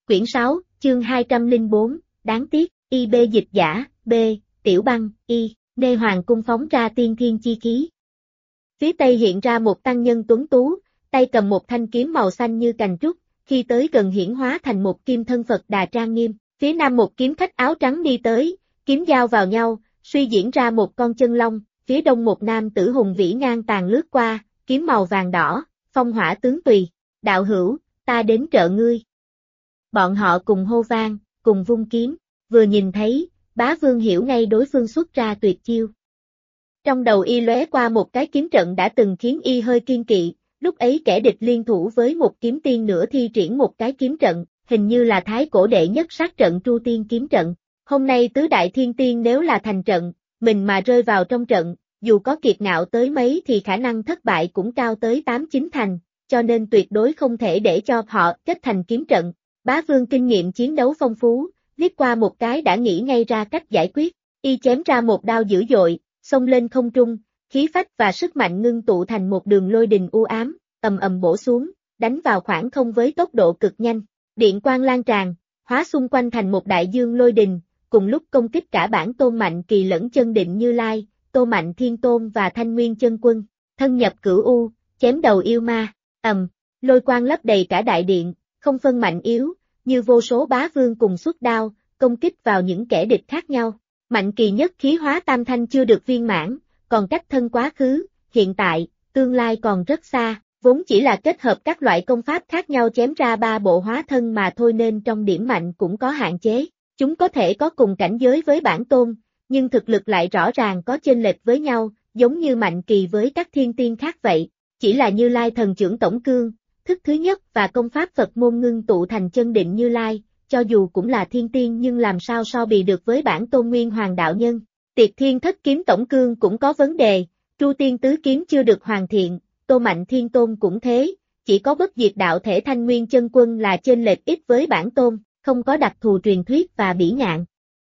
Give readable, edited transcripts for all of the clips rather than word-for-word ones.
Quyển 6, chương 204, đáng tiếc, Y B dịch giả, B, Tiểu Băng, Y, Nê Hoàng cung phóng ra tiên thiên chi khí. Phía tây hiện ra một tăng nhân tuấn tú, tay cầm một thanh kiếm màu xanh như cành trúc, khi tới gần hiển hóa thành một kim thân Phật Đà trang nghiêm. Phía nam một kiếm khách áo trắng đi tới, kiếm giao vào nhau, suy diễn ra một con chân long, phía đông một nam tử hùng vĩ ngang tàn lướt qua, kiếm màu vàng đỏ, phong hỏa tướng tùy, đạo hữu, ta đến trợ ngươi. Bọn họ cùng hô vang, cùng vung kiếm, vừa nhìn thấy, Bá Vương hiểu ngay đối phương xuất ra tuyệt chiêu. Trong đầu y lóe qua một cái kiếm trận đã từng khiến y hơi kiên kỵ, lúc ấy kẻ địch liên thủ với một kiếm tiên nữa thi triển một cái kiếm trận, hình như là thái cổ đệ nhất sát trận Tru Tiên kiếm trận. Hôm nay tứ đại thiên tiên nếu là thành trận, mình mà rơi vào trong trận, dù có kiệt ngạo tới mấy thì khả năng thất bại cũng cao tới 8-9 thành, cho nên tuyệt đối không thể để cho họ kết thành kiếm trận. Bá Vương kinh nghiệm chiến đấu phong phú, liếc qua một cái đã nghĩ ngay ra cách giải quyết, y chém ra một đao dữ dội, xông lên không trung, khí phách và sức mạnh ngưng tụ thành một đường lôi đình u ám, ầm ầm bổ xuống, đánh vào khoảng không với tốc độ cực nhanh, điện quang lan tràn, hóa xung quanh thành một đại dương lôi đình, cùng lúc công kích cả Bản Tôn Mạnh Kỳ lẫn Chân Định Như Lai, Tô Mạnh Thiên Tôn và Thanh Nguyên Chân Quân, thân nhập cửu u, chém đầu yêu ma, lôi quang lấp đầy cả đại điện, không phân mạnh yếu, như vô số bá vương cùng xuất đao, công kích vào những kẻ địch khác nhau. Mạnh Kỳ nhất khí hóa tam thanh chưa được viên mãn, còn cách thân quá khứ, hiện tại, tương lai còn rất xa, vốn chỉ là kết hợp các loại công pháp khác nhau chém ra 3 bộ hóa thân mà thôi nên trong điểm mạnh cũng có hạn chế. Chúng có thể có cùng cảnh giới với Bản Tôn, nhưng thực lực lại rõ ràng có chênh lệch với nhau, giống như Mạnh Kỳ với các thiên tiên khác vậy. Chỉ là Như Lai thần trưởng tổng cương, thức thứ nhất và công pháp Phật môn ngưng tụ thành Chân Định Như Lai, cho dù cũng là thiên tiên nhưng làm sao so bì được với Bản Tôn Nguyên Hoàng đạo nhân. Tiệt Thiên Thất kiếm tổng cương cũng có vấn đề, Tru Tiên tứ kiếm chưa được hoàn thiện, Tô Mạnh Thiên Tôn cũng thế, chỉ có bất diệt đạo thể Thanh Nguyên Chân Quân là chênh lệch ít với Bản Tôn, không có đặc thù truyền thuyết và bỉ ngạn.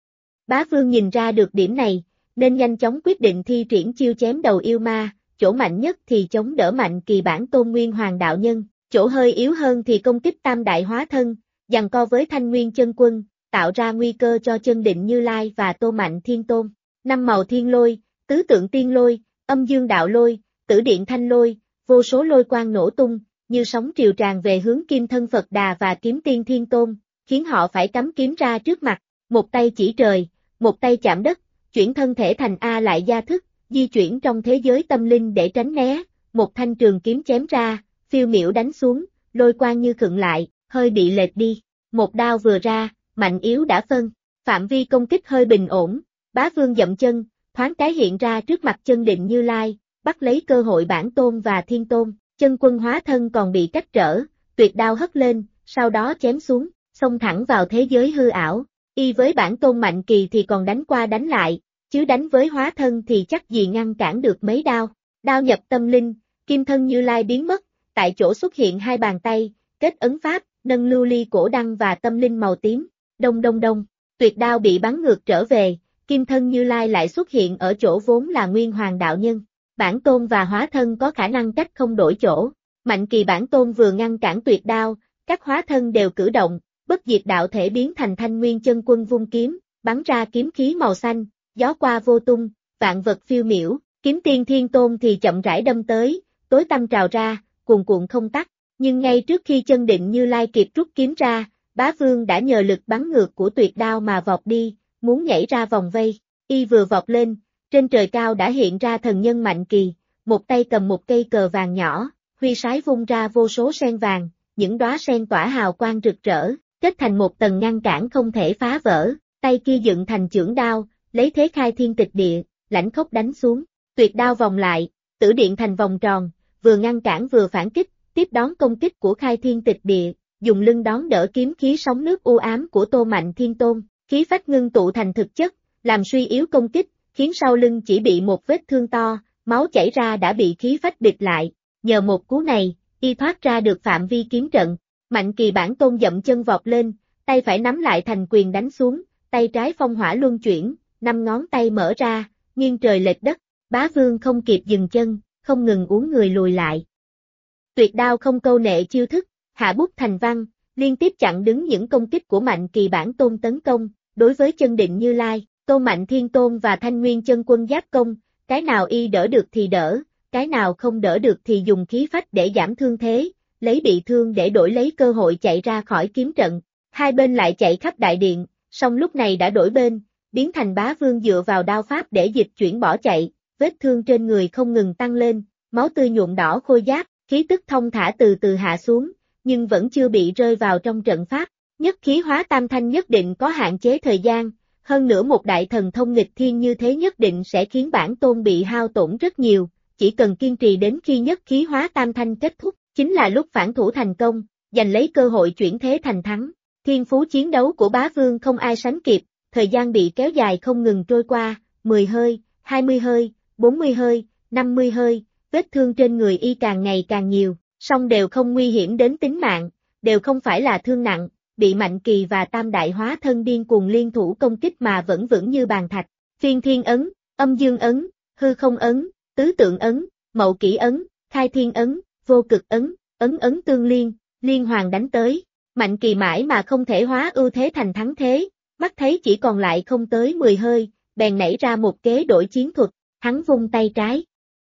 Bá Vương nhìn ra được điểm này, nên nhanh chóng quyết định thi triển chiêu chém đầu yêu ma, chỗ mạnh nhất thì chống đỡ Mạnh Kỳ Bản Tôn Nguyên Hoàng đạo nhân, chỗ hơi yếu hơn thì công kích tam đại hóa thân, giằng co với Thanh Nguyên Chân Quân, tạo ra nguy cơ cho Chân Định Như Lai và Tô Mạnh Thiên Tôn. 5 màu thiên lôi, tứ tượng tiên lôi, âm dương đạo lôi, tử điện thanh lôi, vô số lôi quang nổ tung, như sóng triều tràn về hướng kim thân Phật Đà và kiếm tiên Thiên Tôn, khiến họ phải cắm kiếm ra trước mặt, một tay chỉ trời, một tay chạm đất, chuyển thân thể thành A Lại Gia thức, di chuyển trong thế giới tâm linh để tránh né, một thanh trường kiếm chém ra, phiêu miểu đánh xuống, lôi quang như khựng lại, hơi bị lệch đi, một đao vừa ra, mạnh yếu đã phân, phạm vi công kích hơi bình ổn, Bá Vương dậm chân, thoáng cái hiện ra trước mặt Chân Định Như Lai, bắt lấy cơ hội Bản Tôn và Thiên Tôn, Chân Quân hóa thân còn bị cách trở, tuyệt đao hất lên, sau đó chém xuống, xông thẳng vào thế giới hư ảo, y với Bản Tôn Mạnh Kỳ thì còn đánh qua đánh lại, chứ đánh với hóa thân thì chắc gì ngăn cản được mấy đao, đao nhập tâm linh, kim thân Như Lai biến mất, tại chỗ xuất hiện 2 bàn tay, kết ấn pháp, nâng lưu ly cổ đăng và tâm linh màu tím, đông đông đông, tuyệt đao bị bắn ngược trở về, kim thân Như Lai lại xuất hiện ở chỗ vốn là Nguyên Hoàng đạo nhân, Bản Tôn và hóa thân có khả năng cách không đổi chỗ, Mạnh Kỳ Bản Tôn vừa ngăn cản tuyệt đao, các hóa thân đều cử động, bất diệt đạo thể biến thành Thanh Nguyên Chân Quân vung kiếm, bắn ra kiếm khí màu xanh, gió qua vô tung, vạn vật phiêu miểu, kiếm tiên Thiên Tôn thì chậm rãi đâm tới, tối tăm trào ra, cuồn cuộn không tắt, nhưng ngay trước khi Chân Định Như Lai kịp rút kiếm ra, Bá Vương đã nhờ lực bắn ngược của tuyệt đao mà vọt đi, muốn nhảy ra vòng vây, y vừa vọt lên, trên trời cao đã hiện ra thần nhân Mạnh Kỳ, một tay cầm một cây cờ vàng nhỏ, huy sái vung ra vô số sen vàng, những đóa sen tỏa hào quang rực rỡ, kết thành một tầng ngăn cản không thể phá vỡ, tay kia dựng thành chưởng đao, lấy thế khai thiên tịch địa, lãnh khốc đánh xuống, tuyệt đao vòng lại, tử điện thành vòng tròn, vừa ngăn cản vừa phản kích, tiếp đón công kích của khai thiên tịch địa, dùng lưng đón đỡ kiếm khí sóng nước u ám của Tô Mạnh Thiên Tôn, khí phách ngưng tụ thành thực chất, làm suy yếu công kích, khiến sau lưng chỉ bị một vết thương to, máu chảy ra đã bị khí phách bịt lại, nhờ một cú này, y thoát ra được phạm vi kiếm trận. Mạnh Kỳ Bản Tôn dậm chân vọt lên, tay phải nắm lại thành quyền đánh xuống, tay trái phong hỏa luân chuyển, 5 ngón tay mở ra, nghiêng trời lệch đất, Bá Vương không kịp dừng chân, không ngừng uốn người lùi lại. Tuyệt đao không câu nệ chiêu thức, hạ bút thành văn, liên tiếp chặn đứng những công kích của Mạnh Kỳ bản tôn tấn công. Đối với Chân Định Như Lai, Tôn Mạnh Thiên Tôn và Thanh Nguyên Chân Quân giáp công, cái nào y đỡ được thì đỡ, cái nào không đỡ được thì dùng khí phách để giảm thương thế, lấy bị thương để đổi lấy cơ hội chạy ra khỏi kiếm trận. Hai bên lại chạy khắp đại điện, song lúc này đã đổi bên, biến thành Bá Vương dựa vào đao pháp để dịch chuyển bỏ chạy, vết thương trên người không ngừng tăng lên, máu tươi nhuộm đỏ khôi giáp, khí tức thông thả từ từ hạ xuống, nhưng vẫn chưa bị rơi vào trong trận pháp. Nhất khí hóa tam thanh nhất định có hạn chế thời gian, hơn nữa một đại thần thông nghịch thiên như thế nhất định sẽ khiến bản tôn bị hao tổn rất nhiều, chỉ cần kiên trì đến khi nhất khí hóa tam thanh kết thúc, chính là lúc phản thủ thành công, giành lấy cơ hội chuyển thế thành thắng. Thiên phú chiến đấu của Bá Vương không ai sánh kịp, thời gian bị kéo dài không ngừng trôi qua, 10 hơi, 20 hơi, 40 hơi, 50 hơi, vết thương trên người y càng ngày càng nhiều, song đều không nguy hiểm đến tính mạng, đều không phải là thương nặng, bị Mạnh Kỳ và Tam Đại Hóa Thân điên cuồng liên thủ công kích mà vẫn vững như bàn thạch. Phiên Thiên Ấn, Âm Dương Ấn, Hư Không Ấn, Tứ Tượng Ấn, Mậu Kỷ Ấn, Khai Thiên Ấn, Vô Cực Ấn, Ấn tương liên, liên hoàn đánh tới. Mạnh Kỳ mãi mà không thể hóa ưu thế thành thắng thế, mắt thấy chỉ còn lại không tới 10 hơi, bèn nảy ra một kế đổi chiến thuật, hắn vung tay trái.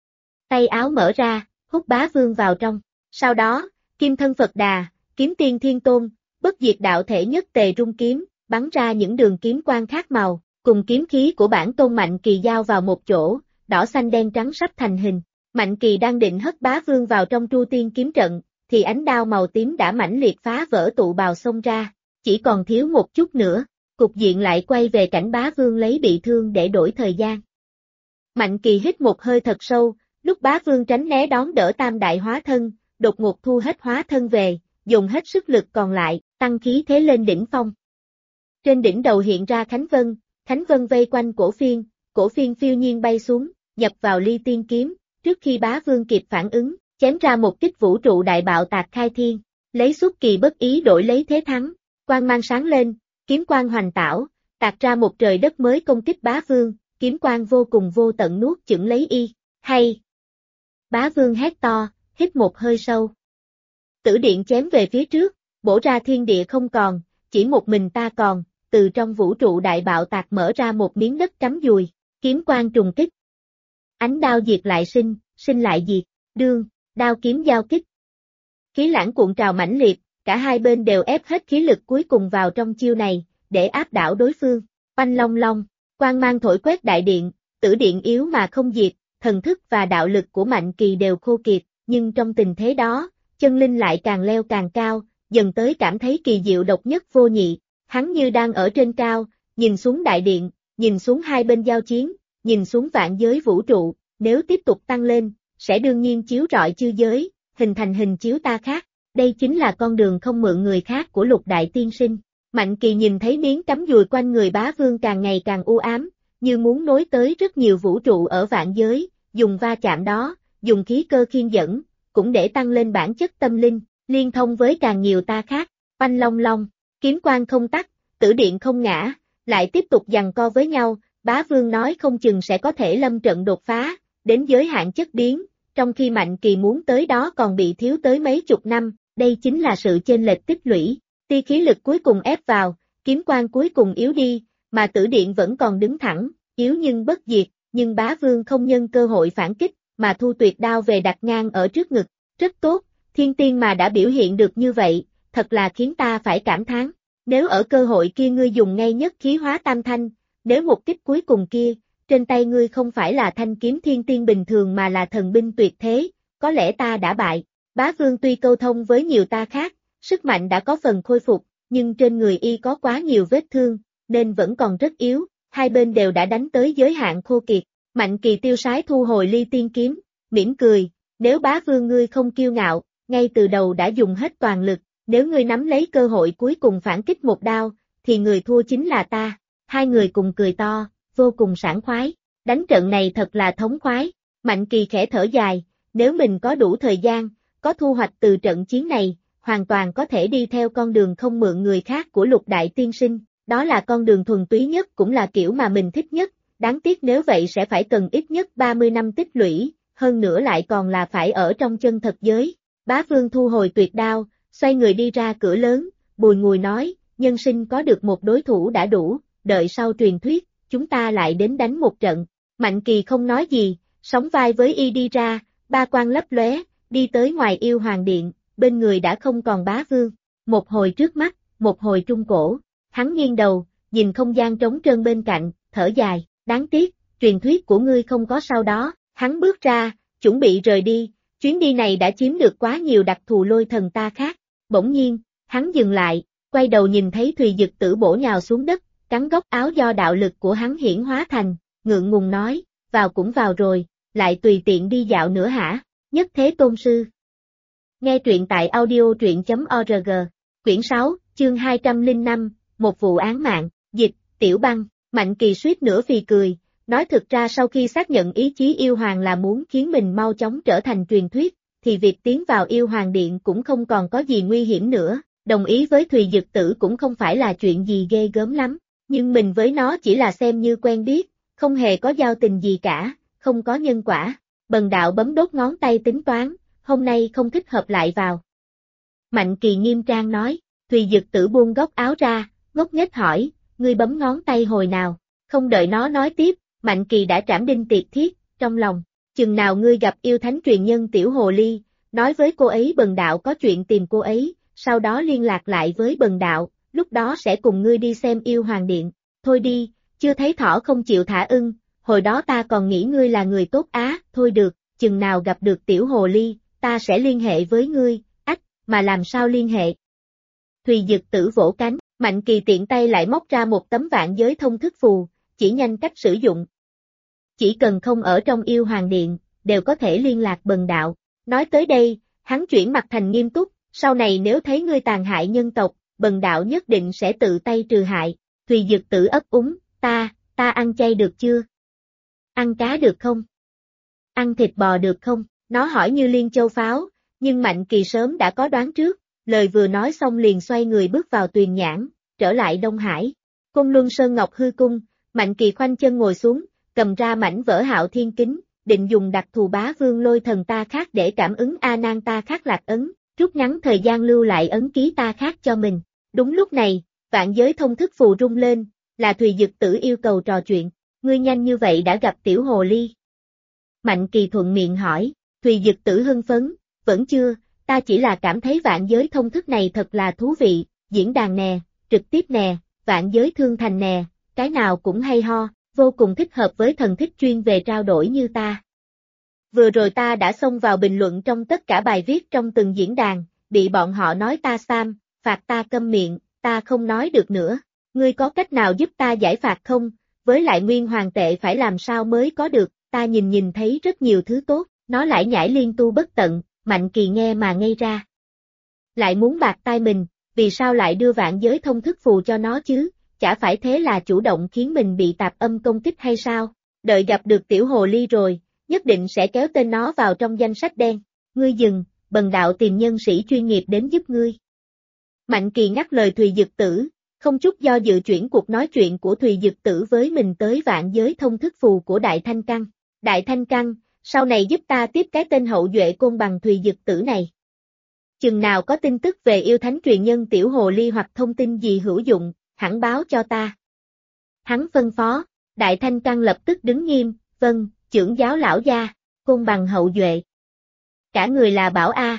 Tay áo mở ra, hút Bá Vương vào trong. Sau đó, Kim Thân Phật Đà, Kiếm Tiên Thiên Tôn, Bất Diệt Đạo Thể Nhất Tề rung kiếm, bắn ra những đường kiếm quang khác màu, cùng kiếm khí của bản tôn Mạnh Kỳ giao vào một chỗ, đỏ xanh đen trắng sắp thành hình. Mạnh Kỳ đang định hất Bá Vương vào trong Tru Tiên kiếm trận, thì ánh đao màu tím đã mãnh liệt phá vỡ tụ bào xông ra, chỉ còn thiếu một chút nữa, cục diện lại quay về cảnh Bá Vương lấy bị thương để đổi thời gian. Mạnh Kỳ hít một hơi thật sâu, lúc Bá Vương tránh né đón đỡ Tam Đại Hóa Thân, đột ngột thu hết hóa thân về, dùng hết sức lực còn lại, tăng khí thế lên đỉnh phong. Trên đỉnh đầu hiện ra Khánh Vân vây quanh cổ phiên phiêu nhiên bay xuống, nhập vào Ly Tiên kiếm, trước khi Bá Vương kịp phản ứng, chém ra một kích vũ trụ đại bạo tạc khai thiên, lấy xuất kỳ bất ý đổi lấy thế thắng, quang mang sáng lên, kiếm quang hoành tảo, tạc ra một trời đất mới công kích Bá Vương, kiếm quang vô cùng vô tận nuốt chửng lấy y, hay. Bá Vương hét to, hít một hơi sâu. Tử điện chém về phía trước, bổ ra thiên địa không còn, chỉ một mình ta còn, từ trong vũ trụ đại bạo tạc mở ra một miếng đất cắm dùi, kiếm quang trùng kích. Ánh đao diệt lại sinh, sinh lại diệt, đương, đao kiếm giao kích. Khí lãng cuộn trào mãnh liệt, cả hai bên đều ép hết khí lực cuối cùng vào trong chiêu này, để áp đảo đối phương. Oanh long long, quang mang thổi quét đại điện, tử điện yếu mà không diệt, thần thức và đạo lực của Mạnh Kỳ đều khô kiệt, nhưng trong tình thế đó, chân linh lại càng leo càng cao, dần tới cảm thấy kỳ diệu độc nhất vô nhị, hắn như đang ở trên cao, nhìn xuống đại điện, nhìn xuống hai bên giao chiến, nhìn xuống vạn giới vũ trụ, nếu tiếp tục tăng lên, sẽ đương nhiên chiếu rọi chư giới, hình thành hình chiếu ta khác, đây chính là con đường không mượn người khác của Lục Đại Tiên Sinh. Mạnh Kỳ nhìn thấy miếng cắm dùi quanh người Bá Vương càng ngày càng u ám, như muốn nối tới rất nhiều vũ trụ ở vạn giới, dùng va chạm đó, dùng khí cơ khiên dẫn, cũng để tăng lên bản chất tâm linh, liên thông với càng nhiều ta khác. Oanh long long, kiếm quang không tắt, tử điện không ngã, lại tiếp tục giằng co với nhau, Bá Vương nói không chừng sẽ có thể lâm trận đột phá, đến giới hạn chất biến, trong khi Mạnh Kỳ muốn tới đó còn bị thiếu tới mấy chục năm, đây chính là sự chênh lệch tích lũy. Tia khí lực cuối cùng ép vào, kiếm quang cuối cùng yếu đi, mà tử điện vẫn còn đứng thẳng, yếu nhưng bất diệt, nhưng Bá Vương không nhân cơ hội phản kích, mà thu tuyệt đao về đặt ngang ở trước ngực, rất tốt, thiên tiên mà đã biểu hiện được như vậy, thật là khiến ta phải cảm thán, nếu ở cơ hội kia ngươi dùng ngay nhất khí hóa tam thanh, nếu một kích cuối cùng kia, trên tay ngươi không phải là thanh kiếm thiên tiên bình thường mà là thần binh tuyệt thế, có lẽ ta đã bại. Bá Vương tuy câu thông với nhiều ta khác, sức mạnh đã có phần khôi phục, nhưng trên người y có quá nhiều vết thương, nên vẫn còn rất yếu, hai bên đều đã đánh tới giới hạn khô kiệt. Mạnh Kỳ tiêu sái thu hồi Ly Tiên kiếm, mỉm cười, nếu Bá Vương ngươi không kiêu ngạo, ngay từ đầu đã dùng hết toàn lực, nếu ngươi nắm lấy cơ hội cuối cùng phản kích một đao, thì người thua chính là ta. Hai người cùng cười to, vô cùng sảng khoái, đánh trận này thật là thống khoái. Mạnh Kỳ khẽ thở dài, nếu mình có đủ thời gian, có thu hoạch từ trận chiến này, hoàn toàn có thể đi theo con đường không mượn người khác của Lục Đại Tiên Sinh, đó là con đường thuần túy nhất cũng là kiểu mà mình thích nhất, đáng tiếc nếu vậy sẽ phải cần ít nhất 30 năm tích lũy, hơn nữa lại còn là phải ở trong chân thật giới. Bá Vương thu hồi tuyệt đao, xoay người đi ra cửa lớn, bùi ngùi nói, nhân sinh có được một đối thủ đã đủ, đợi sau truyền thuyết, chúng ta lại đến đánh một trận. Mạnh Kỳ không nói gì, sóng vai với y đi ra, ba quang lấp lóe, đi tới ngoài Yêu Hoàng Điện, bên người đã không còn Bá Vương. Một hồi trước mắt, một hồi trung cổ, hắn nghiêng đầu, nhìn không gian trống trơn bên cạnh, thở dài, đáng tiếc, truyền thuyết của ngươi không có sau đó, hắn bước ra, chuẩn bị rời đi, chuyến đi này đã chiếm được quá nhiều đặc thù lôi thần ta khác. Bỗng nhiên, hắn dừng lại, quay đầu nhìn thấy Thùy Dực Tử bổ nhào xuống đất, cắn góc áo do đạo lực của hắn hiển hóa thành, ngượng ngùng nói, vào cũng vào rồi, lại tùy tiện đi dạo nữa hả, Nhất Thế Tôn Sư. Nghe truyện tại audio truyện.org, quyển 6, chương 205, một vụ án mạng, dịch, Tiểu Băng. Mạnh Kỳ suýt nữa phì cười, nói thực ra sau khi xác nhận ý chí yêu hoàng là muốn khiến mình mau chóng trở thành truyền thuyết, thì việc tiến vào Yêu Hoàng Điện cũng không còn có gì nguy hiểm nữa, đồng ý với Thùy Dực Tử cũng không phải là chuyện gì ghê gớm lắm, nhưng mình với nó chỉ là xem như quen biết, không hề có giao tình gì cả, không có nhân quả. Bần đạo bấm đốt ngón tay tính toán, hôm nay không thích hợp lại vào. Mạnh Kỳ nghiêm trang nói, Thùy Dực Tử buông góc áo ra, ngốc nghếch hỏi, ngươi bấm ngón tay hồi nào, không đợi nó nói tiếp, Mạnh Kỳ đã trảm đinh tiệt thiết, trong lòng, chừng nào ngươi gặp yêu thánh truyền nhân Tiểu Hồ Ly, nói với cô ấy bần đạo có chuyện tìm cô ấy, sau đó liên lạc lại với bần đạo, lúc đó sẽ cùng ngươi đi xem Yêu Hoàng Điện, thôi đi, chưa thấy thỏ không chịu thả ưng, hồi đó ta còn nghĩ ngươi là người tốt á, thôi được, chừng nào gặp được Tiểu Hồ Ly, ta sẽ liên hệ với ngươi, ách, mà làm sao liên hệ? Thùy Dực Tử vỗ cánh, Mạnh Kỳ tiện tay lại móc ra một tấm vạn giới thông thức phù, chỉ nhanh cách sử dụng. Chỉ cần không ở trong Yêu Hoàng Điện, đều có thể liên lạc bần đạo. Nói tới đây, hắn chuyển mặt thành nghiêm túc, sau này nếu thấy ngươi tàn hại nhân tộc, bần đạo nhất định sẽ tự tay trừ hại. Thùy Dực Tử ấp úng, ta ăn chay được chưa? Ăn cá được không? Ăn thịt bò được không? Nó hỏi như liên châu pháo, nhưng Mạnh Kỳ sớm đã có đoán trước, lời vừa nói xong liền xoay người bước vào Tuyền Nhãn, trở lại Đông Hải. Côn Luân Sơn Ngọc Hư Cung, Mạnh Kỳ khoanh chân ngồi xuống, cầm ra mảnh vỡ Hạo Thiên Kính, định dùng đặc thù Bá Vương lôi thần ta khác để cảm ứng A Nan ta khác lạc ấn, rút ngắn thời gian lưu lại ấn ký ta khác cho mình. Đúng lúc này, vạn giới thông thức phù rung lên, là Thùy Dực Tử yêu cầu trò chuyện, ngươi nhanh như vậy đã gặp Tiểu Hồ Ly. Mạnh Kỳ thuận miệng hỏi, Thùy Dực Tử hưng phấn, vẫn chưa, ta chỉ là cảm thấy vạn giới thông thức này thật là thú vị, diễn đàn nè, trực tiếp nè, vạn giới thương thành nè, cái nào cũng hay ho, vô cùng thích hợp với thần thích chuyên về trao đổi như ta. Vừa rồi ta đã xông vào bình luận trong tất cả bài viết trong từng diễn đàn, bị bọn họ nói ta spam, phạt ta câm miệng, ta không nói được nữa. Ngươi có cách nào giúp ta giải phạt không? Với lại nguyên hoàng tệ phải làm sao mới có được, ta nhìn thấy rất nhiều thứ tốt, nó lải nhải liên tu bất tận, Mạnh Kỳ nghe mà ngây ra. Lại muốn bạc tai mình, vì sao lại đưa vạn giới thông thức phù cho nó chứ, chả phải thế là chủ động khiến mình bị tạp âm công kích hay sao? Đợi gặp được Tiểu Hồ Ly rồi, nhất định sẽ kéo tên nó vào trong danh sách đen. Ngươi dừng, bần đạo tìm nhân sĩ chuyên nghiệp đến giúp ngươi. Mạnh Kỳ ngắt lời Thùy Dực Tử, không chút do dự chuyển cuộc nói chuyện của Thùy Dực Tử với mình tới vạn giới thông thức phù của Đại Thanh Căn. Đại Thanh Căn, sau này giúp ta tiếp cái tên hậu duệ côn bằng Thùy Dực Tử này. Chừng nào có tin tức về yêu thánh truyền nhân Tiểu Hồ Ly hoặc thông tin gì hữu dụng, hẳn báo cho ta. Hắn phân phó, Đại Thanh Căn lập tức đứng nghiêm, vâng, trưởng giáo lão gia, côn bằng hậu duệ. Cả người là bảo a.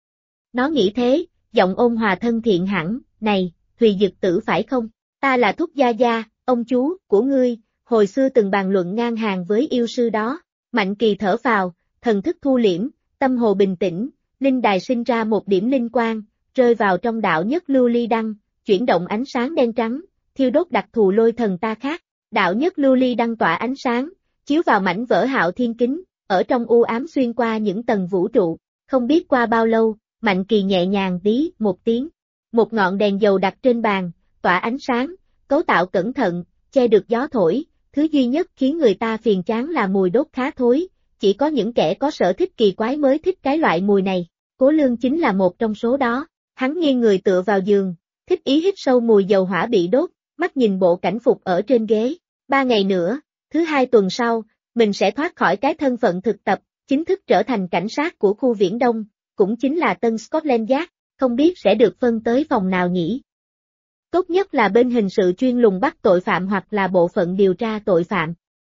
Nó nghĩ thế, giọng ôn hòa thân thiện hẳn, này, Thùy Dực Tử phải không? Ta là Thúc Gia Gia, ông chú, của ngươi, hồi xưa từng bàn luận ngang hàng với yêu sư đó. Mạnh Kỳ thở phào, thần thức thu liễm, tâm hồ bình tĩnh, linh đài sinh ra một điểm linh quang, rơi vào trong đạo nhất lưu ly đăng, chuyển động ánh sáng đen trắng, thiêu đốt đặc thù lôi thần ta khác. Đạo nhất lưu ly đăng tỏa ánh sáng, chiếu vào mảnh vỡ Hạo Thiên Kính, ở trong u ám xuyên qua những tầng vũ trụ. Không biết qua bao lâu, Mạnh Kỳ nhẹ nhàng tí một tiếng. Một ngọn đèn dầu đặt trên bàn, tỏa ánh sáng, cấu tạo cẩn thận, che được gió thổi. Thứ duy nhất khiến người ta phiền chán là mùi đốt khá thối, chỉ có những kẻ có sở thích kỳ quái mới thích cái loại mùi này. Cố Lương chính là một trong số đó, hắn nghiêng người tựa vào giường, thích ý hít sâu mùi dầu hỏa bị đốt, mắt nhìn bộ cảnh phục ở trên ghế. 3 ngày nữa, thứ 2 tuần sau, mình sẽ thoát khỏi cái thân phận thực tập, chính thức trở thành cảnh sát của khu Viễn Đông, cũng chính là Tân Scotland Yard, không biết sẽ được phân tới phòng nào nhỉ? Tốt nhất là bên hình sự chuyên lùng bắt tội phạm hoặc là bộ phận điều tra tội phạm.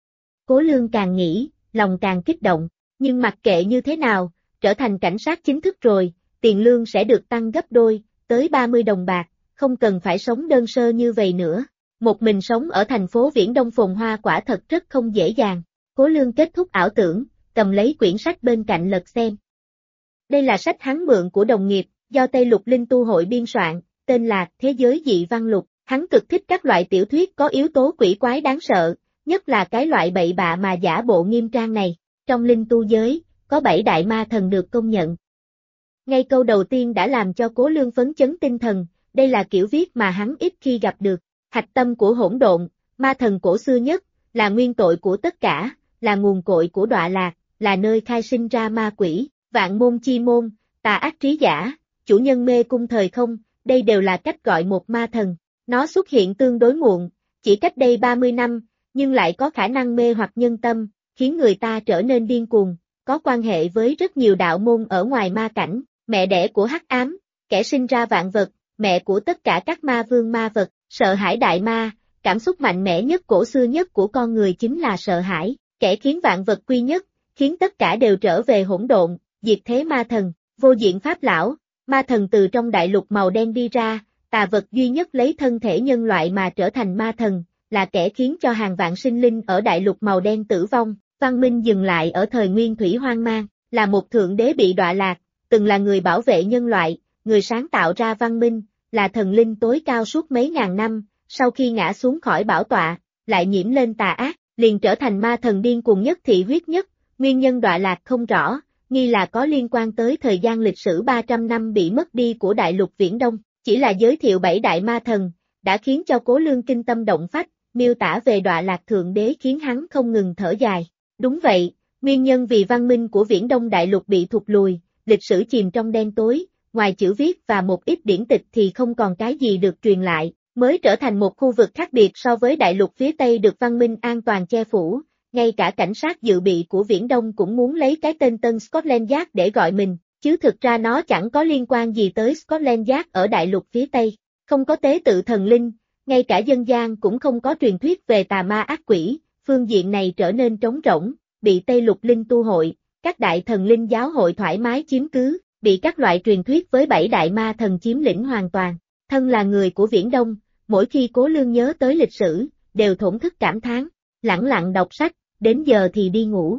Cố Lương càng nghĩ, lòng càng kích động, nhưng mặc kệ như thế nào, trở thành cảnh sát chính thức rồi, tiền lương sẽ được tăng gấp đôi, tới 30 đồng bạc, không cần phải sống đơn sơ như vậy nữa. Một mình sống ở thành phố Viễn Đông phồn hoa quả thật rất không dễ dàng. Cố Lương kết thúc ảo tưởng, cầm lấy quyển sách bên cạnh lật xem. Đây là sách hắn mượn của đồng nghiệp, do Tây Lục Linh Tu hội biên soạn, tên là Thế giới dị văn lục. Hắn cực thích các loại tiểu thuyết có yếu tố quỷ quái đáng sợ, nhất là cái loại bậy bạ mà giả bộ nghiêm trang này. Trong linh tu giới, có 7 đại ma thần được công nhận. Ngay câu đầu tiên đã làm cho Cố Lương phấn chấn tinh thần, đây là kiểu viết mà hắn ít khi gặp được. Hạch tâm của hỗn độn, ma thần cổ xưa nhất, là nguyên tội của tất cả, là nguồn cội của đọa lạc, là nơi khai sinh ra ma quỷ, vạn môn chi môn, tà ác trí giả, chủ nhân mê cung thời không, đây đều là cách gọi một ma thần. Nó xuất hiện tương đối muộn, chỉ cách đây 30 năm, nhưng lại có khả năng mê hoặc nhân tâm, khiến người ta trở nên điên cuồng, có quan hệ với rất nhiều đạo môn ở ngoài ma cảnh, mẹ đẻ của hắc ám, kẻ sinh ra vạn vật, mẹ của tất cả các ma vương ma vật, sợ hãi đại ma, cảm xúc mạnh mẽ nhất cổ xưa nhất của con người chính là sợ hãi, kẻ khiến vạn vật quy nhất, khiến tất cả đều trở về hỗn độn, diệt thế ma thần, vô diện pháp lão, ma thần từ trong đại lục màu đen đi ra, tà vật duy nhất lấy thân thể nhân loại mà trở thành ma thần, là kẻ khiến cho hàng vạn sinh linh ở đại lục màu đen tử vong, văn minh dừng lại ở thời nguyên thủy hoang mang, là một thượng đế bị đọa lạc, từng là người bảo vệ nhân loại, người sáng tạo ra văn minh, là thần linh tối cao suốt mấy ngàn năm, sau khi ngã xuống khỏi bảo tọa, lại nhiễm lên tà ác, liền trở thành ma thần điên cuồng nhất thị huyết nhất, nguyên nhân đọa lạc không rõ, nghi là có liên quan tới thời gian lịch sử 300 năm bị mất đi của đại lục Viễn Đông, chỉ là giới thiệu 7 đại ma thần, đã khiến cho Cố Lương kinh tâm động phách, miêu tả về đọa lạc thượng đế khiến hắn không ngừng thở dài. Đúng vậy, nguyên nhân vì văn minh của Viễn Đông đại lục bị thụt lùi, lịch sử chìm trong đen tối, ngoài chữ viết và một ít điển tịch thì không còn cái gì được truyền lại, mới trở thành một khu vực khác biệt so với đại lục phía Tây được văn minh an toàn che phủ, ngay cả cảnh sát dự bị của Viễn Đông cũng muốn lấy cái tên Tân Scotland Yard để gọi mình, chứ thực ra nó chẳng có liên quan gì tới Scotland Yard ở đại lục phía Tây, không có tế tự thần linh, ngay cả dân gian cũng không có truyền thuyết về tà ma ác quỷ, phương diện này trở nên trống rỗng, bị Tây Lục Linh Tu hội, các đại thần linh giáo hội thoải mái chiếm cứ, bị các loại truyền thuyết với 7 đại ma thần chiếm lĩnh hoàn toàn. Thân là người của Viễn Đông, mỗi khi Cố Lương nhớ tới lịch sử, đều thổn thức cảm thán, lẳng lặng đọc sách, đến giờ thì đi ngủ.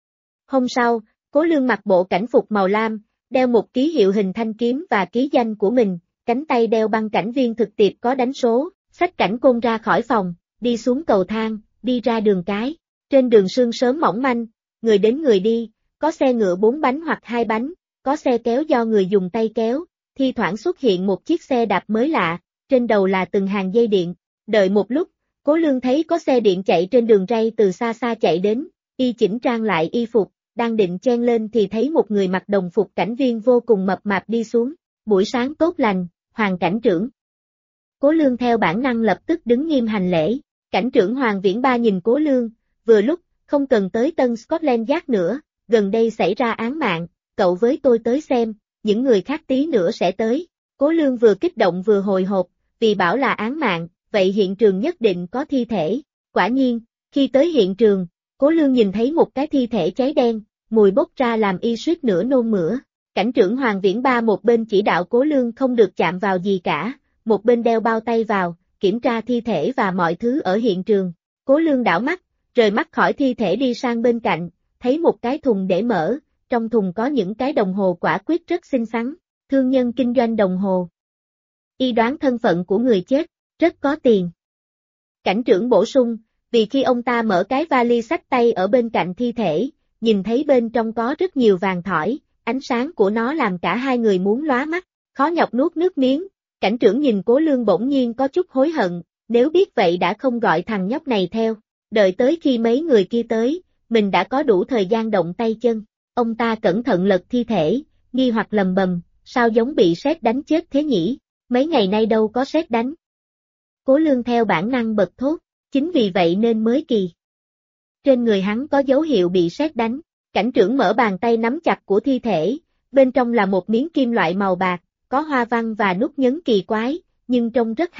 Hôm sau, Cố Lương mặc bộ cảnh phục màu lam, đeo một ký hiệu hình thanh kiếm và ký danh của mình, cánh tay đeo băng cảnh viên thực tiệp có đánh số, xách cảnh côn ra khỏi phòng, đi xuống cầu thang, đi ra đường cái. Trên đường sương sớm mỏng manh, người đến người đi, có xe ngựa 4 bánh hoặc 2 bánh, có xe kéo do người dùng tay kéo, thi thoảng xuất hiện một chiếc xe đạp mới lạ, trên đầu là từng hàng dây điện. Đợi một lúc, Cố Lương thấy có xe điện chạy trên đường ray từ xa xa chạy đến, y chỉnh trang lại y phục, đang định chen lên thì thấy một người mặc đồng phục cảnh viên vô cùng mập mạp đi xuống. Buổi sáng tốt lành, Hoàng cảnh trưởng. Cố Lương theo bản năng lập tức đứng nghiêm hành lễ. Cảnh trưởng Hoàng Viễn Ba nhìn Cố Lương, vừa lúc, không cần tới Tân Scotland Yard nữa, gần đây xảy ra án mạng, cậu với tôi tới xem, những người khác tí nữa sẽ tới. Cố Lương vừa kích động vừa hồi hộp, vì bảo là án mạng, vậy hiện trường nhất định có thi thể. Quả nhiên, khi tới hiện trường, Cố Lương nhìn thấy một cái thi thể cháy đen, mùi bốc ra làm y suýt nữa nôn mửa. Cảnh trưởng Hoàng Viễn Ba một bên chỉ đạo Cố Lương không được chạm vào gì cả, một bên đeo bao tay vào, kiểm tra thi thể và mọi thứ ở hiện trường. Cố Lương đảo mắt, rời mắt khỏi thi thể đi sang bên cạnh, thấy một cái thùng để mở, trong thùng có những cái đồng hồ quả quyết rất xinh xắn, thương nhân kinh doanh đồng hồ. Y đoán thân phận của người chết, rất có tiền. Cảnh trưởng bổ sung, vì khi ông ta mở cái vali xách tay ở bên cạnh thi thể, nhìn thấy bên trong có rất nhiều vàng thỏi, ánh sáng của nó làm cả hai người muốn lóa mắt, khó nhọc nuốt nước miếng. Cảnh trưởng nhìn Cố Lương bỗng nhiên có chút hối hận, nếu biết vậy đã không gọi thằng nhóc này theo, đợi tới khi mấy người kia tới, mình đã có đủ thời gian động tay chân. Ông ta cẩn thận lật thi thể, nghi hoặc lầm bầm, sao giống bị sét đánh chết thế nhỉ, mấy ngày nay đâu có sét đánh. Cố Lương theo bản năng bật thốt, chính vì vậy nên mới kỳ. Trên người hắn có dấu hiệu bị sét đánh, cảnh trưởng mở bàn tay nắm chặt của thi thể, bên trong là một miếng kim loại màu bạc, có hoa văn và nút nhấn kỳ quái, nhưng trông rất hay.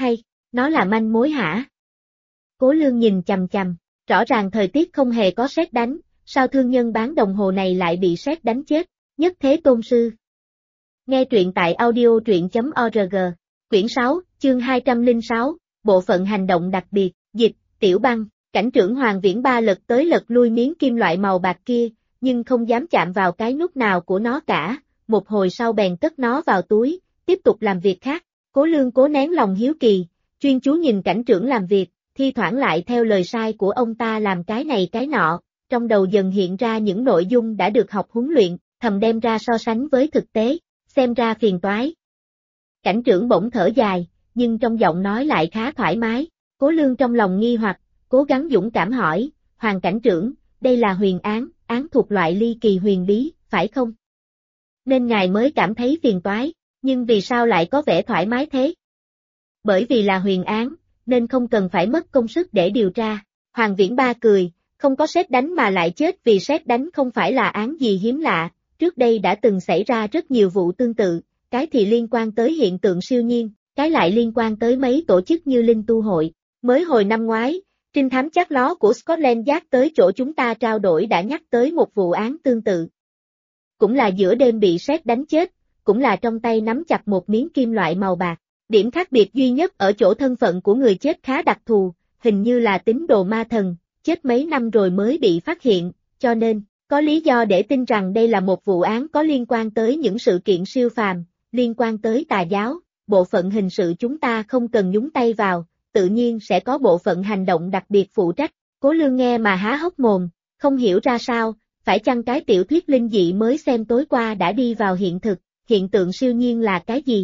Nó là manh mối hả? Cố Lương nhìn chằm chằm, rõ ràng thời tiết không hề có sét đánh, sao thương nhân bán đồng hồ này lại bị sét đánh chết, nhất thế tôn sư. Nghe truyện tại audio.truyện.org, quyển 6, chương 206, bộ phận hành động đặc biệt, dịch, Tiểu Băng, cảnh trưởng Hoàng Viễn Ba lật tới lật lui miếng kim loại màu bạc kia, nhưng không dám chạm vào cái nút nào của nó cả, một hồi sau bèn cất nó vào túi, tiếp tục làm việc khác. Cố Lương cố nén lòng hiếu kỳ, chuyên chú nhìn cảnh trưởng làm việc, thi thoảng lại theo lời sai của ông ta làm cái này cái nọ, trong đầu dần hiện ra những nội dung đã được học huấn luyện, thầm đem ra so sánh với thực tế, xem ra phiền toái. Cảnh trưởng bỗng thở dài, nhưng trong giọng nói lại khá thoải mái. Cố Lương trong lòng nghi hoặc, cố gắng dũng cảm hỏi, Hoàng cảnh trưởng, đây là huyền án thuộc loại ly kỳ huyền bí, phải không? Nên ngài mới cảm thấy phiền toái, nhưng vì sao lại có vẻ thoải mái thế? Bởi vì là huyền án, nên không cần phải mất công sức để điều tra. Hoàng Viễn Ba cười, không có sét đánh mà lại chết vì sét đánh không phải là án gì hiếm lạ, trước đây đã từng xảy ra rất nhiều vụ tương tự, cái thì liên quan tới hiện tượng siêu nhiên, cái lại liên quan tới mấy tổ chức như Linh Tu Hội. Mới hồi năm ngoái, trinh thám chắc ló của Scotland Yard tới chỗ chúng ta trao đổi đã nhắc tới một vụ án tương tự. Cũng là giữa đêm bị sét đánh chết, cũng là trong tay nắm chặt một miếng kim loại màu bạc. Điểm khác biệt duy nhất ở chỗ thân phận của người chết khá đặc thù, hình như là tín đồ ma thần, chết mấy năm rồi mới bị phát hiện, cho nên, có lý do để tin rằng đây là một vụ án có liên quan tới những sự kiện siêu phàm, liên quan tới tà giáo, bộ phận hình sự chúng ta không cần nhúng tay vào, tự nhiên sẽ có bộ phận hành động đặc biệt phụ trách. Cố Lương nghe mà há hốc mồm, không hiểu ra sao, phải chăng cái tiểu thuyết linh dị mới xem tối qua đã đi vào hiện thực, hiện tượng siêu nhiên là cái gì?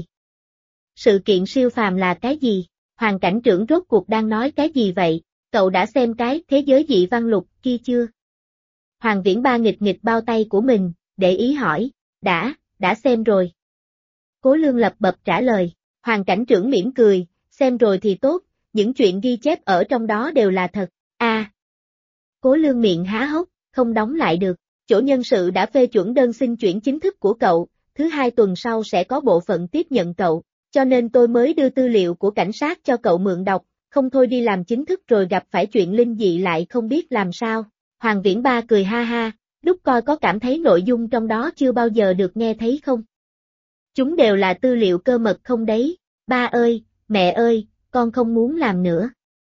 Sự kiện siêu phàm là cái gì? Hoàng cảnh trưởng rốt cuộc đang nói cái gì vậy? Cậu đã xem cái thế giới dị văn lục kia chưa? Hoàng Viễn Ba nghịch nghịch bao tay của mình, để ý hỏi, đã xem rồi. Cố Lương lập bập trả lời, Hoàng cảnh trưởng mỉm cười, xem rồi thì tốt, những chuyện ghi chép ở trong đó đều là thật. Cố Lương miệng há hốc, không đóng lại được, chỗ nhân sự đã phê chuẩn đơn xin chuyển chính thức của cậu, thứ 2 tuần sau sẽ có bộ phận tiếp nhận cậu, cho nên tôi mới đưa tư liệu của cảnh sát cho cậu mượn đọc, không thôi đi làm chính thức rồi gặp phải chuyện linh dị lại không biết làm sao. Hoàng Viễn Ba cười ha ha, lúc coi có cảm thấy nội dung trong đó chưa bao giờ được nghe thấy không? Chúng đều là tư liệu cơ mật không đấy, ba ơi, mẹ ơi, con không muốn làm nữa.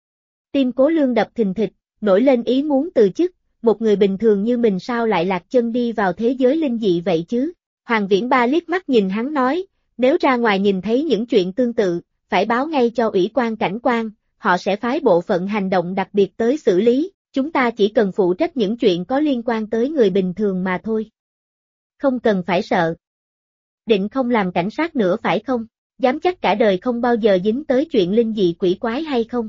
Tim Cố Lương đập thình thịch, nổi lên ý muốn từ chức, một người bình thường như mình sao lại lạc chân đi vào thế giới linh dị vậy chứ? Hoàng Viễn Ba liếc mắt nhìn hắn nói, nếu ra ngoài nhìn thấy những chuyện tương tự, phải báo ngay cho ủy quan cảnh quan, họ sẽ phái bộ phận hành động đặc biệt tới xử lý, chúng ta chỉ cần phụ trách những chuyện có liên quan tới người bình thường mà thôi. Không cần phải sợ. Định không làm cảnh sát nữa phải không? Dám chắc cả đời không bao giờ dính tới chuyện linh dị quỷ quái hay không?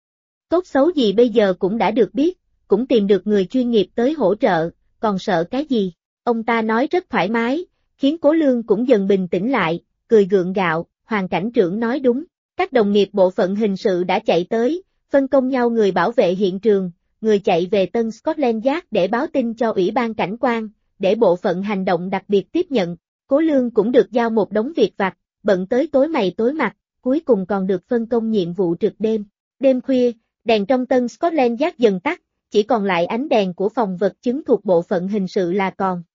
Tốt xấu gì bây giờ cũng đã được biết, cũng tìm được người chuyên nghiệp tới hỗ trợ, còn sợ cái gì? Ông ta nói rất thoải mái, khiến Cố Lương cũng dần bình tĩnh lại, cười gượng gạo, Hoàng cảnh trưởng nói đúng. Các đồng nghiệp bộ phận hình sự đã chạy tới, phân công nhau người bảo vệ hiện trường, người chạy về Tân Scotland Yard để báo tin cho ủy ban cảnh quan, để bộ phận hành động đặc biệt tiếp nhận. Cố Lương cũng được giao một đống việc vặt, bận tới tối mày tối mặt, cuối cùng còn được phân công nhiệm vụ trực đêm. Đêm khuya, đèn trong Tân Scotland Yard dần tắt, chỉ còn lại ánh đèn của phòng vật chứng thuộc bộ phận hình sự là còn.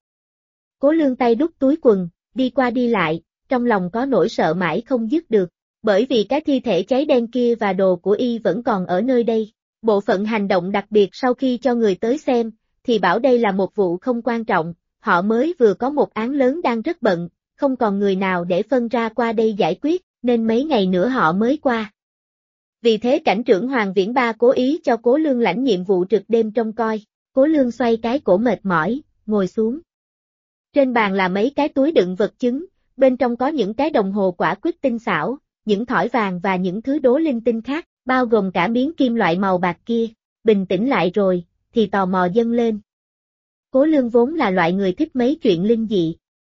Cố Lương tay đút túi quần, đi qua đi lại, trong lòng có nỗi sợ mãi không dứt được, bởi vì cái thi thể cháy đen kia và đồ của y vẫn còn ở nơi đây. Bộ phận hành động đặc biệt sau khi cho người tới xem, thì bảo đây là một vụ không quan trọng, họ mới vừa có một án lớn đang rất bận, không còn người nào để phân ra qua đây giải quyết, nên mấy ngày nữa họ mới qua. Vì thế cảnh trưởng Hoàng Viễn Ba cố ý cho Cố Lương lãnh nhiệm vụ trực đêm trông coi. Cố Lương xoay cái cổ mệt mỏi, ngồi xuống. Trên bàn là mấy cái túi đựng vật chứng, bên trong có những cái đồng hồ quả quyết tinh xảo, những thỏi vàng và những thứ đố linh tinh khác, bao gồm cả miếng kim loại màu bạc kia. Bình tĩnh lại rồi, thì tò mò dâng lên. Cố Lương vốn là loại người thích mấy chuyện linh dị.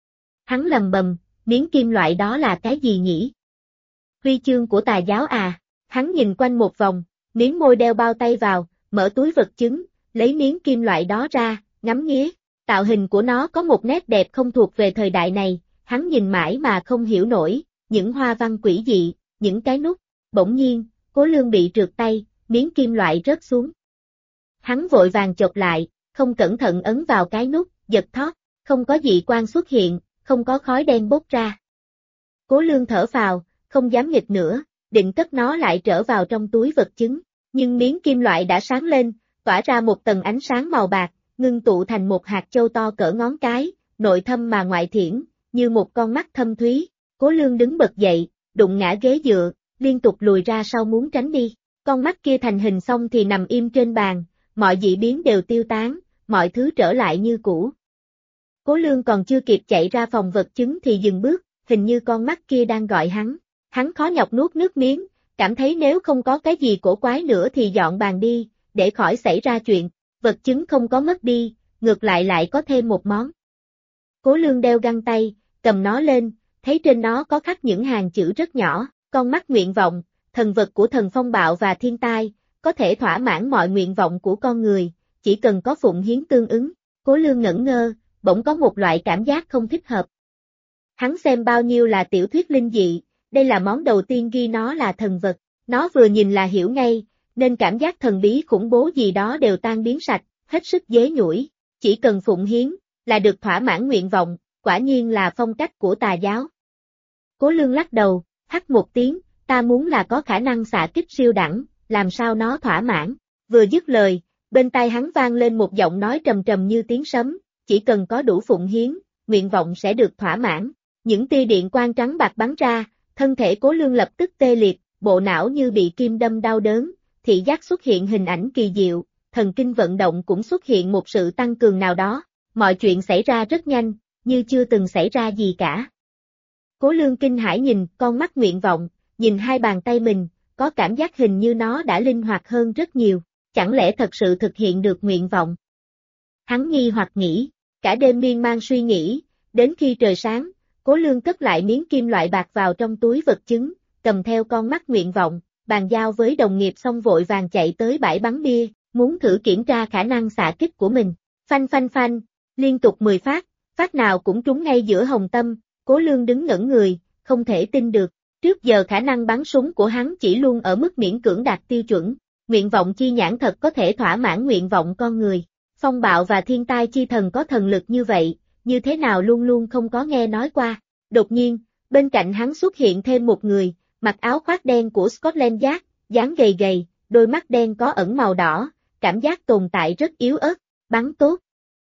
Hắn lầm bầm, miếng kim loại đó là cái gì nhỉ? Huy chương của tà giáo à? Hắn nhìn quanh một vòng, miếng môi đeo bao tay vào, mở túi vật chứng, lấy miếng kim loại đó ra, ngắm nghía. Tạo hình của nó có một nét đẹp không thuộc về thời đại này, hắn nhìn mãi mà không hiểu nổi, những hoa văn quỷ dị, những cái nút. Bỗng nhiên, Cố Lương bị trượt tay, miếng kim loại rớt xuống. Hắn vội vàng chộp lại, không cẩn thận ấn vào cái nút, giật thót, không có dị quang xuất hiện, không có khói đen bốc ra. Cố Lương thở phào, không dám nghịch nữa, định cất nó lại trở vào trong túi vật chứng, nhưng miếng kim loại đã sáng lên, tỏa ra một tầng ánh sáng màu bạc, ngưng tụ thành một hạt châu to cỡ ngón cái, nội thâm mà ngoại thiển, như một con mắt thâm thúy. Cố Lương đứng bật dậy, đụng ngã ghế dựa, liên tục lùi ra sau muốn tránh đi. Con mắt kia thành hình xong thì nằm im trên bàn, mọi dị biến đều tiêu tán, mọi thứ trở lại như cũ. Cố Lương còn chưa kịp chạy ra phòng vật chứng thì dừng bước, hình như con mắt kia đang gọi hắn. Hắn khó nhọc nuốt nước miếng, cảm thấy nếu không có cái gì cổ quái nữa thì dọn bàn đi, để khỏi xảy ra chuyện. Vật chứng không có mất đi, ngược lại có thêm một món. Cố Lương đeo găng tay, cầm nó lên, thấy trên nó có khắc những hàng chữ rất nhỏ, con mắt nguyện vọng, thần vật của thần phong bạo và thiên tai, có thể thỏa mãn mọi nguyện vọng của con người, chỉ cần có phụng hiến tương ứng. Cố Lương ngẩn ngơ, bỗng có một loại cảm giác không thích hợp. Hắn xem bao nhiêu là tiểu thuyết linh dị, đây là món đầu tiên ghi nó là thần vật, nó vừa nhìn là hiểu ngay, nên cảm giác thần bí khủng bố gì đó đều tan biến sạch, hết sức dễ nhủi, chỉ cần phụng hiến, là được thỏa mãn nguyện vọng, quả nhiên là phong cách của tà giáo. Cố Lương lắc đầu, hắt một tiếng, ta muốn là có khả năng xạ kích siêu đẳng, làm sao nó thỏa mãn. Vừa dứt lời, bên tai hắn vang lên một giọng nói trầm trầm như tiếng sấm, chỉ cần có đủ phụng hiến, nguyện vọng sẽ được thỏa mãn. Những tia điện quang trắng bạc bắn ra, thân thể Cố Lương lập tức tê liệt, bộ não như bị kim đâm đau đớn, thị giác xuất hiện hình ảnh kỳ diệu, thần kinh vận động cũng xuất hiện một sự tăng cường nào đó, mọi chuyện xảy ra rất nhanh, như chưa từng xảy ra gì cả. Cố Lương kinh hãi nhìn con mắt nguyện vọng, nhìn hai bàn tay mình, có cảm giác hình như nó đã linh hoạt hơn rất nhiều, chẳng lẽ thật sự thực hiện được nguyện vọng? Hắn nghi hoặc nghĩ, cả đêm miên man suy nghĩ, đến khi trời sáng, Cố Lương cất lại miếng kim loại bạc vào trong túi vật chứng, cầm theo con mắt nguyện vọng, bàn giao với đồng nghiệp xong vội vàng chạy tới bãi bắn bia, muốn thử kiểm tra khả năng xạ kích của mình. Phanh phanh phanh, liên tục 10 phát, phát nào cũng trúng ngay giữa hồng tâm. Cố Lương đứng ngẩn người, không thể tin được. Trước giờ khả năng bắn súng của hắn chỉ luôn ở mức miễn cưỡng đạt tiêu chuẩn. Nguyện vọng chi nhãn thật có thể thỏa mãn nguyện vọng con người. Phong bạo và thiên tai chi thần có thần lực như vậy, như thế nào luôn luôn không có nghe nói qua. Đột nhiên, bên cạnh hắn xuất hiện thêm một người, mặc áo khoác đen của Scotland Yard, dáng gầy gầy, đôi mắt đen có ẩn màu đỏ, cảm giác tồn tại rất yếu ớt, bắn tốt.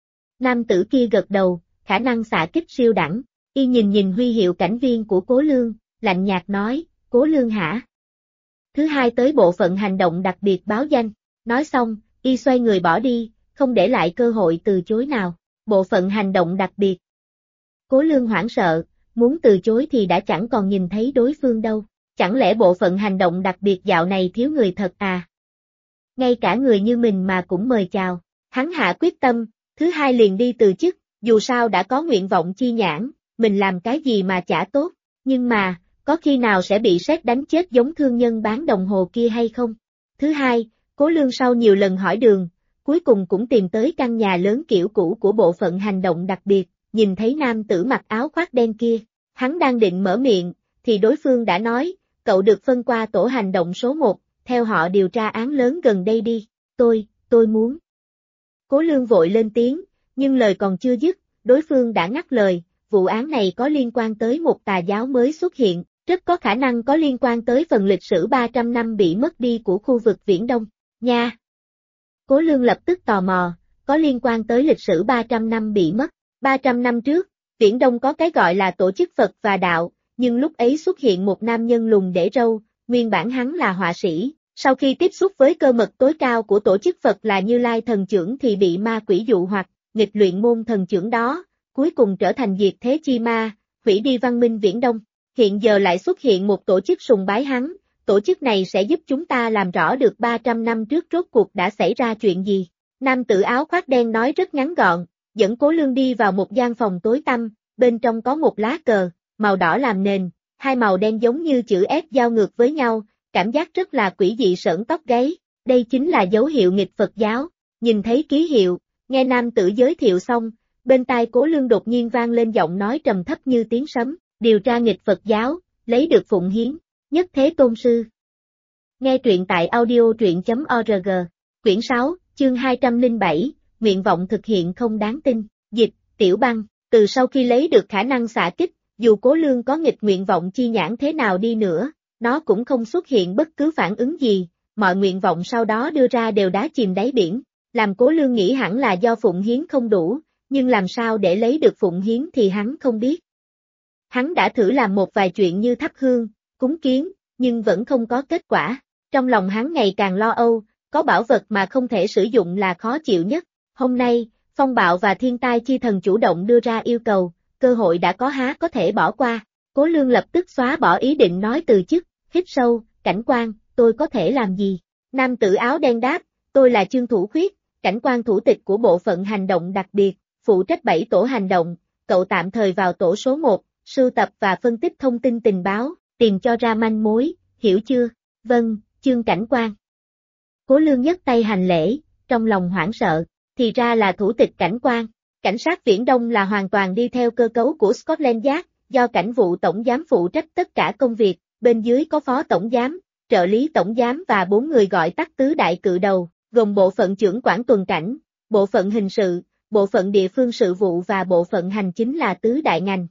Nam tử kia gật đầu, khả năng xạ kích siêu đẳng, y nhìn huy hiệu cảnh viên của Cố Lương, lạnh nhạt nói, Cố Lương hả? Thứ hai tới bộ phận hành động đặc biệt báo danh, nói xong, y xoay người bỏ đi, không để lại cơ hội từ chối nào, bộ phận hành động đặc biệt. Cố Lương hoảng sợ, muốn từ chối thì đã chẳng còn nhìn thấy đối phương đâu, chẳng lẽ bộ phận hành động đặc biệt dạo này thiếu người thật à? Ngay cả người như mình mà cũng mời chào, hắn hạ quyết tâm, thứ hai liền đi từ chức, dù sao đã có nguyện vọng chi nhãn, mình làm cái gì mà chả tốt, nhưng mà, có khi nào sẽ bị sét đánh chết giống thương nhân bán đồng hồ kia hay không? Thứ hai, Cố Lương sau nhiều lần hỏi đường, cuối cùng cũng tìm tới căn nhà lớn kiểu cũ của bộ phận hành động đặc biệt, nhìn thấy nam tử mặc áo khoác đen kia, hắn đang định mở miệng, thì đối phương đã nói, cậu được phân qua tổ hành động số 1, theo họ điều tra án lớn gần đây đi, tôi muốn. Cố Lương vội lên tiếng, nhưng lời còn chưa dứt, đối phương đã ngắt lời, vụ án này có liên quan tới một tà giáo mới xuất hiện, rất có khả năng có liên quan tới phần lịch sử 300 năm bị mất đi của khu vực Viễn Đông, nha. Cố Lương lập tức tò mò, có liên quan tới lịch sử 300 năm bị mất, 300 năm trước, Viễn Đông có cái gọi là tổ chức Phật và Đạo, nhưng lúc ấy xuất hiện một nam nhân lùn để râu, nguyên bản hắn là họa sĩ, sau khi tiếp xúc với cơ mật tối cao của tổ chức Phật là Như Lai thần chưởng thì bị ma quỷ dụ hoặc, nghịch luyện môn thần chưởng đó, cuối cùng trở thành diệt thế chi ma, hủy đi văn minh Viễn Đông. Hiện giờ lại xuất hiện một tổ chức sùng bái hắn, tổ chức này sẽ giúp chúng ta làm rõ được 300 năm trước rốt cuộc đã xảy ra chuyện gì. Nam tử áo khoác đen nói rất ngắn gọn, dẫn Cố Lương đi vào một gian phòng tối tăm, bên trong có một lá cờ, màu đỏ làm nền, hai màu đen giống như chữ S giao ngược với nhau, cảm giác rất là quỷ dị sởn tóc gáy, đây chính là dấu hiệu nghịch Phật giáo. Nhìn thấy ký hiệu, nghe nam tử giới thiệu xong, bên tai Cố Lương đột nhiên vang lên giọng nói trầm thấp như tiếng sấm, điều tra nghịch Phật giáo, lấy được phụng hiến, nhất thế tôn sư. Nghe truyện tại audio truyện.org. Quyển 6, chương 207, nguyện vọng thực hiện không đáng tin. Dịch, Tiểu Băng. Từ sau khi lấy được khả năng xạ kích, dù Cố Lương có nghịch nguyện vọng chi nhãn thế nào đi nữa, nó cũng không xuất hiện bất cứ phản ứng gì, mọi nguyện vọng sau đó đưa ra đều đá chìm đáy biển. Làm Cố Lương nghĩ hẳn là do phụng hiến không đủ, nhưng làm sao để lấy được phụng hiến thì hắn không biết. Hắn đã thử làm một vài chuyện như thắp hương, cúng kiến, nhưng vẫn không có kết quả. Trong lòng hắn ngày càng lo âu, có bảo vật mà không thể sử dụng là khó chịu nhất. Hôm nay, phong bạo và thiên tai chi thần chủ động đưa ra yêu cầu, cơ hội đã có há có thể bỏ qua. Cố Lương lập tức xóa bỏ ý định nói từ chức, hít sâu, cảnh quan, tôi có thể làm gì? Nam tử áo đen đáp, tôi là Chương Thủ Khuyết, cảnh quan thủ tịch của bộ phận hành động đặc biệt, phụ trách 7 tổ hành động, cậu tạm thời vào tổ số 1, sưu tập và phân tích thông tin tình báo, tìm cho ra manh mối, hiểu chưa? Vâng, Chương cảnh quan. Cố Lương nhấc tay hành lễ, trong lòng hoảng sợ, thì ra là thủ tịch cảnh quan. Cảnh sát Viễn Đông là hoàn toàn đi theo cơ cấu của Scotland Yard, do cảnh vụ tổng giám phụ trách tất cả công việc, bên dưới có phó tổng giám, trợ lý tổng giám và 4 người gọi tắt tứ đại cự đầu, gồm bộ phận trưởng quản tuần cảnh, bộ phận hình sự, bộ phận địa phương sự vụ và bộ phận hành chính là tứ đại ngành.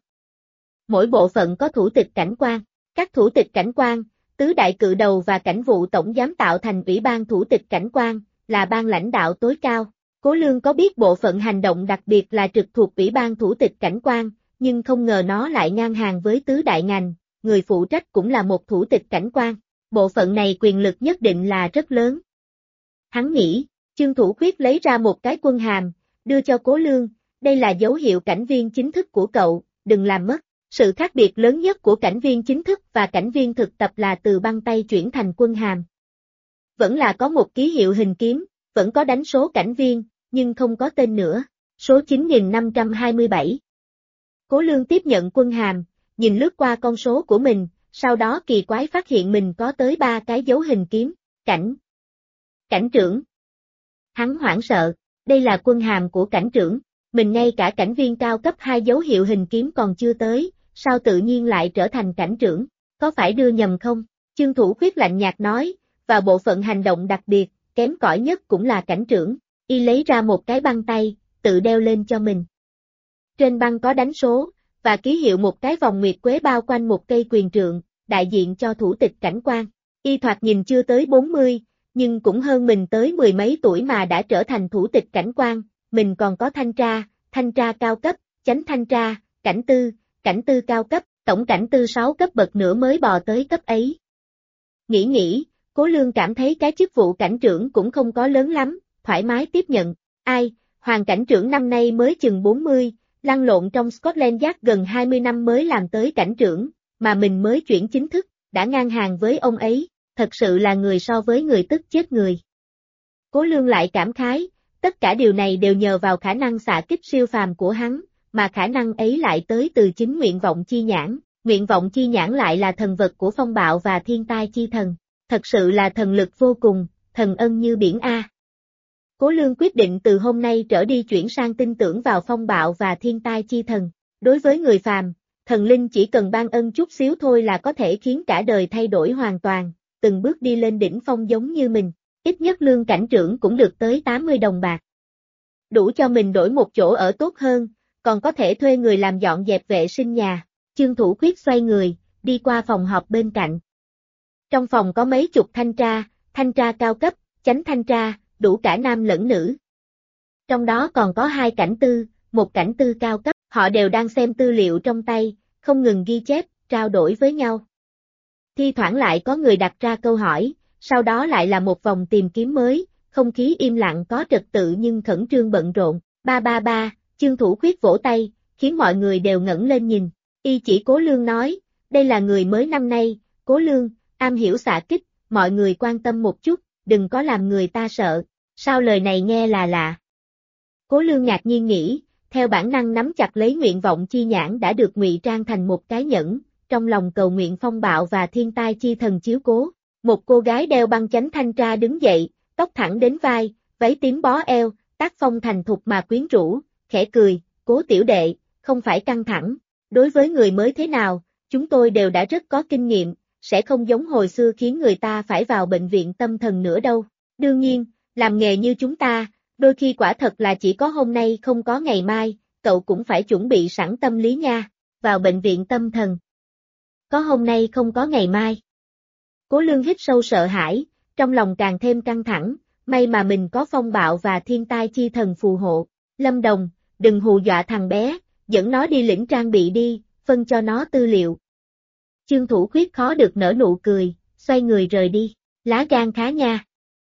Mỗi bộ phận có thủ tịch cảnh quan, các thủ tịch cảnh quan, tứ đại cự đầu và cảnh vụ tổng giám tạo thành ủy ban thủ tịch cảnh quan, là ban lãnh đạo tối cao. Cố Lương có biết bộ phận hành động đặc biệt là trực thuộc ủy ban thủ tịch cảnh quan, nhưng không ngờ nó lại ngang hàng với tứ đại ngành, người phụ trách cũng là một thủ tịch cảnh quan. Bộ phận này quyền lực nhất định là rất lớn. Hắn nghĩ, Chương Thủ Khuyết lấy ra một cái quân hàm, đưa cho Cố Lương, đây là dấu hiệu cảnh viên chính thức của cậu, đừng làm mất. Sự khác biệt lớn nhất của cảnh viên chính thức và cảnh viên thực tập là từ băng tay chuyển thành quân hàm. Vẫn là có một ký hiệu hình kiếm, vẫn có đánh số cảnh viên, nhưng không có tên nữa, số 9527. Cố Lương tiếp nhận quân hàm, nhìn lướt qua con số của mình, sau đó kỳ quái phát hiện mình có tới 3 cái dấu hình kiếm, cảnh trưởng. Hắn hoảng sợ, đây là quân hàm của cảnh trưởng, mình ngay cả cảnh viên cao cấp 2 dấu hiệu hình kiếm còn chưa tới, sao tự nhiên lại trở thành cảnh trưởng, có phải đưa nhầm không? Chương Thủ Khuyết lạnh nhạt nói, và bộ phận hành động đặc biệt, kém cỏi nhất cũng là cảnh trưởng, y lấy ra một cái băng tay, tự đeo lên cho mình. Trên băng có đánh số, và ký hiệu một cái vòng nguyệt quế bao quanh một cây quyền trượng, đại diện cho thủ tịch cảnh quan. Y thoạt nhìn chưa tới 40, nhưng cũng hơn mình tới 10 mấy tuổi mà đã trở thành thủ tịch cảnh quan, mình còn có thanh tra cao cấp, chánh thanh tra, cảnh tư cao cấp, tổng cảnh tư 6 cấp bậc nữa mới bò tới cấp ấy. Nghĩ, Cố Lương cảm thấy cái chức vụ cảnh trưởng cũng không có lớn lắm, thoải mái tiếp nhận. Ai, Hoàng cảnh trưởng năm nay mới chừng 40, lăn lộn trong Scotland Yard gần 20 năm mới làm tới cảnh trưởng, mà mình mới chuyển chính thức, đã ngang hàng với ông ấy, thật sự là người so với người tức chết người. Cố Lương lại cảm khái, tất cả điều này đều nhờ vào khả năng xạ kích siêu phàm của hắn, mà khả năng ấy lại tới từ chính nguyện vọng chi nhãn. Nguyện vọng chi nhãn lại là thần vật của phong bạo và thiên tai chi thần, thật sự là thần lực vô cùng, thần ân như biển A. Cố Lương quyết định từ hôm nay trở đi chuyển sang tin tưởng vào phong bạo và thiên tai chi thần. Đối với người phàm, thần linh chỉ cần ban ân chút xíu thôi là có thể khiến cả đời thay đổi hoàn toàn, từng bước đi lên đỉnh phong giống như mình. Ít nhất lương cảnh trưởng cũng được tới 80 đồng bạc. Đủ cho mình đổi một chỗ ở tốt hơn, còn có thể thuê người làm dọn dẹp vệ sinh nhà. Chương Thủ Khuyết xoay người, đi qua phòng họp bên cạnh. Trong phòng có mấy chục thanh tra cao cấp, chánh thanh tra, đủ cả nam lẫn nữ. Trong đó còn có 2 cảnh tư, một cảnh tư cao cấp, họ đều đang xem tư liệu trong tay, không ngừng ghi chép, trao đổi với nhau. Thi thoảng lại có người đặt ra câu hỏi, sau đó lại là một vòng tìm kiếm mới, không khí im lặng có trật tự nhưng khẩn trương bận rộn. Ba, Chương Thủ Khuyết vỗ tay, khiến mọi người đều ngẩng lên nhìn. Y chỉ Cố Lương nói, đây là người mới năm nay, Cố Lương, am hiểu xạ kích, mọi người quan tâm một chút, đừng có làm người ta sợ. Sao lời này nghe là lạ? Cố Lương ngạc nhiên nghĩ, theo bản năng nắm chặt lấy nguyện vọng chi nhãn đã được ngụy trang thành một cái nhẫn, trong lòng cầu nguyện phong bạo và thiên tai chi thần chiếu cố. Một cô gái đeo băng chánh thanh tra đứng dậy, tóc thẳng đến vai, váy tím bó eo, tác phong thành thục mà quyến rũ, khẽ cười, Cố tiểu đệ, không phải căng thẳng. Đối với người mới thế nào, chúng tôi đều đã rất có kinh nghiệm, sẽ không giống hồi xưa khiến người ta phải vào bệnh viện tâm thần nữa đâu. Đương nhiên, làm nghề như chúng ta, đôi khi quả thật là chỉ có hôm nay không có ngày mai, cậu cũng phải chuẩn bị sẵn tâm lý nha, vào bệnh viện tâm thần. Có hôm nay không có ngày mai. Cố Lương hít sâu sợ hãi, trong lòng càng thêm căng thẳng, may mà mình có phong bạo và thiên tai chi thần phù hộ. Lâm Đồng, đừng hù dọa thằng bé, dẫn nó đi lĩnh trang bị đi, phân cho nó tư liệu. Chương Thủ Khuyết khó được nở nụ cười, xoay người rời đi, lá gan khá nha.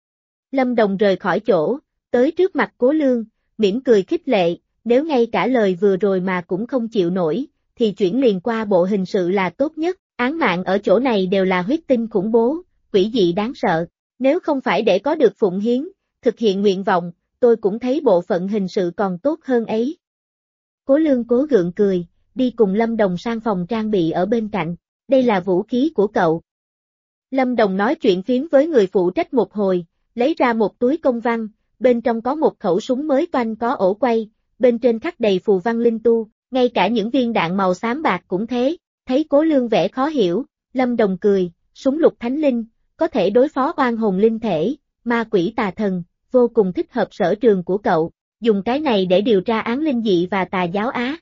Lâm Đồng rời khỏi chỗ, tới trước mặt Cố Lương, mỉm cười khích lệ, nếu ngay cả lời vừa rồi mà cũng không chịu nổi, thì chuyển liền qua bộ hình sự là tốt nhất, án mạng ở chỗ này đều là huyết tinh khủng bố, quỷ dị đáng sợ, nếu không phải để có được phụng hiến, thực hiện nguyện vọng, tôi cũng thấy bộ phận hình sự còn tốt hơn ấy. Cố Lương cố gượng cười, đi cùng Lâm Đồng sang phòng trang bị ở bên cạnh, đây là vũ khí của cậu. Lâm Đồng nói chuyện phím với người phụ trách một hồi, lấy ra một túi công văn, bên trong có một khẩu súng mới toanh có ổ quay, bên trên khắc đầy phù văn linh tu, ngay cả những viên đạn màu xám bạc cũng thế, thấy Cố Lương vẻ khó hiểu, Lâm Đồng cười, súng lục thánh linh, có thể đối phó oan hồn linh thể, ma quỷ tà thần, vô cùng thích hợp sở trường của cậu, dùng cái này để điều tra án linh dị và tà giáo Á.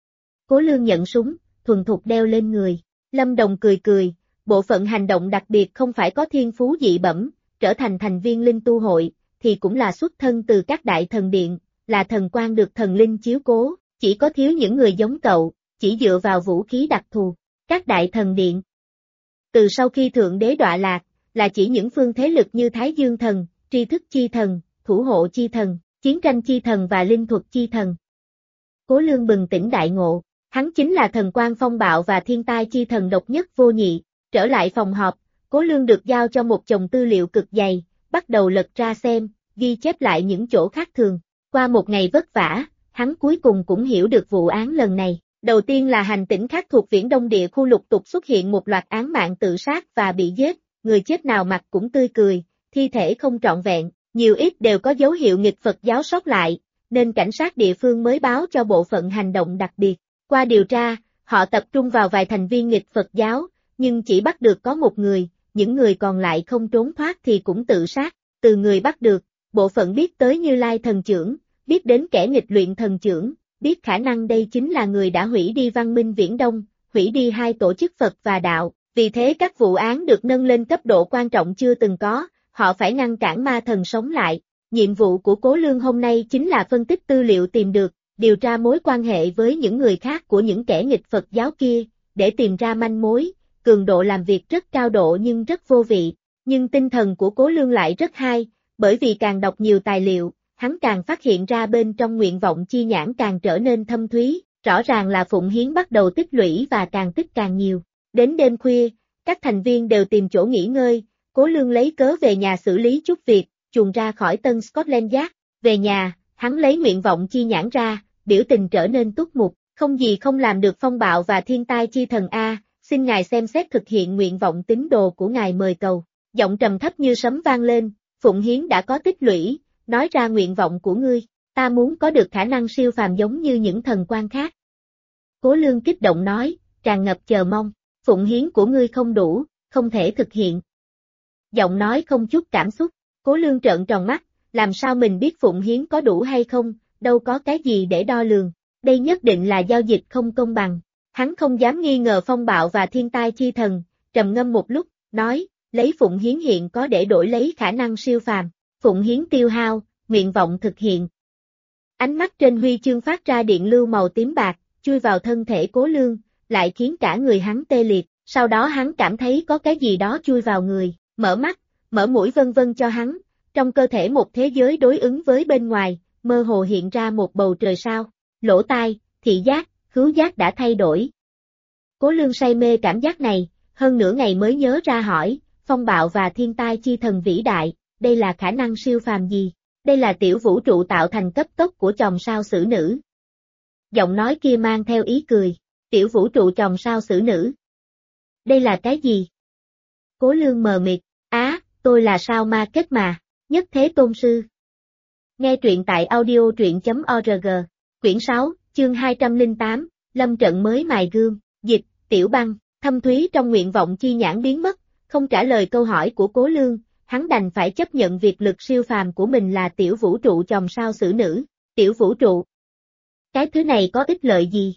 Cố Lương nhận súng, thuần thục đeo lên người, Lâm Đồng cười cười, bộ phận hành động đặc biệt không phải có thiên phú dị bẩm, trở thành thành viên linh tu hội, thì cũng là xuất thân từ các đại thần điện, là thần quan được thần linh chiếu cố, chỉ có thiếu những người giống cậu, chỉ dựa vào vũ khí đặc thù. Các đại thần điện. Từ sau khi Thượng Đế đọa lạc, là chỉ những phương thế lực như Thái Dương Thần, Tri Thức Chi Thần, Thủ Hộ Chi Thần, Chiến tranh Chi Thần và Linh Thuật Chi Thần. Cố Lương bừng tỉnh đại ngộ, hắn chính là thần quan phong bạo và thiên tai chi thần độc nhất vô nhị. Trở lại phòng họp, Cố Lương được giao cho một chồng tư liệu cực dày, bắt đầu lật ra xem, ghi chép lại những chỗ khác thường. Qua một ngày vất vả, hắn cuối cùng cũng hiểu được vụ án lần này. Đầu tiên là hành tỉnh khác thuộc Viễn Đông địa khu lục tục xuất hiện một loạt án mạng tự sát và bị giết, người chết nào mặt cũng tươi cười, thi thể không trọn vẹn, nhiều ít đều có dấu hiệu nghịch Phật giáo sót lại, nên cảnh sát địa phương mới báo cho bộ phận hành động đặc biệt. Qua điều tra, họ tập trung vào vài thành viên nghịch Phật giáo, nhưng chỉ bắt được có một người, những người còn lại không trốn thoát thì cũng tự sát. Từ người bắt được, bộ phận biết tới Như Lai thần trưởng, biết đến kẻ nghịch luyện thần trưởng, biết khả năng đây chính là người đã hủy đi văn minh Viễn Đông, hủy đi hai tổ chức Phật và đạo. Vì thế các vụ án được nâng lên cấp độ quan trọng chưa từng có, họ phải ngăn cản ma thần sống lại. Nhiệm vụ của Cố Lương hôm nay chính là phân tích tư liệu tìm được, điều tra mối quan hệ với những người khác của những kẻ nghịch Phật giáo kia, để tìm ra manh mối. Cường độ làm việc rất cao độ nhưng rất vô vị, nhưng tinh thần của Cố Lương lại rất hay, bởi vì càng đọc nhiều tài liệu, hắn càng phát hiện ra bên trong nguyện vọng chi nhãn càng trở nên thâm thúy, rõ ràng là phụng hiến bắt đầu tích lũy và càng tích càng nhiều. Đến đêm khuya, các thành viên đều tìm chỗ nghỉ ngơi, Cố Lương lấy cớ về nhà xử lý chút việc, chuồn ra khỏi Tân Scotland Yard. Về nhà, hắn lấy nguyện vọng chi nhãn ra, biểu tình trở nên túc mục, không gì không làm được phong bạo và thiên tai chi thần A, xin ngài xem xét thực hiện nguyện vọng tín đồ của ngài mời cầu. Giọng trầm thấp như sấm vang lên, phụng hiến đã có tích lũy, nói ra nguyện vọng của ngươi, ta muốn có được khả năng siêu phàm giống như những thần quan khác. Cố Lương kích động nói, tràn ngập chờ mong, phụng hiến của ngươi không đủ, không thể thực hiện. Giọng nói không chút cảm xúc, Cố Lương trợn tròn mắt, làm sao mình biết phụng hiến có đủ hay không, đâu có cái gì để đo lường, đây nhất định là giao dịch không công bằng. Hắn không dám nghi ngờ phong bạo và thiên tai chi thần, trầm ngâm một lúc, nói, lấy phụng hiến hiện có để đổi lấy khả năng siêu phàm, phụng hiến tiêu hao, nguyện vọng thực hiện. Ánh mắt trên huy chương phát ra điện lưu màu tím bạc, chui vào thân thể Cố Lương, lại khiến cả người hắn tê liệt, sau đó hắn cảm thấy có cái gì đó chui vào người, mở mắt, mở mũi vân vân cho hắn, trong cơ thể một thế giới đối ứng với bên ngoài, mơ hồ hiện ra một bầu trời sao, lỗ tai, thị giác, khứu giác đã thay đổi. Cố Lương say mê cảm giác này, hơn nửa ngày mới nhớ ra hỏi, phong bạo và thiên tai chi thần vĩ đại, đây là khả năng siêu phàm gì? Đây là tiểu vũ trụ tạo thành cấp tốc của chòm sao xử nữ. Giọng nói kia mang theo ý cười, tiểu vũ trụ chòm sao xử nữ. Đây là cái gì? Cố Lương mờ mịt, tôi là sao ma kết mà, nhất thế tôn sư. Nghe truyện tại audio.org, quyển 6, chương 208, lâm trận mới mài gương, dịch, Tiểu Băng. Thâm thúy trong nguyện vọng chi nhãn biến mất, không trả lời câu hỏi của Cố Lương, hắn đành phải chấp nhận việc lực siêu phàm của mình là tiểu vũ trụ chòm sao xử nữ. Tiểu vũ trụ. Cái thứ này có ích lợi gì?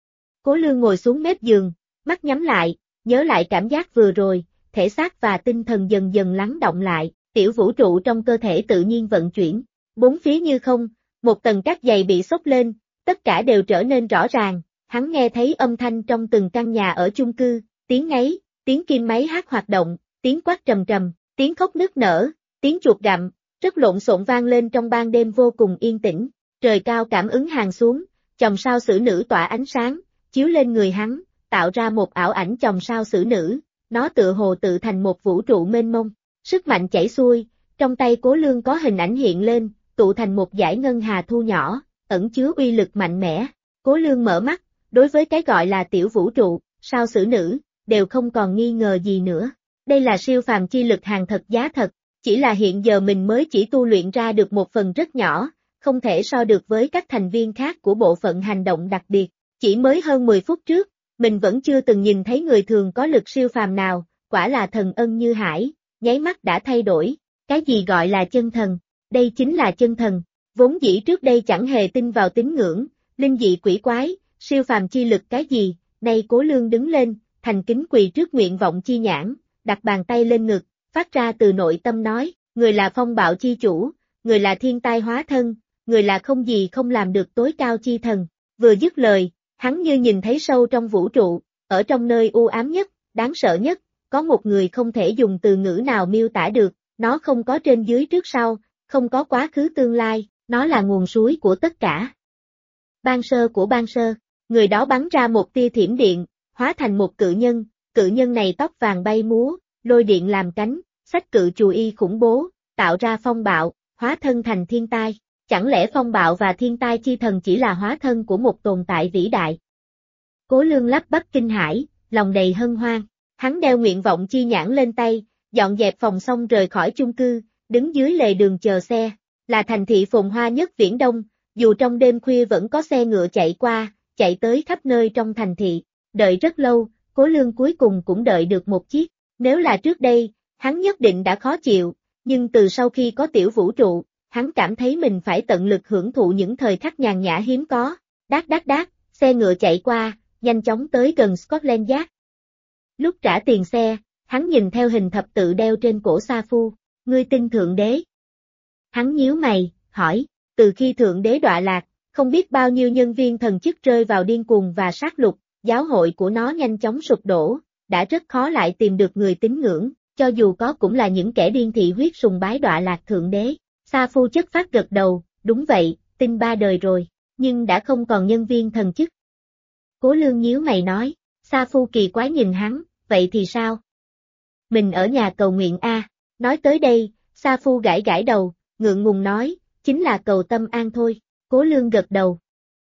Cố Lương ngồi xuống mép giường, mắt nhắm lại, nhớ lại cảm giác vừa rồi, thể xác và tinh thần dần dần lắng động lại, tiểu vũ trụ trong cơ thể tự nhiên vận chuyển. Bốn phía như không, một tầng cát dày bị xốc lên, tất cả đều trở nên rõ ràng, hắn nghe thấy âm thanh trong từng căn nhà ở chung cư, tiếng ngáy, tiếng kim máy hát hoạt động, tiếng quát trầm trầm, tiếng khóc nức nở, tiếng chuột gặm, rất lộn xộn vang lên trong ban đêm vô cùng yên tĩnh. Trời cao cảm ứng hàng xuống, chòm sao xử nữ tỏa ánh sáng, chiếu lên người hắn, tạo ra một ảo ảnh chòm sao xử nữ, nó tựa hồ tự thành một vũ trụ mênh mông. Sức mạnh chảy xuôi, trong tay Cố Lương có hình ảnh hiện lên, tụ thành một dải ngân hà thu nhỏ, ẩn chứa uy lực mạnh mẽ. Cố Lương mở mắt, đối với cái gọi là tiểu vũ trụ, sao xử nữ, đều không còn nghi ngờ gì nữa. Đây là siêu phàm chi lực hàng thật giá thật, chỉ là hiện giờ mình mới chỉ tu luyện ra được một phần rất nhỏ, không thể so được với các thành viên khác của bộ phận hành động đặc biệt. Chỉ mới hơn 10 phút trước, mình vẫn chưa từng nhìn thấy người thường có lực siêu phàm nào, quả là thần ân như hải, nháy mắt đã thay đổi. Cái gì gọi là chân thần? Đây chính là chân thần. Vốn dĩ trước đây chẳng hề tin vào tín ngưỡng, linh dị quỷ quái, siêu phàm chi lực cái gì, nay Cố Lương đứng lên, thành kính quỳ trước nguyện vọng chi nhãn, đặt bàn tay lên ngực, phát ra từ nội tâm nói, người là phong bạo chi chủ, người là thiên tai hóa thân, người là không gì không làm được tối cao chi thần. Vừa dứt lời, hắn như nhìn thấy sâu trong vũ trụ, ở trong nơi u ám nhất, đáng sợ nhất, có một người không thể dùng từ ngữ nào miêu tả được, nó không có trên dưới trước sau, không có quá khứ tương lai, nó là nguồn suối của tất cả. Ban sơ của ban sơ, người đó bắn ra một tia thiểm điện, hóa thành một cự nhân này tóc vàng bay múa, lôi điện làm cánh, xách cự chù y khủng bố, tạo ra phong bạo, hóa thân thành thiên tai. Chẳng lẽ phong bạo và thiên tai chi thần chỉ là hóa thân của một tồn tại vĩ đại? Cố Lương lắp bắp kinh hãi, lòng đầy hân hoan. Hắn đeo nguyện vọng chi nhãn lên tay, dọn dẹp phòng xong rời khỏi chung cư, đứng dưới lề đường chờ xe. Là thành thị phồn hoa nhất Viễn Đông, dù trong đêm khuya vẫn có xe ngựa chạy qua, chạy tới khắp nơi trong thành thị. Đợi rất lâu, Cố Lương cuối cùng cũng đợi được một chiếc. Nếu là trước đây, hắn nhất định đã khó chịu, nhưng từ sau khi có tiểu vũ trụ, hắn cảm thấy mình phải tận lực hưởng thụ những thời khắc nhàn nhã hiếm có. Đát đát đát, xe ngựa chạy qua, nhanh chóng tới gần Scotland Yard. Lúc trả tiền xe, hắn nhìn theo hình thập tự đeo trên cổ Sa Phu, ngươi tin Thượng Đế. Hắn nhíu mày, hỏi, từ khi Thượng Đế đọa lạc, không biết bao nhiêu nhân viên thần chức rơi vào điên cuồng và sát lục, giáo hội của nó nhanh chóng sụp đổ, đã rất khó lại tìm được người tín ngưỡng, cho dù có cũng là những kẻ điên thị huyết sùng bái đọa lạc Thượng Đế. Sa Phu chất phát gật đầu, đúng vậy, tin 3 đời rồi, nhưng đã không còn nhân viên thần chức. Cố Lương nhíu mày nói, Sa Phu kỳ quái nhìn hắn, vậy thì sao? Mình ở nhà cầu nguyện a. Nói tới đây, Sa Phu gãi gãi đầu, ngượng ngùng nói, chính là cầu tâm an thôi. Cố Lương gật đầu.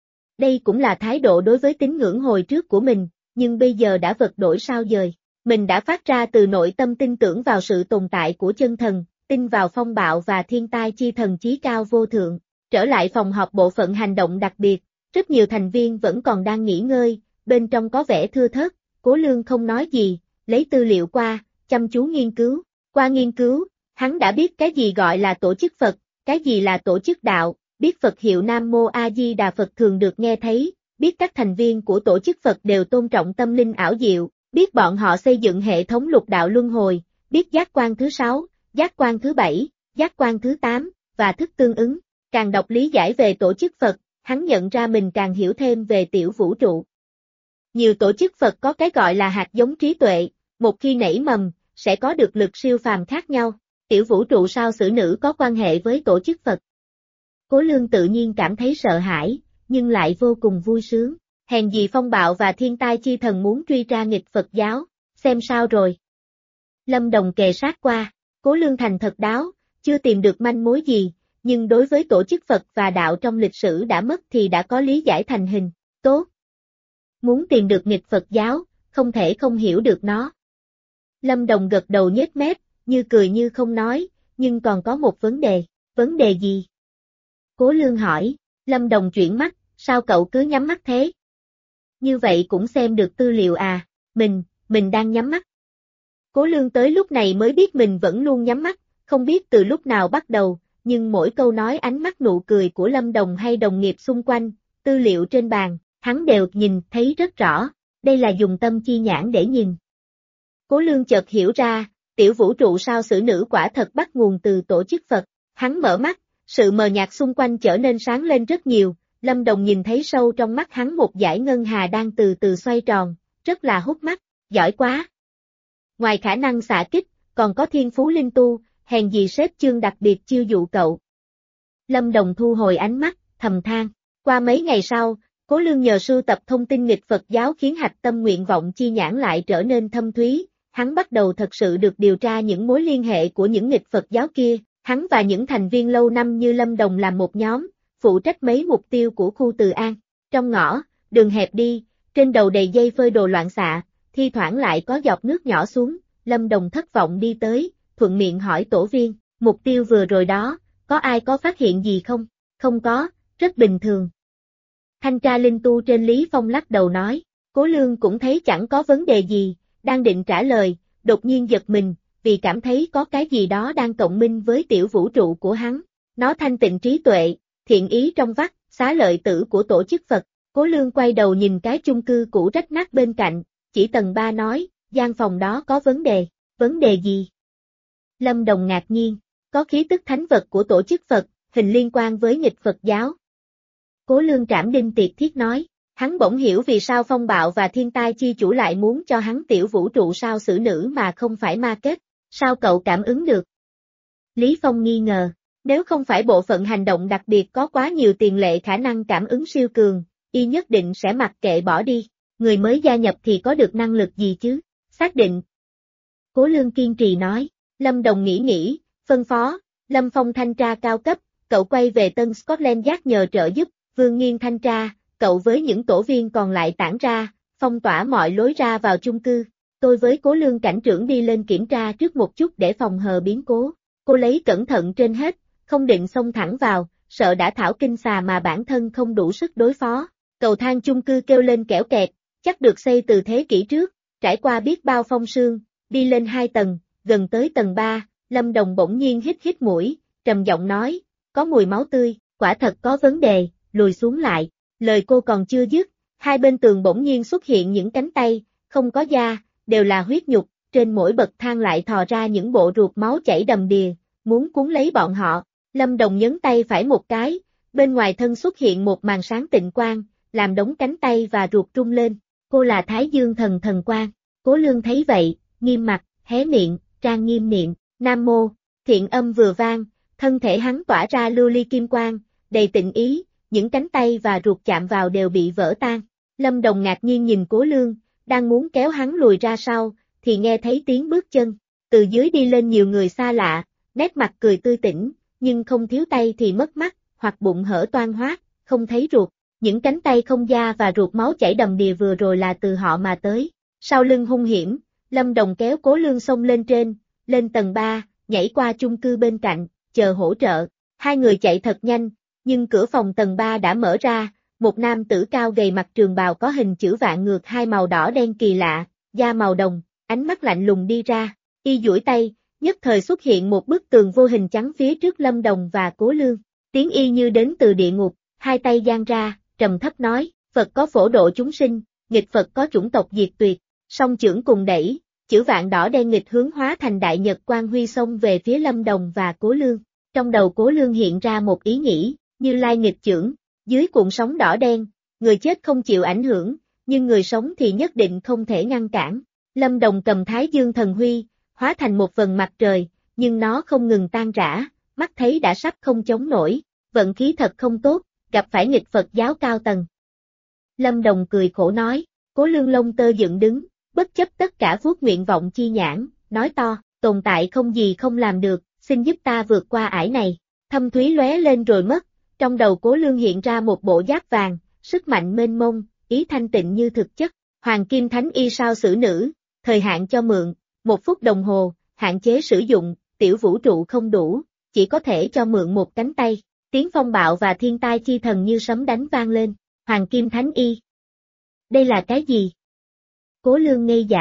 Đây cũng là thái độ đối với tín ngưỡng hồi trước của mình, nhưng bây giờ đã vật đổi sao dời. Mình đã phát ra từ nội tâm tin tưởng vào sự tồn tại của chân thần, tin vào phong bạo và thiên tai chi thần chí cao vô thượng. Trở lại phòng họp bộ phận hành động đặc biệt, rất nhiều thành viên vẫn còn đang nghỉ ngơi, bên trong có vẻ thưa thớt. Cố Lương không nói gì, lấy tư liệu qua, chăm chú nghiên cứu. Qua nghiên cứu, hắn đã biết cái gì gọi là tổ chức Phật, cái gì là tổ chức đạo, biết Phật hiệu Nam Mô A Di Đà Phật thường được nghe thấy, biết các thành viên của tổ chức Phật đều tôn trọng tâm linh ảo diệu, biết bọn họ xây dựng hệ thống lục đạo luân hồi, biết giác quan thứ 6, giác quan thứ 7, giác quan thứ 8, và thức tương ứng. Càng đọc lý giải về tổ chức Phật, hắn nhận ra mình càng hiểu thêm về tiểu vũ trụ. Nhiều tổ chức Phật có cái gọi là hạt giống trí tuệ, một khi nảy mầm, sẽ có được lực siêu phàm khác nhau. Tiểu vũ trụ sao xử nữ có quan hệ với tổ chức Phật. Cố Lương tự nhiên cảm thấy sợ hãi, nhưng lại vô cùng vui sướng. Hèn gì phong bạo và thiên tai chi thần muốn truy tra nghịch Phật giáo, xem sao rồi. Lâm Đồng kề sát qua, Cố Lương thành thật đáo, chưa tìm được manh mối gì, nhưng đối với tổ chức Phật và đạo trong lịch sử đã mất thì đã có lý giải thành hình. Tốt. Muốn tìm được nghịch Phật giáo, không thể không hiểu được nó. Lâm Đồng gật đầu nhếch mép, như cười như không nói, nhưng còn có một vấn đề. Vấn đề gì? Cố Lương hỏi. Lâm Đồng chuyển mắt, sao cậu cứ nhắm mắt thế? Như vậy cũng xem được tư liệu à? mình đang nhắm mắt. Cố Lương tới lúc này mới biết mình vẫn luôn nhắm mắt, không biết từ lúc nào bắt đầu, nhưng mỗi câu nói, ánh mắt, nụ cười của Lâm Đồng hay đồng nghiệp xung quanh, tư liệu trên bàn, hắn đều nhìn thấy rất rõ, đây là dùng tâm chi nhãn để nhìn. Cố Lương chợt hiểu ra, tiểu vũ trụ sao xử nữ quả thật bắt nguồn từ tổ chức Phật, hắn mở mắt, sự mờ nhạt xung quanh trở nên sáng lên rất nhiều, Lâm Đồng nhìn thấy sâu trong mắt hắn một dải ngân hà đang từ từ xoay tròn, rất là hút mắt, giỏi quá. Ngoài khả năng xạ kích, còn có thiên phú linh tu, hèn gì sếp Chương đặc biệt chiêu dụ cậu. Lâm Đồng thu hồi ánh mắt, thầm than. Qua mấy ngày sau, Cố Lương nhờ sưu tập thông tin nghịch Phật giáo khiến hạch tâm nguyện vọng chi nhãn lại trở nên thâm thúy, hắn bắt đầu thật sự được điều tra những mối liên hệ của những nghịch Phật giáo kia, hắn và những thành viên lâu năm như Lâm Đồng làm một nhóm, phụ trách mấy mục tiêu của khu Từ An. Trong ngõ, đường hẹp đi, trên đầu đầy dây phơi đồ loạn xạ, thi thoảng lại có giọt nước nhỏ xuống, Lâm Đồng thất vọng đi tới, thuận miệng hỏi tổ viên, mục tiêu vừa rồi đó, có ai có phát hiện gì không? Không có, rất bình thường. Thanh tra linh tu trên Lý Phong lắc đầu nói, Cố Lương cũng thấy chẳng có vấn đề gì, đang định trả lời, đột nhiên giật mình, vì cảm thấy có cái gì đó đang cộng minh với tiểu vũ trụ của hắn. Nó thanh tịnh trí tuệ, thiện ý trong vắt, xá lợi tử của tổ chức Phật. Cố Lương quay đầu nhìn cái chung cư cũ rách nát bên cạnh, chỉ tầng 3 nói, gian phòng đó có vấn đề gì? Lâm Đồng ngạc nhiên, có khí tức thánh vật của tổ chức Phật, hình liên quan với nghịch Phật giáo. Cố Lương trảm đinh tiệt thiết nói, hắn bỗng hiểu vì sao phong bạo và thiên tai chi chủ lại muốn cho hắn tiểu vũ trụ sao xử nữ mà không phải ma kết, sao cậu cảm ứng được? Lý Phong nghi ngờ, nếu không phải bộ phận hành động đặc biệt có quá nhiều tiền lệ khả năng cảm ứng siêu cường, y nhất định sẽ mặc kệ bỏ đi, người mới gia nhập thì có được năng lực gì chứ, xác định. Cố Lương kiên trì nói, Lâm Đồng nghĩ, phân phó, Lâm Phong thanh tra cao cấp, cậu quay về Tân Scotland Yard nhờ trợ giúp, Vương Nghiên thanh tra, cậu với những tổ viên còn lại tản ra, phong tỏa mọi lối ra vào chung cư. Tôi với Cố Lương cảnh trưởng đi lên kiểm tra trước một chút để phòng hờ biến cố. Cô lấy cẩn thận trên hết, không định xông thẳng vào, sợ đã thảo kinh xà mà bản thân không đủ sức đối phó. Cầu thang chung cư kêu lên kẽo kẹt, chắc được xây từ thế kỷ trước, trải qua biết bao phong sương, đi lên 2 tầng, gần tới tầng 3, Lâm Đồng bỗng nhiên hít mũi, trầm giọng nói, có mùi máu tươi, quả thật có vấn đề, lùi xuống lại. Lời cô còn chưa dứt, hai bên tường bỗng nhiên xuất hiện những cánh tay, không có da, đều là huyết nhục, trên mỗi bậc thang lại thò ra những bộ ruột máu chảy đầm đìa, muốn cuốn lấy bọn họ. Lâm Đồng nhấn tay phải một cái, bên ngoài thân xuất hiện một màn sáng tịnh quang, làm đống cánh tay và ruột rung lên. Cô là Thái Dương thần quang. Cố Lương thấy vậy, nghiêm mặt, hé miệng, trang nghiêm niệm, Nam Mô, thiện âm vừa vang, thân thể hắn tỏa ra lưu ly kim quang, đầy tịnh ý, những cánh tay và ruột chạm vào đều bị vỡ tan. Lâm Đồng ngạc nhiên nhìn Cố Lương, đang muốn kéo hắn lùi ra sau, thì nghe thấy tiếng bước chân, từ dưới đi lên nhiều người xa lạ, nét mặt cười tươi tỉnh, nhưng không thiếu tay thì mất mắt, hoặc bụng hở toang hoác, không thấy ruột. Những cánh tay không da và ruột máu chảy đầm đìa vừa rồi là từ họ mà tới. Sau lưng hung hiểm, Lâm Đồng kéo Cố Lương xông lên trên, lên tầng 3, nhảy qua chung cư bên cạnh, chờ hỗ trợ. Hai người chạy thật nhanh, nhưng cửa phòng tầng 3 đã mở ra, một nam tử cao gầy mặc trường bào có hình chữ vạn ngược hai màu đỏ đen kỳ lạ, da màu đồng, ánh mắt lạnh lùng đi ra, y duỗi tay, nhất thời xuất hiện một bức tường vô hình chắn phía trước Lâm Đồng và Cố Lương. Tiếng y như đến từ địa ngục, hai tay giang ra, trầm thấp nói, Phật có phổ độ chúng sinh, nghịch Phật có chủng tộc diệt tuyệt, song chưởng cùng đẩy, chữ vạn đỏ đen nghịch hướng hóa thành đại nhật quang huy xông về phía Lâm Đồng và Cố Lương. Trong đầu Cố Lương hiện ra một ý nghĩ, Như Lai nghịch chưởng, dưới cuộn sóng đỏ đen, người chết không chịu ảnh hưởng, nhưng người sống thì nhất định không thể ngăn cản. Lâm Đồng cầm Thái Dương thần huy, hóa thành một vầng mặt trời, nhưng nó không ngừng tan rã, mắt thấy đã sắp không chống nổi, vận khí thật không tốt, gặp phải nghịch Phật giáo cao tầng. Lâm Đồng cười khổ nói, Cố Lương lông tơ dựng đứng, bất chấp tất cả vuốt nguyện vọng chi nhãn, nói to, tồn tại không gì không làm được, xin giúp ta vượt qua ải này. Thâm thúy lóe lên rồi mất, trong đầu Cố Lương hiện ra một bộ giáp vàng, sức mạnh mênh mông, ý thanh tịnh như thực chất, Hoàng Kim Thánh Y sao xử nữ, thời hạn cho mượn, 1 phút đồng hồ, hạn chế sử dụng, tiểu vũ trụ không đủ, chỉ có thể cho mượn một cánh tay. Tiếng phong bạo và thiên tai chi thần như sấm đánh vang lên, Hoàng Kim Thánh Y. Đây là cái gì? Cố Lương ngây dại,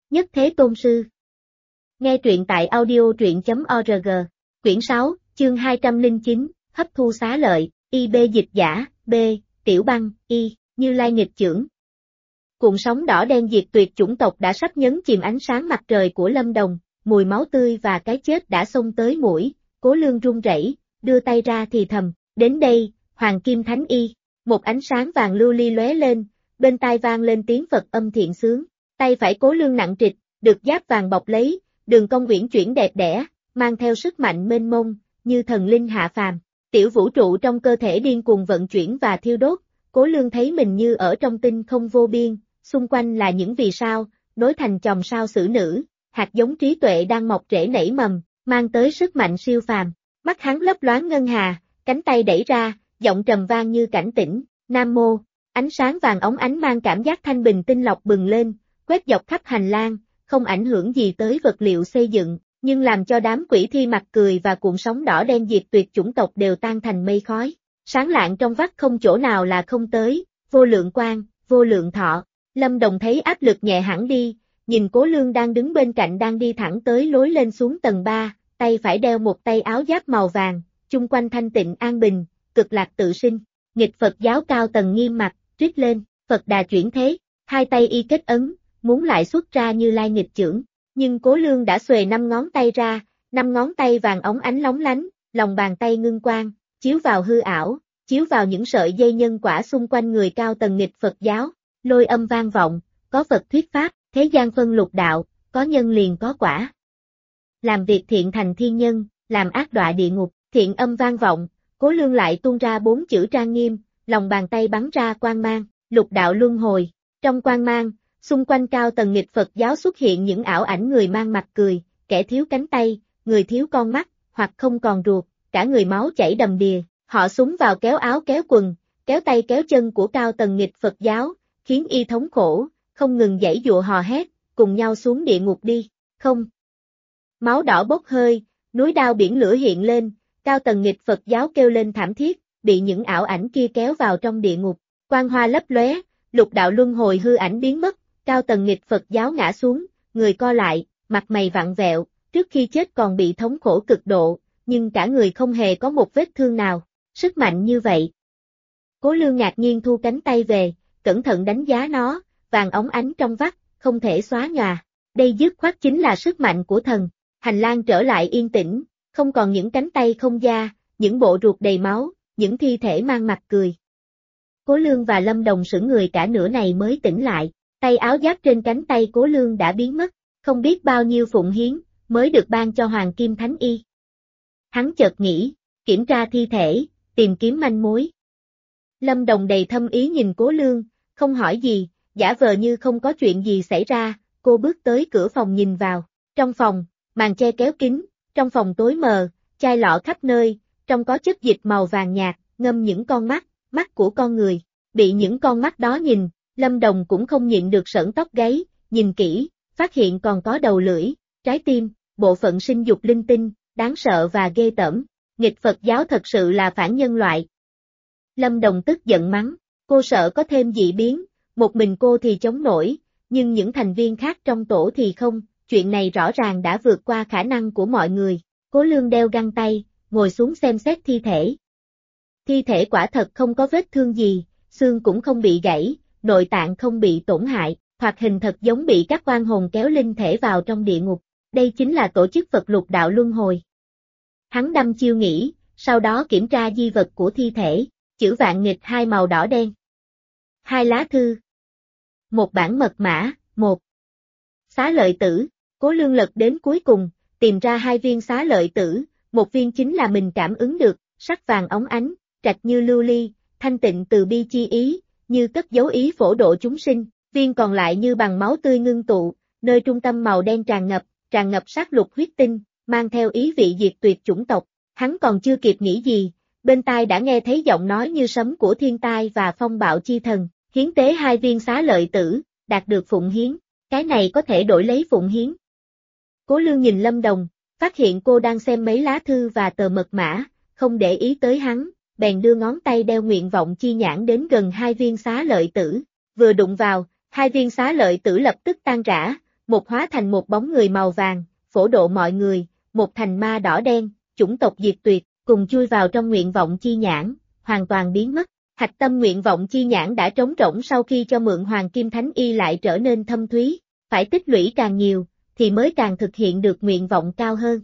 Nhất Thế Tôn Sư. Nghe truyện tại audio truyện.org. Quyển 6, chương 209, hấp thu xá lợi, IB dịch giả, B, Tiểu Băng, Y, Như Lai nghịch chưởng. Cuộn sóng đỏ đen diệt tuyệt chủng tộc đã sắp nhấn chìm ánh sáng mặt trời của Lâm Đồng, mùi máu tươi và cái chết đã xông tới mũi, Cố Lương run rẩy, đưa tay ra thì thầm, đến đây, Hoàng Kim Thánh Y. Một ánh sáng vàng lưu ly lóe lên, bên tai vang lên tiếng Phật âm thiện sướng, tay phải Cố Lương nặng trịch, được giáp vàng bọc lấy, đường cong uyển chuyển đẹp đẽ, mang theo sức mạnh mênh mông, như thần linh hạ phàm. Tiểu vũ trụ trong cơ thể điên cuồng vận chuyển và thiêu đốt, Cố Lương thấy mình như ở trong tinh không vô biên, xung quanh là những vì sao, nối thành chòm sao xử nữ, hạt giống trí tuệ đang mọc rễ nảy mầm, mang tới sức mạnh siêu phàm. Mắt hắn lấp loáng ngân hà, cánh tay đẩy ra, giọng trầm vang như cảnh tỉnh, Nam Mô. Ánh sáng vàng óng ánh mang cảm giác thanh bình tinh lọc bừng lên, quét dọc khắp hành lang, không ảnh hưởng gì tới vật liệu xây dựng, nhưng làm cho đám quỷ thi mặt cười và cuộn sóng đỏ đen diệt tuyệt chủng tộc đều tan thành mây khói. Sáng lạng trong vắt không chỗ nào là không tới, vô lượng quang, vô lượng thọ. Lâm Đồng thấy áp lực nhẹ hẳn đi, nhìn Cố Lương đang đứng bên cạnh đang đi thẳng tới lối lên xuống tầng 3, tay phải đeo một tay áo giáp màu vàng, chung quanh thanh tịnh an bình, cực lạc tự sinh. Nghịch Phật giáo cao tầng nghiêm mặt, trích lên, Phật Đà chuyển thế, hai tay y kết ấn, muốn lại xuất ra Như Lai nghịch chưởng, nhưng Cố Lương đã xuề 5 ngón tay ra, 5 ngón tay vàng óng ánh lóng lánh, lòng bàn tay ngưng quang, chiếu vào hư ảo, chiếu vào những sợi dây nhân quả xung quanh người cao tầng nghịch Phật giáo, lôi âm vang vọng, có Phật thuyết pháp, thế gian phân lục đạo, có nhân liền có quả. Làm việc thiện thành thiên nhân, làm ác đọa địa ngục, thiện âm vang vọng, Cố Lương lại tuôn ra 4 chữ trang nghiêm, lòng bàn tay bắn ra quang mang, lục đạo luân hồi, trong quang mang, xung quanh cao tầng nghịch Phật giáo xuất hiện những ảo ảnh người mang mặt cười, kẻ thiếu cánh tay, người thiếu con mắt, hoặc không còn ruột, cả người máu chảy đầm đìa, họ súng vào kéo áo kéo quần, kéo tay kéo chân của cao tầng nghịch Phật giáo, khiến y thống khổ, không ngừng giãy giụa hò hét, cùng nhau xuống địa ngục đi, không. Máu đỏ bốc hơi, núi đao biển lửa hiện lên, cao tầng nghịch Phật giáo kêu lên thảm thiết, bị những ảo ảnh kia kéo vào trong địa ngục, quang hoa lấp lóe, lục đạo luân hồi hư ảnh biến mất, cao tầng nghịch Phật giáo ngã xuống, người co lại, mặt mày vặn vẹo, trước khi chết còn bị thống khổ cực độ, nhưng cả người không hề có một vết thương nào, sức mạnh như vậy. Cố Lương ngạc nhiên thu cánh tay về, cẩn thận đánh giá nó, vàng óng ánh trong vắt, không thể xóa nhòa, đây dứt khoát chính là sức mạnh của thần, hành lang trở lại yên tĩnh, không còn những cánh tay không da, những bộ ruột đầy máu, những thi thể mang mặt cười. Cố Lương và Lâm Đồng sững người cả nửa này mới tỉnh lại, tay áo giáp trên cánh tay Cố Lương đã biến mất, không biết bao nhiêu phụng hiến, mới được ban cho Hoàng Kim Thánh Y. Hắn chợt nghĩ, kiểm tra thi thể, tìm kiếm manh mối. Lâm Đồng đầy thâm ý nhìn Cố Lương, không hỏi gì, giả vờ như không có chuyện gì xảy ra, cô bước tới cửa phòng nhìn vào, trong phòng, màn che kéo kín, trong phòng tối mờ, chai lọ khắp nơi, trong có chất dịch màu vàng nhạt, ngâm những con mắt, mắt của con người, bị những con mắt đó nhìn, Lâm Đồng cũng không nhịn được sởn tóc gáy, nhìn kỹ, phát hiện còn có đầu lưỡi, trái tim, bộ phận sinh dục linh tinh, đáng sợ và ghê tởm, nghịch Phật giáo thật sự là phản nhân loại. Lâm Đồng tức giận mắng, cô sợ có thêm dị biến, một mình cô thì chống nổi, nhưng những thành viên khác trong tổ thì không, chuyện này rõ ràng đã vượt qua khả năng của mọi người. Cố Lương đeo găng tay, ngồi xuống xem xét thi thể. Thi thể quả thật không có vết thương gì, xương cũng không bị gãy, nội tạng không bị tổn hại, thoạt hình thật giống bị các oan hồn kéo linh thể vào trong địa ngục. Đây chính là tổ chức Phật lục đạo luân hồi. Hắn đăm chiêu nghĩ, sau đó kiểm tra di vật của thi thể, chữ vạn nghịch 2 màu đỏ đen. 2 lá thư. 1 bản mật mã, 1. Xá lợi tử, Cố Lương lật đến cuối cùng, tìm ra 2 viên xá lợi tử, một viên chính là mình cảm ứng được, sắc vàng óng ánh, trạch như lưu ly, thanh tịnh từ bi chi ý, như cất dấu ý phổ độ chúng sinh, viên còn lại như bằng máu tươi ngưng tụ, nơi trung tâm màu đen tràn ngập sát lục huyết tinh, mang theo ý vị diệt tuyệt chủng tộc. Hắn còn chưa kịp nghĩ gì, bên tai đã nghe thấy giọng nói như sấm của thiên tai và phong bạo chi thần, hiến tế 2 viên xá lợi tử, đạt được phụng hiến, cái này có thể đổi lấy phụng hiến. Cố Lương nhìn Lâm Đồng, phát hiện cô đang xem mấy lá thư và tờ mật mã, không để ý tới hắn, bèn đưa ngón tay đeo nguyện vọng chi nhãn đến gần 2 viên xá lợi tử, vừa đụng vào, 2 viên xá lợi tử lập tức tan rã, một hóa thành một bóng người màu vàng, phổ độ mọi người, một thành ma đỏ đen, chủng tộc diệt tuyệt, cùng chui vào trong nguyện vọng chi nhãn, hoàn toàn biến mất. Hạch tâm nguyện vọng chi nhãn đã trống rỗng sau khi cho mượn Hoàng Kim Thánh Y lại trở nên thâm thúy, phải tích lũy càng nhiều, thì mới càng thực hiện được nguyện vọng cao hơn.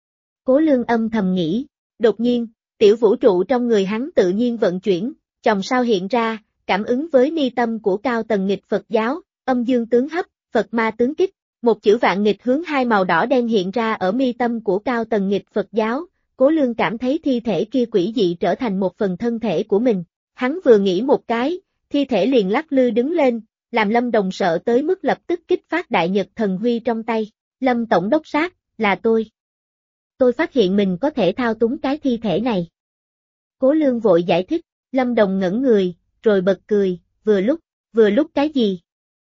Cố Lương âm thầm nghĩ, đột nhiên, tiểu vũ trụ trong người hắn tự nhiên vận chuyển, chòm sao hiện ra, cảm ứng với mi tâm của cao tầng nghịch Phật giáo, âm dương tướng hấp, Phật ma tướng kích, một chữ vạn nghịch hướng hai màu đỏ đen hiện ra ở mi tâm của cao tầng nghịch Phật giáo, Cố Lương cảm thấy thi thể kia quỷ dị trở thành một phần thân thể của mình. Hắn vừa nghĩ một cái, thi thể liền lắc lư đứng lên, làm Lâm Đồng sợ tới mức lập tức kích phát đại nhật thần huy trong tay. Lâm Tổng đốc sát, là tôi. Tôi phát hiện mình có thể thao túng cái thi thể này. Cố Lương vội giải thích, Lâm Đồng ngẩn người, rồi bật cười, vừa lúc cái gì?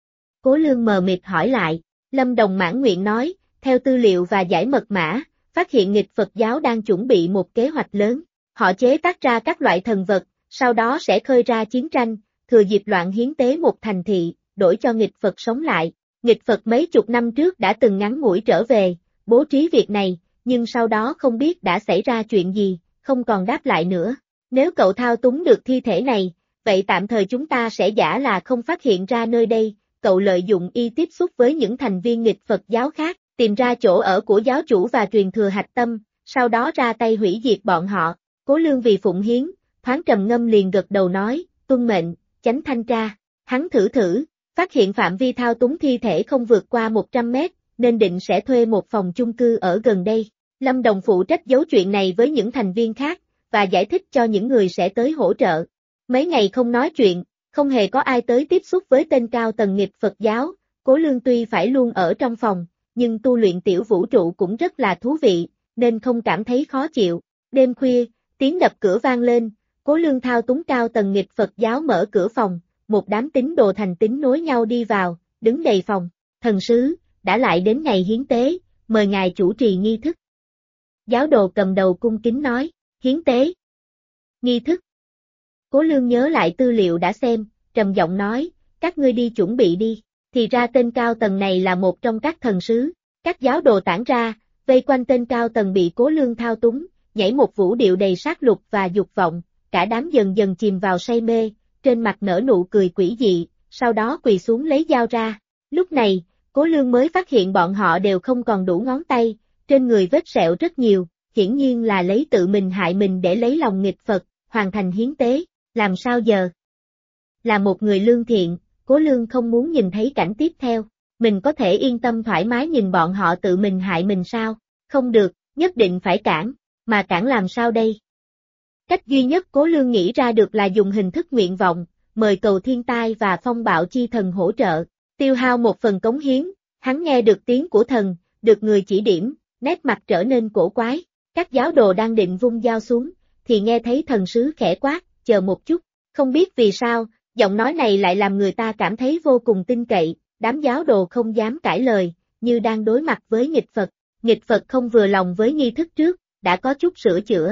Cố Lương mờ mịt hỏi lại, Lâm Đồng mãn nguyện nói, theo tư liệu và giải mật mã, phát hiện nghịch Phật giáo đang chuẩn bị một kế hoạch lớn. Họ chế tác ra các loại thần vật, sau đó sẽ khơi ra chiến tranh, thừa dịp loạn hiến tế một thành thị, đổi cho nghịch Phật sống lại. Nghịch Phật mấy chục năm trước đã từng ngắn ngủi trở về, bố trí việc này, nhưng sau đó không biết đã xảy ra chuyện gì, không còn đáp lại nữa. Nếu cậu thao túng được thi thể này, vậy tạm thời chúng ta sẽ giả là không phát hiện ra nơi đây, cậu lợi dụng y tiếp xúc với những thành viên nghịch Phật giáo khác, tìm ra chỗ ở của giáo chủ và truyền thừa hạch tâm, sau đó ra tay hủy diệt bọn họ. Cố Lương vì phụng hiến, thoáng trầm ngâm liền gật đầu nói, tuân mệnh, chánh thanh tra. Hắn thử, phát hiện phạm vi thao túng thi thể không vượt qua 100 mét, nên định sẽ thuê một phòng chung cư ở gần đây. Lâm Đồng phụ trách giấu chuyện này với những thành viên khác, và giải thích cho những người sẽ tới hỗ trợ. Mấy ngày không nói chuyện, không hề có ai tới tiếp xúc với tên cao tầng nghịch Phật giáo, Cố Lương tuy phải luôn ở trong phòng, nhưng tu luyện tiểu vũ trụ cũng rất là thú vị, nên không cảm thấy khó chịu. Đêm khuya, tiếng đập cửa vang lên, Cố Lương thao túng cao tầng nghịch Phật giáo mở cửa phòng, một đám tín đồ thành tín nối nhau đi vào, đứng đầy phòng. Thần sứ, đã lại đến ngày hiến tế, mời ngài chủ trì nghi thức. Giáo đồ cầm đầu cung kính nói, hiến tế. Nghi thức. Cố Lương nhớ lại tư liệu đã xem, trầm giọng nói, các ngươi đi chuẩn bị đi. Thì ra tên cao tầng này là một trong các thần sứ. Các giáo đồ tản ra, vây quanh tên cao tầng bị Cố Lương thao túng, nhảy một vũ điệu đầy sát lục và dục vọng, cả đám dần dần chìm vào say mê, trên mặt nở nụ cười quỷ dị, sau đó quỳ xuống lấy dao ra. Lúc này, Cố Lương mới phát hiện bọn họ đều không còn đủ ngón tay, trên người vết sẹo rất nhiều, hiển nhiên là lấy tự mình hại mình để lấy lòng nghịch Phật, hoàn thành hiến tế. Làm sao giờ? Là một người lương thiện, Cố Lương không muốn nhìn thấy cảnh tiếp theo. Mình có thể yên tâm thoải mái nhìn bọn họ tự mình hại mình sao? Không được, nhất định phải cản, mà cản làm sao đây? Cách duy nhất Cố Lương nghĩ ra được là dùng hình thức nguyện vọng, mời cầu thiên tai và phong bạo chi thần hỗ trợ, tiêu hao một phần cống hiến. Hắn nghe được tiếng của thần, được người chỉ điểm, nét mặt trở nên cổ quái. Các giáo đồ đang định vung dao xuống, thì nghe thấy thần sứ khẽ quát, chờ một chút. Không biết vì sao, giọng nói này lại làm người ta cảm thấy vô cùng tin cậy, đám giáo đồ không dám cãi lời, như đang đối mặt với nghịch Phật. Nghịch Phật không vừa lòng với nghi thức trước, đã có chút sửa chữa.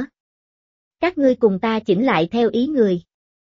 Các ngươi cùng ta chỉnh lại theo ý người.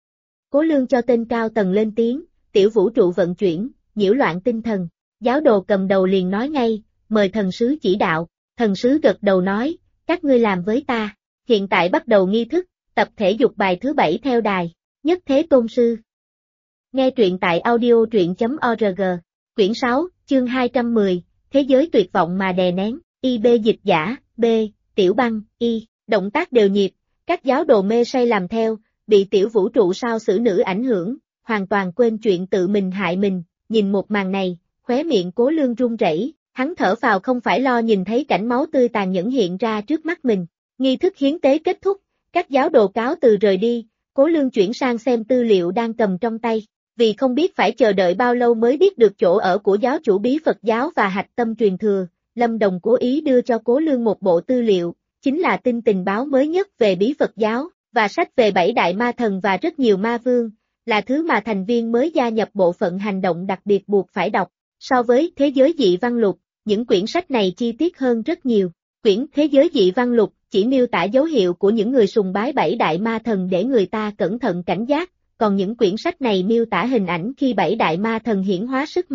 Cố Lương cho tên cao tầng lên tiếng, tiểu vũ trụ vận chuyển, nhiễu loạn tinh thần. Giáo đồ cầm đầu liền nói ngay, mời thần sứ chỉ đạo. Thần sứ gật đầu nói, các ngươi làm với ta. Hiện tại bắt đầu nghi thức, tập thể dục bài thứ 7 theo đài, Nhất Thế Tôn Sư. Nghe truyện tại audio.truyện.org, quyển 6, chương 210, Thế giới tuyệt vọng mà đè nén, IB dịch giả, B, Tiểu Băng, Y, động tác đều nhịp, các giáo đồ mê say làm theo, bị tiểu vũ trụ sao xử nữ ảnh hưởng, hoàn toàn quên chuyện tự mình hại mình, nhìn một màn này, khóe miệng Cố Lương run rẩy, hắn thở phào không phải lo nhìn thấy cảnh máu tươi tàn nhẫn hiện ra trước mắt mình. Nghi thức hiến tế kết thúc, các giáo đồ cáo từ rời đi, Cố Lương chuyển sang xem tư liệu đang cầm trong tay, vì không biết phải chờ đợi bao lâu mới biết được chỗ ở của giáo chủ bí Phật giáo và hạch tâm truyền thừa. Lâm Đồng cố ý đưa cho Cố Lương một bộ tư liệu, chính là tin tình báo mới nhất về bí Phật giáo, và sách về 7 đại ma thần và rất nhiều ma vương, là thứ mà thành viên mới gia nhập bộ phận hành động đặc biệt buộc phải đọc. So với Thế giới dị văn lục, những quyển sách này chi tiết hơn rất nhiều. Quyển Thế giới dị văn lục chỉ miêu tả dấu hiệu của những người sùng bái 7 đại ma thần để người ta cẩn thận cảnh giác, còn những quyển sách này miêu tả hình ảnh khi 7 đại ma thần hiển hóa sức mạnh,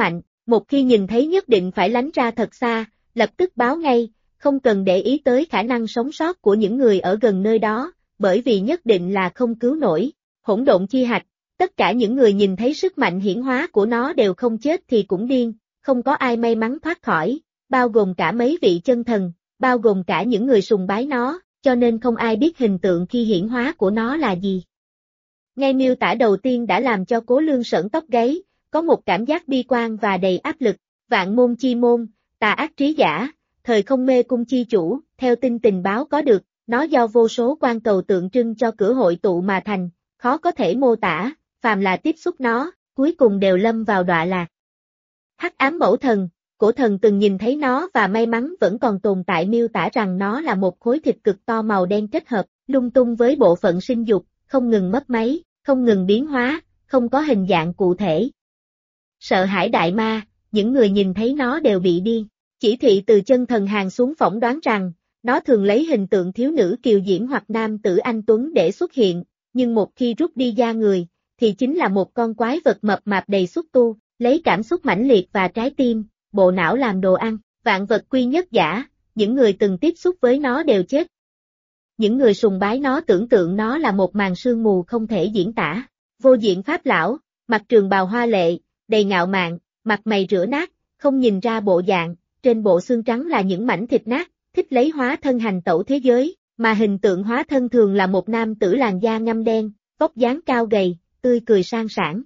một khi nhìn thấy nhất định phải lánh ra thật xa, lập tức báo ngay, không cần để ý tới khả năng sống sót của những người ở gần nơi đó, bởi vì nhất định là không cứu nổi. Hỗn độn chi hạch, tất cả những người nhìn thấy sức mạnh hiển hóa của nó đều không chết thì cũng điên, không có ai may mắn thoát khỏi, bao gồm cả mấy vị chân thần, bao gồm cả những người sùng bái nó, cho nên không ai biết hình tượng khi hiển hóa của nó là gì. Ngay miêu tả đầu tiên đã làm cho Cố Lương sởn tóc gáy, có một cảm giác bi quan và đầy áp lực. Vạn môn chi môn, tà ác trí giả, thời không mê cung chi chủ, theo tin tình báo có được, nó do vô số quan cầu tượng trưng cho cửa hội tụ mà thành, khó có thể mô tả, phàm là tiếp xúc nó, cuối cùng đều lâm vào đọa lạc. Hắc ám mẫu thần, cổ thần từng nhìn thấy nó và may mắn vẫn còn tồn tại, miêu tả rằng nó là một khối thịt cực to màu đen kết hợp, lung tung với bộ phận sinh dục, không ngừng mấp máy, không ngừng biến hóa, không có hình dạng cụ thể. Sợ hãi đại ma, những người nhìn thấy nó đều bị điên. Chỉ thị từ chân thần hàng xuống phỏng đoán rằng, nó thường lấy hình tượng thiếu nữ kiều diễm hoặc nam tử anh tuấn để xuất hiện, nhưng một khi rút đi da người, thì chính là một con quái vật mập mạp đầy xúc tu, lấy cảm xúc mãnh liệt và trái tim, bộ não làm đồ ăn, vạn vật quy nhất giả, những người từng tiếp xúc với nó đều chết. Những người sùng bái nó tưởng tượng nó là một màn sương mù không thể diễn tả. Vô diện pháp lão, mặc trường bào hoa lệ, đầy ngạo mạn, mặt mày rửa nát, không nhìn ra bộ dạng, trên bộ xương trắng là những mảnh thịt nát, thích lấy hóa thân hành tẩu thế giới, mà hình tượng hóa thân thường là một nam tử làn da ngăm đen, vóc dáng cao gầy, tươi cười sang sảng.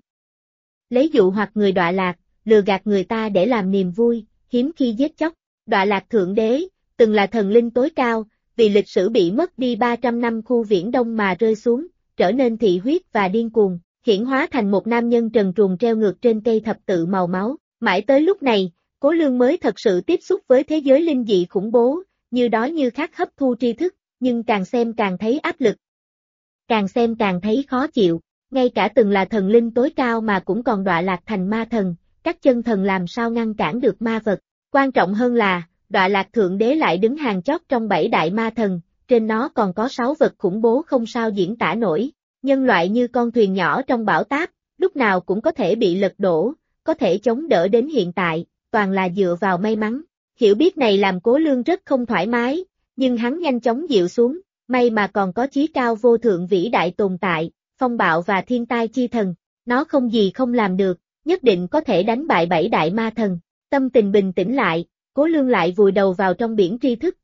Lấy dụ hoặc người đọa lạc, lừa gạt người ta để làm niềm vui, hiếm khi giết chóc. Đọa lạc thượng đế, từng là thần linh tối cao, vì lịch sử bị mất đi 300 năm khu viễn đông mà rơi xuống, trở nên thị huyết và điên cuồng, hiển hóa thành một nam nhân trần truồng treo ngược trên cây thập tự màu máu. Mãi tới lúc này, Cố Lương mới thật sự tiếp xúc với thế giới linh dị khủng bố, như đói như khát hấp thu tri thức, nhưng càng xem càng thấy áp lực. Càng xem càng thấy khó chịu, ngay cả từng là thần linh tối cao mà cũng còn đọa lạc thành ma thần, các chân thần làm sao ngăn cản được ma vật. Quan trọng hơn là, đọa lạc thượng đế lại đứng hàng chót trong 7 đại ma thần, trên nó còn có 6 vật khủng bố không sao diễn tả nổi. Nhân loại như con thuyền nhỏ trong bão táp, lúc nào cũng có thể bị lật đổ, có thể chống đỡ đến hiện tại, toàn là dựa vào may mắn. Hiểu biết này làm Cố Lương rất không thoải mái, nhưng hắn nhanh chóng dịu xuống, may mà còn có chí cao vô thượng vĩ đại tồn tại, phong bạo và thiên tai chi thần, nó không gì không làm được, nhất định có thể đánh bại 7 đại ma thần. Tâm tình bình tĩnh lại, Cố Lương lại vùi đầu vào trong biển tri thức,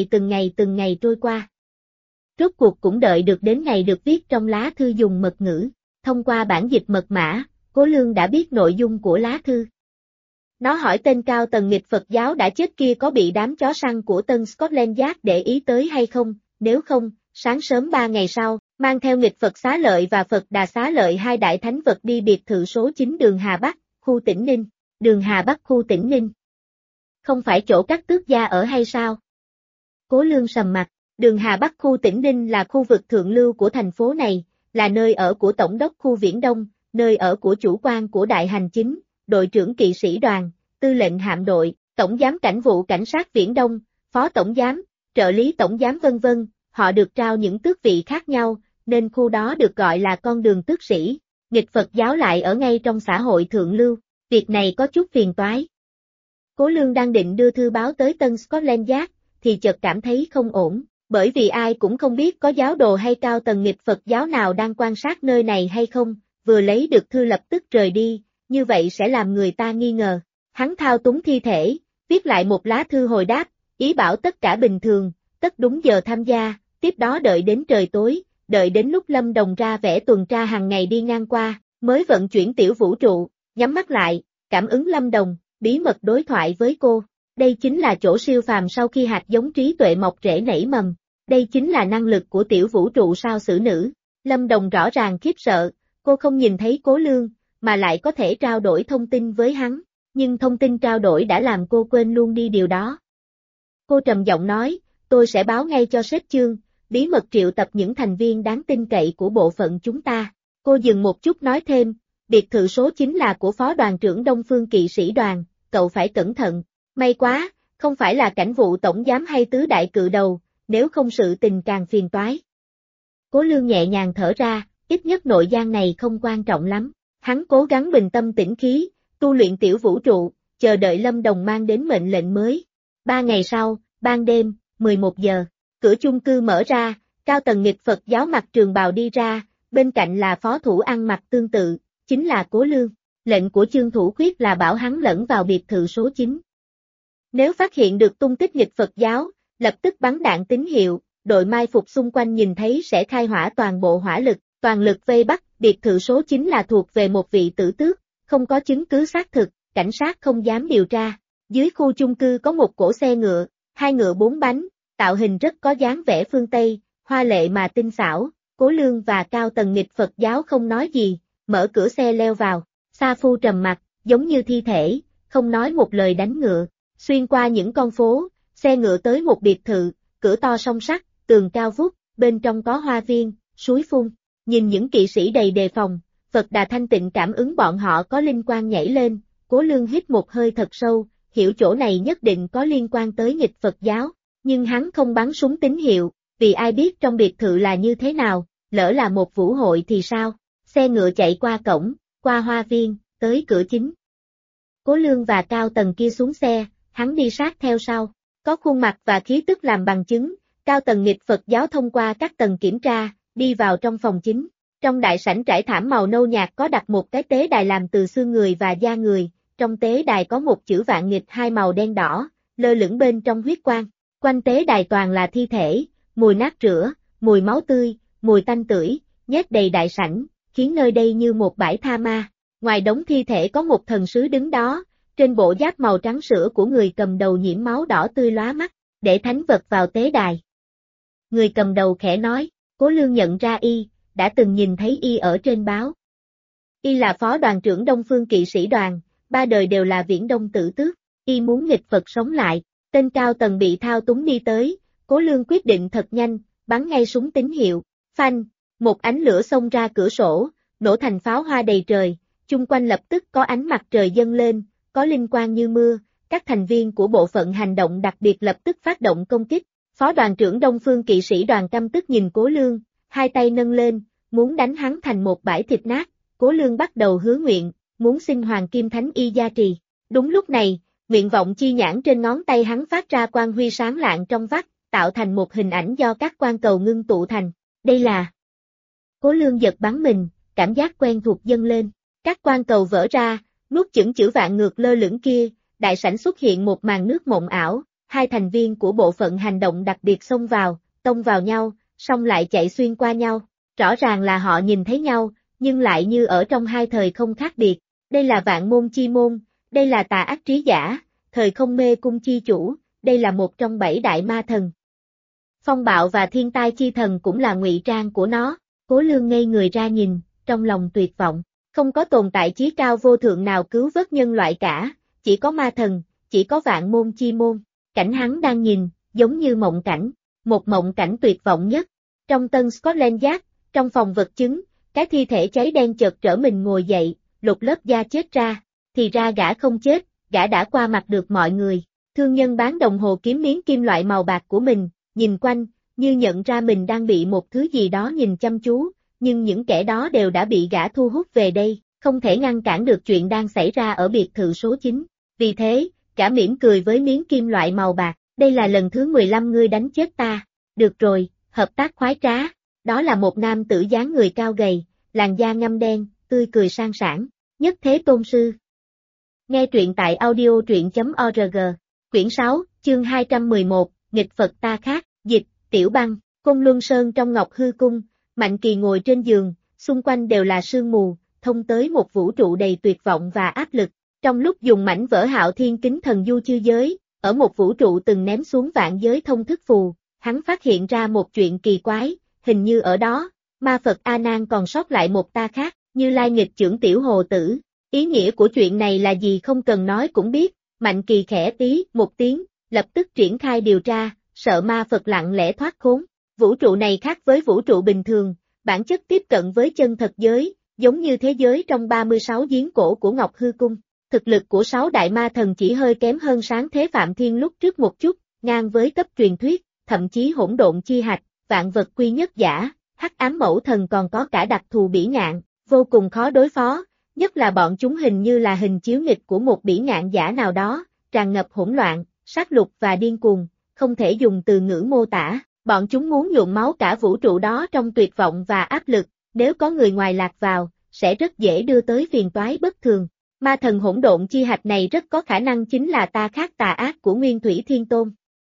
từng ngày trôi qua. Rốt cuộc cũng đợi được đến ngày được viết trong lá thư dùng mật ngữ, thông qua bản dịch mật mã, Cố Lương đã biết nội dung của lá thư. Nó hỏi tên cao tầng nghịch Phật giáo đã chết kia có bị đám chó săn của Tân Scotland Yard để ý tới hay không, nếu không, sáng sớm 3 ngày sau, mang theo nghịch Phật Xá Lợi và Phật Đà Xá Lợi hai đại thánh vật đi biệt thự số 9 đường Hà Bắc, khu Tĩnh Ninh. Đường Hà Bắc khu Tĩnh Ninh. Không phải chỗ các tước gia ở hay sao? Cố Lương sầm mặt, đường Hà Bắc khu Tĩnh Ninh là khu vực thượng lưu của thành phố này, là nơi ở của Tổng đốc khu Viễn Đông, nơi ở của chủ quan của Đại Hành Chính, đội trưởng kỵ sĩ đoàn, tư lệnh hạm đội, tổng giám cảnh vụ cảnh sát Viễn Đông, phó tổng giám, trợ lý tổng giám vân vân, họ được trao những tước vị khác nhau, nên khu đó được gọi là con đường tước sĩ. Nghịch Phật giáo lại ở ngay trong xã hội thượng lưu, việc này có chút phiền toái. Cố Lương đang định đưa thư báo tới Tân Scotland Yard, thì chợt cảm thấy không ổn, bởi vì ai cũng không biết có giáo đồ hay cao tầng nghịch Phật giáo nào đang quan sát nơi này hay không, vừa lấy được thư lập tức rời đi, như vậy sẽ làm người ta nghi ngờ. Hắn thao túng thi thể, viết lại một lá thư hồi đáp, ý bảo tất cả bình thường, tất đúng giờ tham gia, tiếp đó đợi đến trời tối, đợi đến lúc Lâm Đồng ra vẻ tuần tra hàng ngày đi ngang qua, mới vận chuyển tiểu vũ trụ, nhắm mắt lại, cảm ứng Lâm Đồng, bí mật đối thoại với cô. Đây chính là chỗ siêu phàm sau khi hạt giống trí tuệ mọc rễ nảy mầm. Đây chính là năng lực của tiểu vũ trụ sao xử nữ. Lâm Đồng rõ ràng khiếp sợ, cô không nhìn thấy Cố Lương, mà lại có thể trao đổi thông tin với hắn, nhưng thông tin trao đổi đã làm cô quên luôn đi điều đó. Cô trầm giọng nói, tôi sẽ báo ngay cho sếp Chương, bí mật triệu tập những thành viên đáng tin cậy của bộ phận chúng ta. Cô dừng một chút nói thêm, biệt thự số 9 là của phó đoàn trưởng Đông Phương kỵ sĩ đoàn, cậu phải cẩn thận. May quá, không phải là cảnh vụ tổng giám hay tứ đại cự đầu, nếu không sự tình càng phiền toái. Cố Lương nhẹ nhàng thở ra, ít nhất nội gian này không quan trọng lắm. Hắn cố gắng bình tâm tĩnh khí, tu luyện tiểu vũ trụ, chờ đợi Lâm Đồng mang đến mệnh lệnh mới. 3 ngày sau, ban đêm, 11 giờ, cửa chung cư mở ra, cao tầng nghịch Phật giáo mặc trường bào đi ra, bên cạnh là phó thủ ăn mặc tương tự, chính là Cố Lương. Lệnh của Chương Thủ Khuyết là bảo hắn lẫn vào biệt thự số 9. Nếu phát hiện được tung tích nghịch Phật giáo, lập tức bắn đạn tín hiệu, đội mai phục xung quanh nhìn thấy sẽ khai hỏa toàn bộ hỏa lực, toàn lực vây bắt. Biệt thự số 9 là thuộc về một vị tử tước, không có chứng cứ xác thực, cảnh sát không dám điều tra. Dưới khu chung cư có một cỗ xe ngựa, 2 ngựa 4 bánh, tạo hình rất có dáng vẻ phương Tây, hoa lệ mà tinh xảo. Cố Lương và cao tầng nghịch Phật giáo không nói gì, mở cửa xe leo vào. Sa Phu trầm mặt, giống như thi thể, không nói một lời đánh ngựa. Xuyên qua những con phố, xe ngựa tới một biệt thự, cửa to song sắt, tường cao vút, bên trong có hoa viên, suối phun. Nhìn những kỵ sĩ đầy đề phòng, Phật Đà thanh tịnh cảm ứng bọn họ có linh quan nhảy lên. Cố Lương hít một hơi thật sâu, hiểu chỗ này nhất định có liên quan tới nghịch Phật giáo, nhưng hắn không bắn súng tín hiệu, vì ai biết trong biệt thự là như thế nào, lỡ là một vũ hội thì sao? Xe ngựa chạy qua cổng, qua hoa viên, tới cửa chính. Cố Lương và cao tầng kia xuống xe, hắn đi sát theo sau, có khuôn mặt và khí tức làm bằng chứng. Cao tầng nghịch Phật giáo thông qua các tầng kiểm tra, đi vào trong phòng chính. Trong đại sảnh trải thảm màu nâu nhạt có đặt một cái tế đài làm từ xương người và da người, trong tế đài có một chữ Vạn Nghịch hai màu đen đỏ, lơ lửng bên trong huyết quang. Quanh tế đài toàn là thi thể, mùi nát rửa, mùi máu tươi, mùi tanh tưởi, nhét đầy đại sảnh, khiến nơi đây như một bãi tha ma. Ngoài đống thi thể có một thần sứ đứng đó, trên bộ giáp màu trắng sữa của người cầm đầu nhiễm máu đỏ tươi lóa mắt, để thánh vật vào tế đài. Người cầm đầu khẽ nói, Cố Lương nhận ra y, đã từng nhìn thấy y ở trên báo. Y là phó đoàn trưởng Đông Phương kỵ sĩ đoàn, 3 đời đều là Viễn Đông tử tước, y muốn nghịch Phật sống lại. Tên cao tầng bị thao túng đi tới, Cố Lương quyết định thật nhanh, bắn ngay súng tín hiệu, phanh, một ánh lửa xông ra cửa sổ, nổ thành pháo hoa đầy trời, chung quanh lập tức có ánh mặt trời dâng lên, có linh quang như mưa, các thành viên của bộ phận hành động đặc biệt lập tức phát động công kích. Phó đoàn trưởng Đông Phương kỵ sĩ đoàn căm tức nhìn Cố Lương, hai tay nâng lên, muốn đánh hắn thành một bãi thịt nát. Cố Lương bắt đầu hứa nguyện, muốn xin Hoàng Kim Thánh Y gia trì. Đúng lúc này, nguyện vọng chi nhãn trên ngón tay hắn phát ra quang huy sáng lạng trong vắt, tạo thành một hình ảnh do các quan cầu ngưng tụ thành. Đây là... Cố Lương giật bắn mình, cảm giác quen thuộc dâng lên. Các quan cầu vỡ ra, nuốt chửng chữ vạn ngược lơ lửng kia, đại sảnh xuất hiện một màn nước mộng ảo. Hai thành viên của bộ phận hành động đặc biệt xông vào, tông vào nhau, xong lại chạy xuyên qua nhau. Rõ ràng là họ nhìn thấy nhau, nhưng lại như ở trong hai thời không khác biệt. Đây là Vạn Môn Chi Môn, đây là Tà Ác Trí Giả, Thời Không Mê Cung Chi Chủ, đây là một trong 7 đại ma thần. Phong Bạo và Thiên Tai Chi Thần cũng là ngụy trang của nó. Cố Lương ngây người ra nhìn, trong lòng tuyệt vọng. Không có tồn tại chí cao vô thượng nào cứu vớt nhân loại cả, chỉ có ma thần, chỉ có Vạn Môn Chi Môn. Cảnh hắn đang nhìn, giống như mộng cảnh, một mộng cảnh tuyệt vọng nhất. Trong Tân Scotland Yard, trong phòng vật chứng, cái thi thể cháy đen chợt trở mình ngồi dậy, lột lớp da chết ra, thì ra gã không chết, gã đã qua mặt được mọi người. Thương nhân bán đồng hồ kiếm miếng kim loại màu bạc của mình, nhìn quanh, như nhận ra mình đang bị một thứ gì đó nhìn chăm chú, nhưng những kẻ đó đều đã bị gã thu hút về đây, không thể ngăn cản được chuyện đang xảy ra ở biệt thự số 9. Vì thế, gã mỉm cười với miếng kim loại màu bạc, đây là lần thứ 15 ngươi đánh chết ta. Được rồi, hợp tác khoái trá. Đó là một nam tử dáng người cao gầy, làn da ngăm đen, tươi cười sang sảng, Nhất Thế Tôn Sư. Nghe truyện tại audio.org, quyển 6, chương 211, nghịch Phật ta khác, dịch, Tiểu Băng, Côn Luân Sơn trong Ngọc Hư Cung, Mạnh Kỳ ngồi trên giường, xung quanh đều là sương mù, thông tới một vũ trụ đầy tuyệt vọng và áp lực. Trong lúc dùng mảnh vỡ Hạo Thiên Kính Thần Du Chư Giới, ở một vũ trụ từng ném xuống vạn giới thông thức phù, hắn phát hiện ra một chuyện kỳ quái, hình như ở đó, ma Phật A Nan còn sót lại một ta khác, Như Lai nghịch chưởng tiểu hồ tử. Ý nghĩa của chuyện này là gì không cần nói cũng biết. Mạnh Kỳ khẽ tí một tiếng, lập tức triển khai điều tra, sợ ma Phật lặng lẽ thoát khốn. Vũ trụ này khác với vũ trụ bình thường, bản chất tiếp cận với chân thật giới, giống như thế giới trong 36 giếng cổ của Ngọc Hư Cung. Thực lực của 6 đại ma thần chỉ hơi kém hơn Sáng Thế Phạm Thiên lúc trước một chút, ngang với cấp truyền thuyết, thậm chí Hỗn Độn Chi Hạch, Vạn Vật Quy Nhất Giả, Hắc Ám Mẫu Thần còn có cả đặc thù bỉ ngạn, vô cùng khó đối phó. nhất là bọn chúng hình như là hình chiếu nghịch của một bỉ ngạn giả nào đó, tràn ngập hỗn loạn, sát lục và điên cuồng, không thể dùng từ ngữ mô tả. Bọn chúng muốn nhuộm máu cả vũ trụ đó trong tuyệt vọng và áp lực, nếu có người ngoài lạc vào, sẽ rất dễ đưa tới phiền toái bất thường. Ma thần hỗn độn chi hạch này rất có khả năng chính là ta khác tà ác của Nguyên Thủy Thiên Tôn.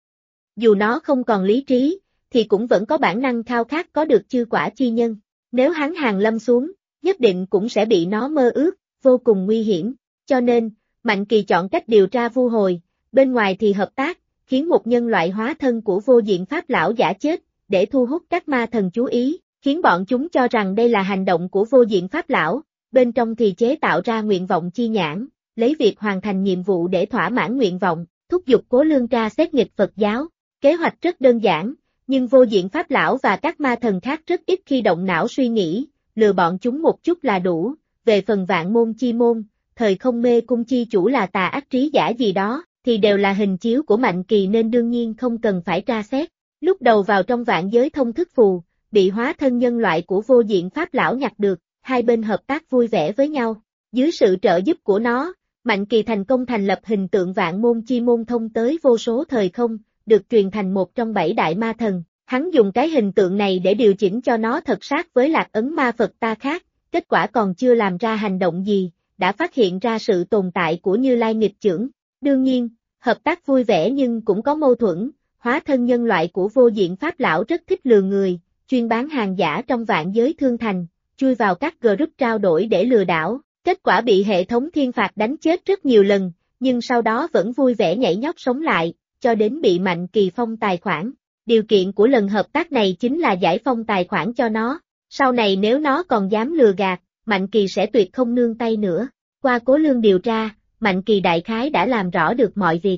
Dù nó không còn lý trí, thì cũng vẫn có bản năng khao khát có được chư quả chi nhân. Nếu hắn hàng lâm xuống, nhất định cũng sẽ bị nó mơ ước, vô cùng nguy hiểm. Cho nên, Mạnh Kỳ chọn cách điều tra vu hồi, bên ngoài thì hợp tác, khiến một nhân loại hóa thân của vô diện Pháp lão giả chết, để thu hút các ma thần chú ý, khiến bọn chúng cho rằng đây là hành động của vô diện Pháp lão, bên trong thì chế tạo ra nguyện vọng chi nhãn, lấy việc hoàn thành nhiệm vụ để thỏa mãn nguyện vọng, thúc giục Cố Lương tra xét nghịch Phật giáo. Kế hoạch rất đơn giản, nhưng vô diện Pháp lão và các ma thần khác rất ít khi động não suy nghĩ, lừa bọn chúng một chút là đủ. Về phần Vạn Môn Chi Môn, Thời Không Mê Cung chi chủ là tà ác trí giả gì đó, thì đều là hình chiếu của Mạnh Kỳ nên đương nhiên không cần phải tra xét. Lúc đầu vào trong vạn giới thông thức phù, bị hóa thân nhân loại của vô diện Pháp lão nhặt được, hai bên hợp tác vui vẻ với nhau. Dưới sự trợ giúp của nó, Mạnh Kỳ thành công thành lập hình tượng Vạn Môn Chi Môn thông tới vô số thời không, được truyền thành một trong 7 đại ma thần. Hắn dùng cái hình tượng này để điều chỉnh cho nó thật sát với Lạc Ấn Ma Phật ta khác, kết quả còn chưa làm ra hành động gì, đã phát hiện ra sự tồn tại của Như Lai nghịch chưởng. Đương nhiên, hợp tác vui vẻ nhưng cũng có mâu thuẫn, hóa thân nhân loại của vô diện Pháp lão rất thích lừa người, chuyên bán hàng giả trong vạn giới thương thành, chui vào các group trao đổi để lừa đảo, kết quả bị hệ thống thiên phạt đánh chết rất nhiều lần, nhưng sau đó vẫn vui vẻ nhảy nhót sống lại, cho đến bị Mạnh Kỳ phong tài khoản. Điều kiện của lần hợp tác này chính là giải phong tài khoản cho nó, sau này nếu nó còn dám lừa gạt, Mạnh Kỳ sẽ tuyệt không nương tay nữa. Qua Cố Lương điều tra, Mạnh Kỳ đại khái đã làm rõ được mọi việc.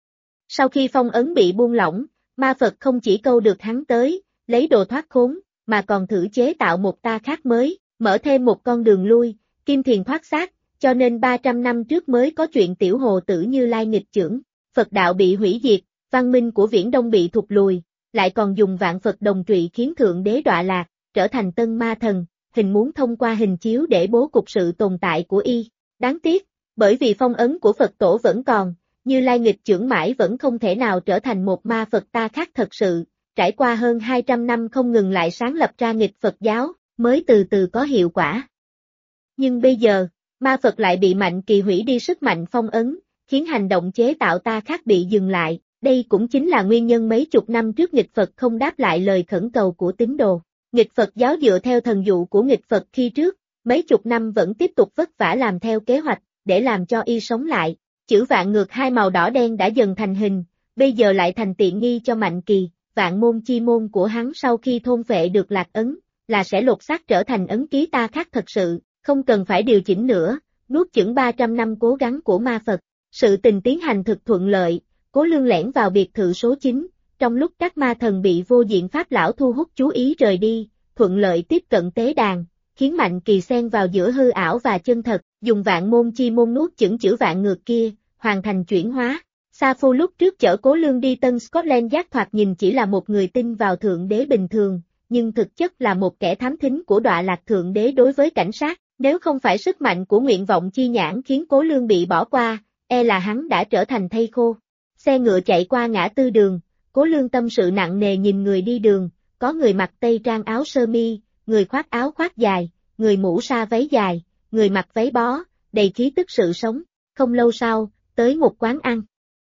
Sau khi phong ấn bị buông lỏng, ma Phật không chỉ câu được hắn tới, lấy đồ thoát khốn, mà còn thử chế tạo một ta khác mới, mở thêm một con đường lui, kim thiền thoát xác, cho nên 300 năm trước mới có chuyện tiểu hồ tử Như Lai nghịch chưởng, Phật đạo bị hủy diệt, văn minh của Viễn Đông bị thụt lùi, lại còn dùng vạn Phật đồng trụy khiến Thượng Đế đọa lạc, trở thành tân ma thần, hình muốn thông qua hình chiếu để bố cục sự tồn tại của y. Đáng tiếc, bởi vì phong ấn của Phật tổ vẫn còn, Như Lai nghịch chưởng mãi vẫn không thể nào trở thành một ma Phật ta khác thật sự, trải qua hơn 200 năm không ngừng lại sáng lập ra nghịch Phật giáo, mới từ từ có hiệu quả. Nhưng bây giờ, ma Phật lại bị Mạnh Kỳ hủy đi sức mạnh phong ấn, khiến hành động chế tạo ta khác bị dừng lại, đây cũng chính là nguyên nhân mấy chục năm trước nghịch Phật không đáp lại lời khẩn cầu của tín đồ. Nghịch Phật giáo dựa theo thần dụ của nghịch Phật khi trước, mấy chục năm vẫn tiếp tục vất vả làm theo kế hoạch, để làm cho y sống lại. Chữ vạn ngược hai màu đỏ đen đã dần thành hình, bây giờ lại thành tiện nghi cho Mạnh Kỳ. Vạn môn chi môn của hắn sau khi thôn phệ được Lạc Ấn, là sẽ lột xác trở thành ấn ký ta khác thật sự, không cần phải điều chỉnh nữa, nuốt chửng 300 năm cố gắng của ma Phật. Sự tình tiến hành thực thuận lợi, Cố Lương lẻn vào biệt thự số 9, trong lúc các ma thần bị vô diện Pháp lão thu hút chú ý rời đi, thuận lợi tiếp cận tế đàn, khiến Mạnh Kỳ xen vào giữa hư ảo và chân thật, dùng vạn môn chi môn nuốt chửng chữ vạn ngược kia, hoàn thành chuyển hóa. Sa Phu lúc trước chở Cố Lương đi Tân Scotland Giác thoạt nhìn chỉ là một người tin vào Thượng Đế bình thường, nhưng thực chất là một kẻ thám thính của đọa lạc Thượng Đế đối với cảnh sát, nếu không phải sức mạnh của nguyện vọng chi nhãn khiến Cố Lương bị bỏ qua, e là hắn đã trở thành thây khô. Xe ngựa chạy qua ngã tư đường, Cố Lương tâm sự nặng nề nhìn người đi đường, có người mặc tây trang áo sơ mi, người khoác áo khoác dài, người mũ sa váy dài, người mặc váy bó, đầy khí tức sự sống. Không lâu sau, tới một quán ăn.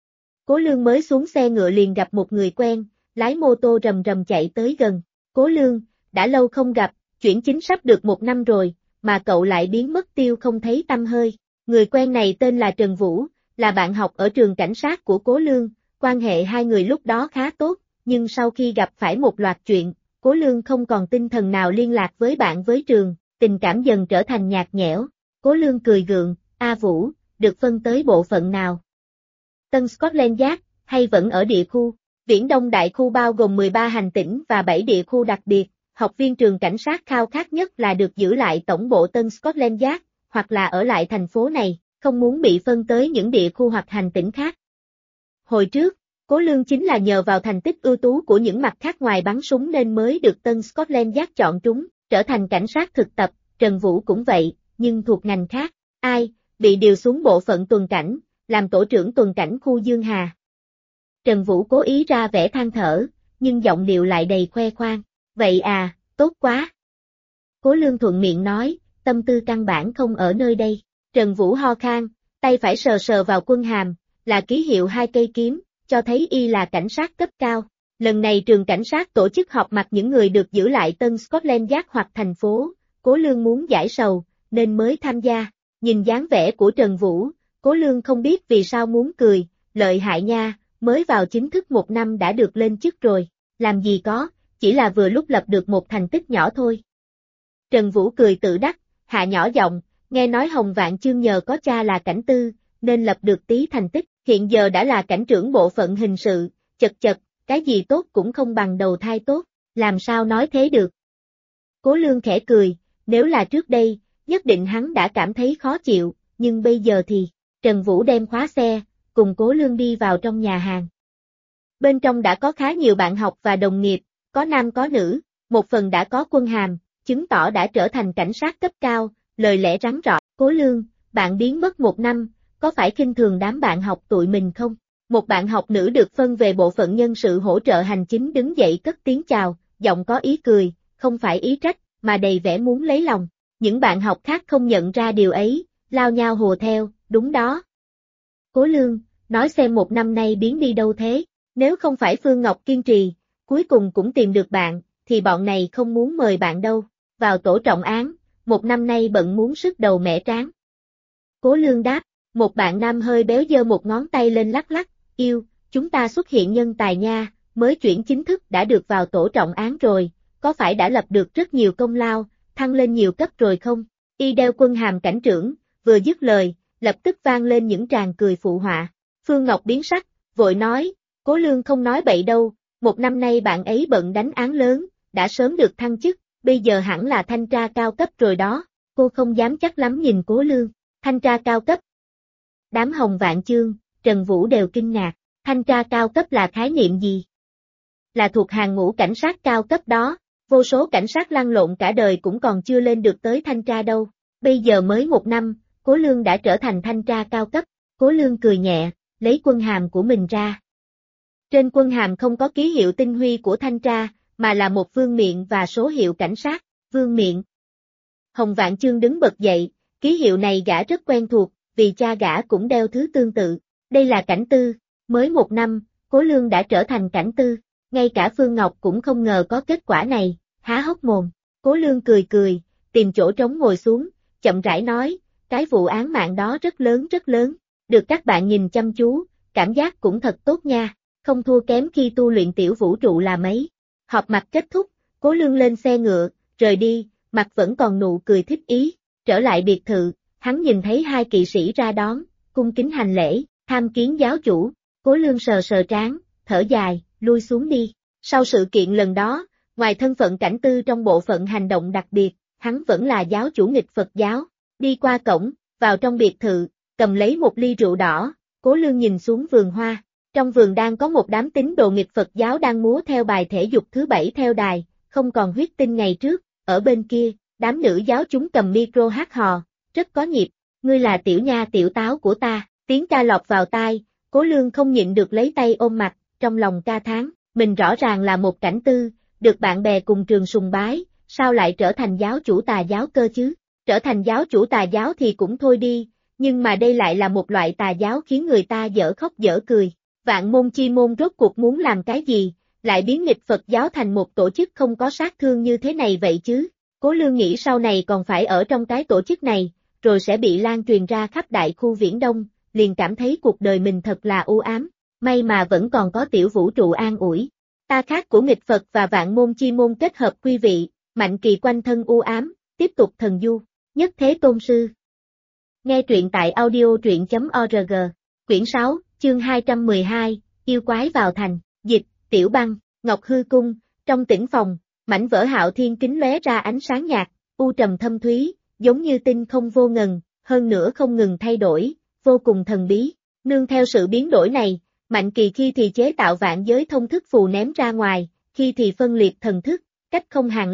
Cố Lương mới xuống xe ngựa liền gặp một người quen, lái mô tô rầm rầm chạy tới gần. Cố Lương, đã lâu không gặp, chuyển chính sắp được 1 năm rồi, mà cậu lại biến mất tiêu không thấy tăm hơi. Người quen này tên là Trần Vũ, là bạn học ở trường cảnh sát của Cố Lương, quan hệ hai người lúc đó khá tốt, nhưng sau khi gặp phải một loạt chuyện, Cố Lương không còn tinh thần nào liên lạc với bạn với trường, tình cảm dần trở thành nhạt nhẽo. Cố Lương cười gượng, A Vũ, được phân tới bộ phận nào? Tân Scotland Yard, hay vẫn ở địa khu? Viễn Đông đại khu bao gồm 13 hành tinh và 7 địa khu đặc biệt, học viên trường cảnh sát khao khát nhất là được giữ lại tổng bộ Tân Scotland Yard, hoặc là ở lại thành phố này, không muốn bị phân tới những địa khu hoặc hành tinh khác. Hồi trước, Cố Lương chính là nhờ vào thành tích ưu tú của những mặt khác ngoài bắn súng nên mới được Tân Scotland Yard chọn trúng, trở thành cảnh sát thực tập, Trần Vũ cũng vậy, nhưng thuộc ngành khác. Ai, bị điều xuống bộ phận tuần cảnh, làm tổ trưởng tuần cảnh khu Dương Hà. Trần Vũ cố ý ra vẻ than thở, nhưng giọng điệu lại đầy khoe khoang. Vậy à, tốt quá. Cố Lương thuận miệng nói, tâm tư căn bản không ở nơi đây. Trần Vũ ho khan, tay phải sờ sờ vào quân hàm, là ký hiệu 2 cây kiếm, cho thấy y là cảnh sát cấp cao. Lần này trường cảnh sát tổ chức họp mặt những người được giữ lại Tân Scotland Yard hoặc thành phố, Cố Lương muốn giải sầu, nên mới tham gia. Nhìn dáng vẻ của Trần Vũ, Cố Lương không biết vì sao muốn cười, lợi hại nha, mới vào chính thức 1 năm đã được lên chức rồi, làm gì có, chỉ là vừa lúc lập được một thành tích nhỏ thôi. Trần Vũ cười tự đắc, hạ nhỏ giọng, nghe nói Hồng Vạn Chương nhờ có cha là cảnh tư, nên lập được tí thành tích, hiện giờ đã là cảnh trưởng bộ phận hình sự, chật chật, cái gì tốt cũng không bằng đầu thai tốt, làm sao nói thế được. Cố Lương khẽ cười, nếu là trước đây, nhất định hắn đã cảm thấy khó chịu, nhưng bây giờ thì, Trần Vũ đem khóa xe, cùng Cố Lương đi vào trong nhà hàng. Bên trong đã có khá nhiều bạn học và đồng nghiệp, có nam có nữ, một phần đã có quân hàm, chứng tỏ đã trở thành cảnh sát cấp cao, lời lẽ rắn rỏi. Cố Lương, bạn biến mất 1 năm, có phải khinh thường đám bạn học tụi mình không? Một bạn học nữ được phân về bộ phận nhân sự hỗ trợ hành chính đứng dậy cất tiếng chào, giọng có ý cười, không phải ý trách, mà đầy vẻ muốn lấy lòng. Những bạn học khác không nhận ra điều ấy, lao nhau hùa theo, đúng đó. Cố Lương, nói xem 1 năm nay biến đi đâu thế, nếu không phải Phương Ngọc kiên trì, cuối cùng cũng tìm được bạn, thì bọn này không muốn mời bạn đâu, vào tổ trọng án, 1 năm nay bận muốn sức đầu mẻ trán. Cố Lương đáp, một bạn nam hơi béo giơ một ngón tay lên lắc lắc, yêu, chúng ta xuất hiện nhân tài nha, mới chuyển chính thức đã được vào tổ trọng án rồi, có phải đã lập được rất nhiều công lao, thăng lên nhiều cấp rồi không? Y đeo quân hàm cảnh trưởng, vừa dứt lời, lập tức vang lên những tràng cười phụ họa. Phương Ngọc biến sắc, vội nói, Cố Lương không nói bậy đâu, 1 năm nay bạn ấy bận đánh án lớn, đã sớm được thăng chức, bây giờ hẳn là thanh tra cao cấp rồi đó. Cô không dám chắc lắm nhìn Cố Lương, thanh tra cao cấp. Đám Hồng Vạn Chương, Trần Vũ đều kinh ngạc, thanh tra cao cấp là khái niệm gì? Là thuộc hàng ngũ cảnh sát cao cấp đó, vô số cảnh sát lăn lộn cả đời cũng còn chưa lên được tới thanh tra đâu, bây giờ mới 1 năm, Cố Lương đã trở thành thanh tra cao cấp. Cố Lương cười nhẹ, lấy quân hàm của mình ra. Trên quân hàm không có ký hiệu tinh huy của thanh tra, mà là một vương miện và số hiệu cảnh sát, vương miện. Hồng Vạn Chương đứng bật dậy, ký hiệu này gã rất quen thuộc, vì cha gã cũng đeo thứ tương tự. Đây là cảnh tư, mới 1 năm, Cố Lương đã trở thành cảnh tư, ngay cả Phương Ngọc cũng không ngờ có kết quả này, há hốc mồm. Cố Lương cười cười, tìm chỗ trống ngồi xuống, chậm rãi nói, cái vụ án mạng đó rất lớn, được các bạn nhìn chăm chú, cảm giác cũng thật tốt nha, không thua kém khi tu luyện tiểu vũ trụ là mấy. Họp mặt kết thúc, Cố Lương lên xe ngựa, rời đi, mặt vẫn còn nụ cười thích ý, trở lại biệt thự, hắn nhìn thấy 2 kỵ sĩ ra đón, cung kính hành lễ, tham kiến giáo chủ. Cố Lương sờ sờ trán, thở dài, lui xuống đi. Sau sự kiện lần đó, ngoài thân phận cảnh tư trong bộ phận hành động đặc biệt, hắn vẫn là giáo chủ nghịch Phật giáo. Đi qua cổng, vào trong biệt thự, cầm lấy một ly rượu đỏ, Cố Lương nhìn xuống vườn hoa. Trong vườn đang có một đám tín đồ nghịch Phật giáo đang múa theo bài thể dục thứ 7 theo đài, không còn huyết tinh ngày trước. Ở bên kia, đám nữ giáo chúng cầm micro hát hò, rất có nhịp. Ngươi là tiểu nha tiểu táo của ta, tiếng ca lọt vào tai, Cố Lương không nhịn được lấy tay ôm mặt, trong lòng ca thán, mình rõ ràng là một cảnh tư, được bạn bè cùng trường sùng bái, sao lại trở thành giáo chủ tà giáo cơ chứ? Trở thành giáo chủ tà giáo thì cũng thôi đi, nhưng mà đây lại là một loại tà giáo khiến người ta dở khóc dở cười. Vạn Môn Chi Môn rốt cuộc muốn làm cái gì, lại biến nghịch Phật giáo thành một tổ chức không có sát thương như thế này vậy chứ? Cố Lương nghĩ sau này còn phải ở trong cái tổ chức này, rồi sẽ bị lan truyền ra khắp đại khu Viễn Đông, liền cảm thấy cuộc đời mình thật là u ám, may mà vẫn còn có tiểu vũ trụ an ủi. Ta khác của nghịch Phật và Vạn Môn Chi Môn kết hợp quý vị, Mạnh Kỳ quanh thân u ám, tiếp tục thần du, nhất thế tôn sư. Nghe truyện tại audio truyện.org, quyển 6, chương 212, yêu quái vào thành, dịch, Tiểu Băng, Ngọc Hư Cung, trong tĩnh phòng, mảnh vỡ Hạo Thiên kính lóe ra ánh sáng nhạt, u trầm thâm thúy, giống như tinh không vô ngần, hơn nữa không ngừng thay đổi, vô cùng thần bí. Nương theo sự biến đổi này, Mạnh Kỳ khi thì chế tạo vạn giới thông thức phù ném ra ngoài, khi thì phân liệt thần thức, cách không hàng lâm,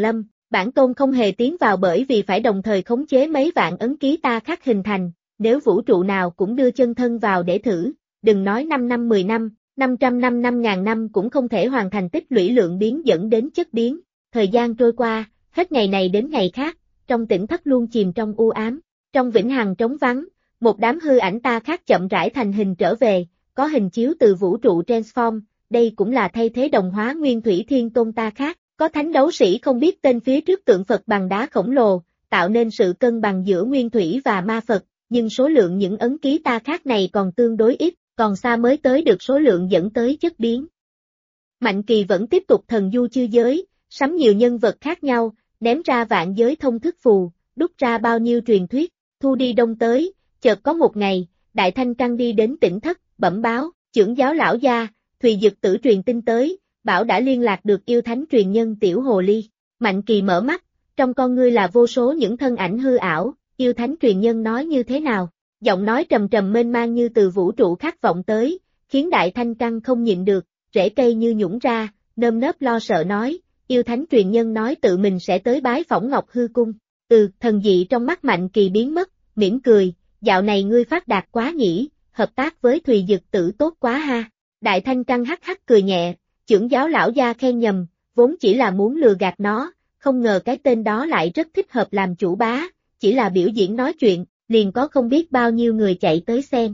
Bản tôn không hề tiến vào bởi vì phải đồng thời khống chế mấy vạn ấn ký ta khắc hình thành, nếu vũ trụ nào cũng đưa chân thân vào để thử, đừng nói 5 năm 10 năm, 500 năm 5.000 năm cũng không thể hoàn thành tích lũy lượng biến dẫn đến chất biến. Thời gian trôi qua, hết ngày này đến ngày khác, trong tỉnh thất luôn chìm trong u ám, trong vĩnh hằng trống vắng, một đám hư ảnh ta khác chậm rãi thành hình trở về, có hình chiếu từ vũ trụ Transform, đây cũng là thay thế đồng hóa nguyên thủy thiên tôn ta khác, có thánh đấu sĩ không biết tên phía trước tượng Phật bằng đá khổng lồ, tạo nên sự cân bằng giữa nguyên thủy và ma Phật, nhưng số lượng những ấn ký ta khác này còn tương đối ít, còn xa mới tới được số lượng dẫn tới chất biến. Mạnh Kỳ vẫn tiếp tục thần du chư giới, sắm nhiều nhân vật khác nhau, ném ra vạn giới thông thức phù, đúc ra bao nhiêu truyền thuyết, thu đi đông tới, chợt có một ngày, Đại Thanh Căng đi đến tỉnh thất, bẩm báo, trưởng giáo lão gia, Thùy Dực Tử truyền tin tới, bảo đã liên lạc được yêu thánh truyền nhân Tiểu Hồ Ly. Mạnh Kỳ mở mắt, trong con ngươi là vô số những thân ảnh hư ảo, yêu thánh truyền nhân nói như thế nào? Giọng nói trầm trầm mênh mang như từ vũ trụ khát vọng tới, khiến Đại Thanh Căng không nhịn được, rễ cây như nhũng ra, nơm nớp lo sợ nói, yêu thánh truyền nhân nói tự mình sẽ tới bái phỏng Ngọc Hư Cung. Thần dị trong mắt Mạnh Kỳ biến mất, mỉm cười, dạo này ngươi phát đạt quá nhỉ, hợp tác với Thùy Dực Tử tốt quá ha. Đại Thanh Căng hắc hắc cười nhẹ, trưởng giáo lão gia khen nhầm, vốn chỉ là muốn lừa gạt nó, không ngờ cái tên đó lại rất thích hợp làm chủ bá, chỉ là biểu diễn nói chuyện, liền có không biết bao nhiêu người chạy tới xem.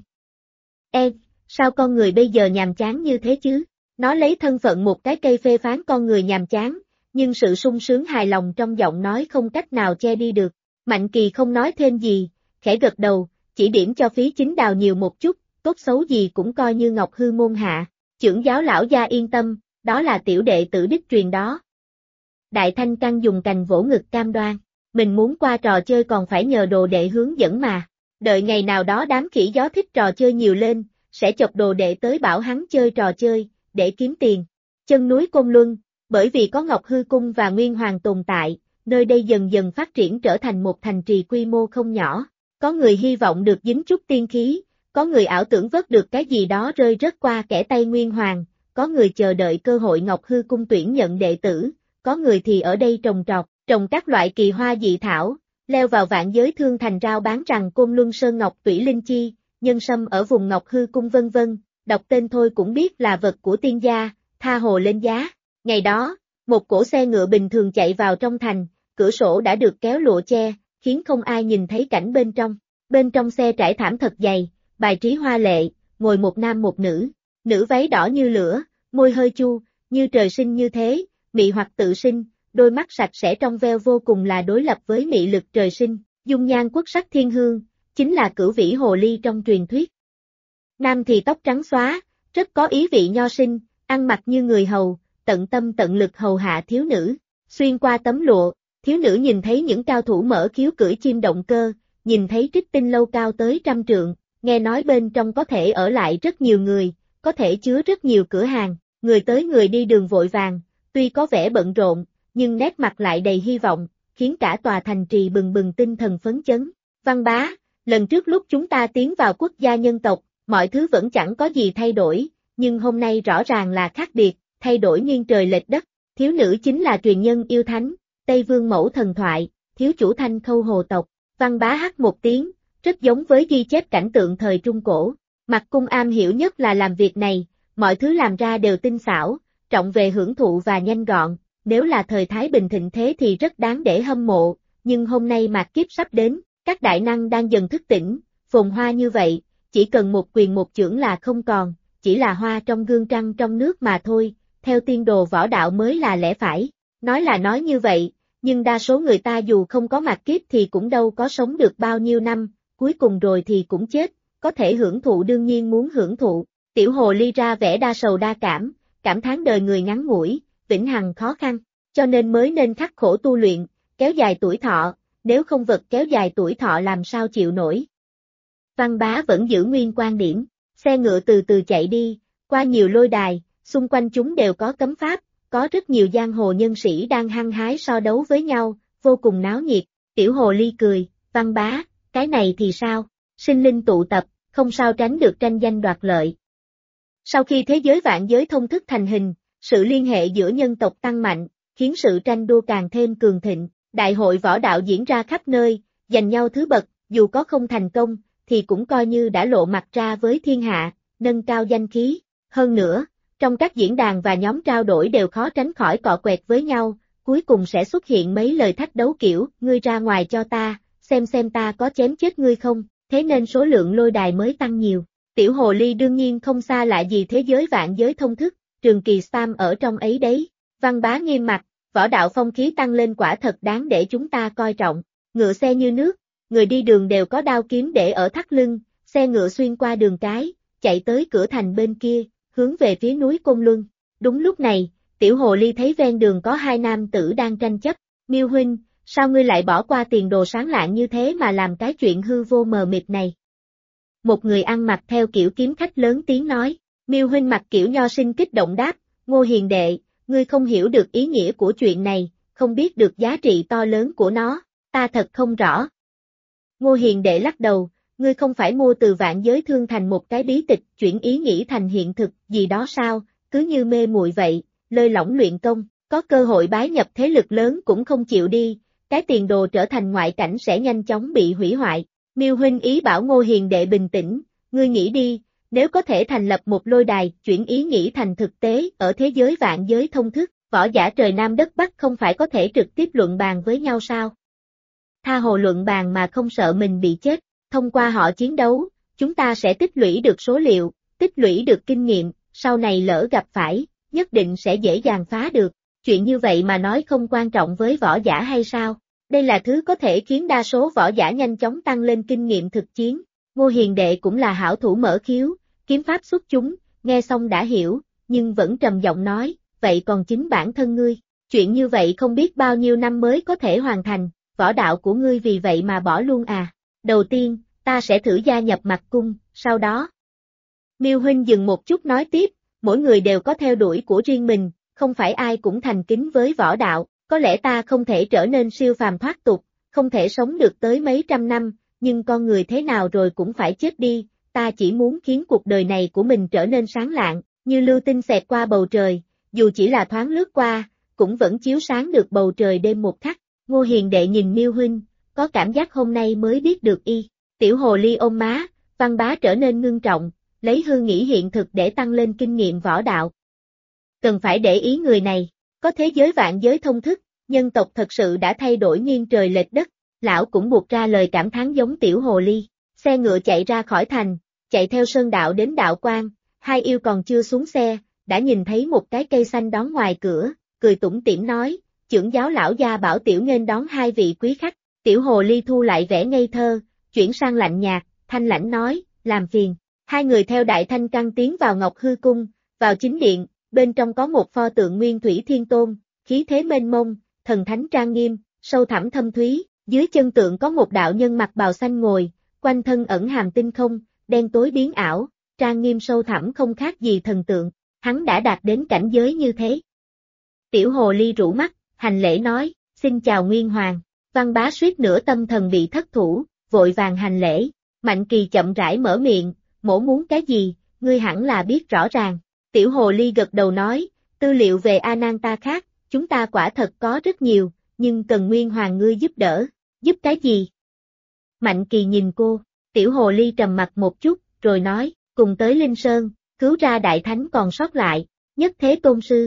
Sao con người bây giờ nhàm chán như thế chứ? Nó lấy thân phận một cái cây phê phán con người nhàm chán, nhưng sự sung sướng hài lòng trong giọng nói không cách nào che đi được. Mạnh Kỳ không nói thêm gì, khẽ gật đầu, chỉ điểm cho Phí Chính Đào nhiều một chút, tốt xấu gì cũng coi như Ngọc Hư môn hạ. Trưởng giáo lão gia yên tâm, đó là tiểu đệ tử đích truyền đó. Đại Thanh Căng dùng cành vỗ ngực cam đoan, mình muốn qua trò chơi còn phải nhờ đồ đệ hướng dẫn mà. Đợi ngày nào đó đám khỉ gió thích trò chơi nhiều lên, sẽ chọc đồ đệ tới bảo hắn chơi trò chơi, để kiếm tiền. Chân núi Côn Luân, bởi vì có Ngọc Hư Cung và Nguyên Hoàng tồn tại, nơi đây dần dần phát triển trở thành một thành trì quy mô không nhỏ. Có người hy vọng được dính chút tiên khí, có người ảo tưởng vớt được cái gì đó rơi rớt qua kẻ tay Nguyên Hoàng, có người chờ đợi cơ hội Ngọc Hư Cung tuyển nhận đệ tử, có người thì ở đây trồng trọt, trồng các loại kỳ hoa dị thảo, leo vào vạn giới thương thành rao bán rằng Côn Luân Sơn Ngọc Tủy Linh Chi, nhân sâm ở vùng Ngọc Hư Cung vân vân, đọc tên thôi cũng biết là vật của tiên gia, tha hồ lên giá. Ngày đó, một cỗ xe ngựa bình thường chạy vào trong thành, cửa sổ đã được kéo lụa che, khiến không ai nhìn thấy cảnh bên trong. Bên trong xe trải thảm thật dày, bài trí hoa lệ, ngồi một nam một nữ, nữ váy đỏ như lửa, môi hơi chu, như trời sinh như thế, mị hoặc tự sinh, đôi mắt sạch sẽ trong veo vô cùng là đối lập với mị lực trời sinh, dung nhan quốc sắc thiên hương, chính là cửu vĩ hồ ly trong truyền thuyết. Nam thì tóc trắng xóa, rất có ý vị nho sinh, ăn mặc như người hầu, tận tâm tận lực hầu hạ thiếu nữ, xuyên qua tấm lụa, thiếu nữ nhìn thấy những cao thủ mở khiếu cưỡi chim động cơ, nhìn thấy trích tinh lâu cao tới 100 trượng, nghe nói bên trong có thể ở lại rất nhiều người, có thể chứa rất nhiều cửa hàng, người tới người đi đường vội vàng, tuy có vẻ bận rộn, nhưng nét mặt lại đầy hy vọng, khiến cả tòa thành trì bừng bừng tinh thần phấn chấn. Văn bá, lần trước lúc chúng ta tiến vào quốc gia nhân tộc, mọi thứ vẫn chẳng có gì thay đổi, nhưng hôm nay rõ ràng là khác biệt, thay đổi nghiêng trời lệch đất, thiếu nữ chính là truyền nhân yêu thánh, Tây Vương mẫu thần thoại, thiếu chủ Thanh Khâu hồ tộc. Văn bá hắt một tiếng, rất giống với ghi chép cảnh tượng thời Trung Cổ. Mặc Cung am hiểu nhất là làm việc này, mọi thứ làm ra đều tinh xảo, trọng về hưởng thụ và nhanh gọn, nếu là thời Thái Bình thịnh thế thì rất đáng để hâm mộ, nhưng hôm nay mạt kiếp sắp đến, các đại năng đang dần thức tỉnh, phồn hoa như vậy, chỉ cần một quyền một chưởng là không còn, chỉ là hoa trong gương trăng trong nước mà thôi, theo tiên đồ võ đạo mới là lẽ phải. Nói là nói như vậy, nhưng đa số người ta dù không có mạt kiếp thì cũng đâu có sống được bao nhiêu năm, cuối cùng rồi thì cũng chết, có thể hưởng thụ đương nhiên muốn hưởng thụ. Tiểu hồ ly ra vẻ đa sầu đa cảm thán đời người ngắn ngủi, vĩnh hằng khó khăn, cho nên khắc khổ tu luyện, kéo dài tuổi thọ, nếu không vật kéo dài tuổi thọ làm sao chịu nổi. Văn bá vẫn giữ nguyên quan điểm, xe ngựa từ từ chạy đi, qua nhiều lôi đài, xung quanh chúng đều có cấm pháp, có rất nhiều giang hồ nhân sĩ đang hăng hái so đấu với nhau, vô cùng náo nhiệt. Tiểu hồ ly cười, Văn bá, cái này thì sao? Sinh linh tụ tập, không sao tránh được tranh danh đoạt lợi. Sau khi thế giới vạn giới thông thức thành hình, sự liên hệ giữa nhân tộc tăng mạnh, khiến sự tranh đua càng thêm cường thịnh. Đại hội võ đạo diễn ra khắp nơi, giành nhau thứ bậc, dù có không thành công, thì cũng coi như đã lộ mặt ra với thiên hạ, nâng cao danh khí. Hơn nữa, trong các diễn đàn và nhóm trao đổi đều khó tránh khỏi cọ quẹt với nhau, cuối cùng sẽ xuất hiện mấy lời thách đấu kiểu, ngươi ra ngoài cho ta, xem ta có chém chết ngươi không, thế nên số lượng lôi đài mới tăng nhiều. Tiểu hồ ly đương nhiên không xa lạ gì thế giới vạn giới thông thức, trường kỳ spam ở trong ấy đấy. Văn Bá nghiêm mặt, võ đạo phong khí tăng lên quả thật đáng để chúng ta coi trọng. Ngựa xe như nước, người đi đường đều có đao kiếm để ở thắt lưng, xe ngựa xuyên qua đường cái, chạy tới cửa thành bên kia, hướng về phía núi Côn Luân. Đúng lúc này, tiểu hồ ly thấy ven đường có hai nam tử đang tranh chấp. Miêu huynh, sao ngươi lại bỏ qua tiền đồ sáng lạng như thế mà làm cái chuyện hư vô mờ mịt này? Một người ăn mặc theo kiểu kiếm khách lớn tiếng nói. Miêu huynh mặc kiểu nho sinh kích động đáp, Ngô hiền đệ, ngươi không hiểu được ý nghĩa của chuyện này, không biết được giá trị to lớn của nó, ta thật không rõ. Ngô hiền đệ lắc đầu, ngươi không phải mua từ Vạn Giới Thương thành một cái bí tịch chuyển ý nghĩ thành hiện thực gì đó sao, cứ như mê muội vậy, lơi lỏng luyện công, có cơ hội bái nhập thế lực lớn cũng không chịu đi, cái tiền đồ trở thành ngoại cảnh sẽ nhanh chóng bị hủy hoại. Miêu huynh ý bảo Ngô hiền đệ bình tĩnh, ngươi nghĩ đi, nếu có thể thành lập một lôi đài chuyển ý nghĩ thành thực tế ở thế giới vạn giới thông thức, võ giả trời Nam đất Bắc không phải có thể trực tiếp luận bàn với nhau sao? Tha hồ luận bàn mà không sợ mình bị chết, thông qua họ chiến đấu, chúng ta sẽ tích lũy được số liệu, tích lũy được kinh nghiệm, sau này lỡ gặp phải, nhất định sẽ dễ dàng phá được. Chuyện như vậy mà nói không quan trọng với võ giả hay sao? Đây là thứ có thể khiến đa số võ giả nhanh chóng tăng lên kinh nghiệm thực chiến. Ngô hiền đệ cũng là hảo thủ mở khiếu, kiếm pháp xuất chúng, nghe xong đã hiểu, nhưng vẫn trầm giọng nói, vậy còn chính bản thân ngươi, chuyện như vậy không biết bao nhiêu năm mới có thể hoàn thành, võ đạo của ngươi vì vậy mà bỏ luôn à? Đầu tiên, ta sẽ thử gia nhập Mặc Cung, sau đó. Miêu huynh dừng một chút nói tiếp, mỗi người đều có theo đuổi của riêng mình, không phải ai cũng thành kính với võ đạo, có lẽ ta không thể trở nên siêu phàm thoát tục, không thể sống được tới mấy trăm năm, nhưng con người thế nào rồi cũng phải chết đi, ta chỉ muốn khiến cuộc đời này của mình trở nên sáng lạng, như lưu tinh xẹt qua bầu trời, dù chỉ là thoáng lướt qua, cũng vẫn chiếu sáng được bầu trời đêm một khắc. Ngô hiền đệ nhìn Miêu huynh, có cảm giác hôm nay mới biết được y. Tiểu hồ ly ôm má, Văn Bá trở nên ngưng trọng, lấy hư nghĩ hiện thực để tăng lên kinh nghiệm võ đạo. Cần phải để ý người này, có thế giới vạn giới thông thức, nhân tộc thật sự đã thay đổi nghiêng trời lệch đất, lão cũng buộc ra lời cảm thán giống tiểu hồ ly. Xe ngựa chạy ra khỏi thành, chạy theo sơn đạo đến đạo quan, hai yêu còn chưa xuống xe, đã nhìn thấy một cái cây xanh đón ngoài cửa, cười tủm tỉm nói, chưởng giáo lão gia bảo tiểu nghênh đón hai vị quý khách. Tiểu hồ ly thu lại vẻ ngây thơ, chuyển sang lạnh nhạt, thanh lãnh nói, làm phiền. Hai người theo đại thanh căn tiến vào Ngọc Hư Cung, vào chính điện, bên trong có một pho tượng Nguyên Thủy Thiên Tôn, khí thế mênh mông, thần thánh trang nghiêm, sâu thẳm thâm thúy, dưới chân tượng có một đạo nhân mặc bào xanh ngồi, quanh thân ẩn hàm tinh không, đen tối biến ảo, trang nghiêm sâu thẳm không khác gì thần tượng, hắn đã đạt đến cảnh giới như thế. Tiểu hồ ly rũ mắt, hành lễ nói, xin chào Nguyên Hoàng. Văn Bá suýt nửa tâm thần bị thất thủ, vội vàng hành lễ. Mạnh Kỳ chậm rãi mở miệng, mỗ muốn cái gì, ngươi hẳn là biết rõ ràng. Tiểu hồ ly gật đầu nói, tư liệu về Ananta khác, chúng ta quả thật có rất nhiều, nhưng cần Nguyên Hoàng ngươi giúp đỡ. Giúp cái gì? Mạnh Kỳ nhìn cô, tiểu hồ ly trầm mặt một chút, rồi nói, cùng tới Linh Sơn, cứu ra đại thánh còn sót lại, Nhất Thế Tôn Sư.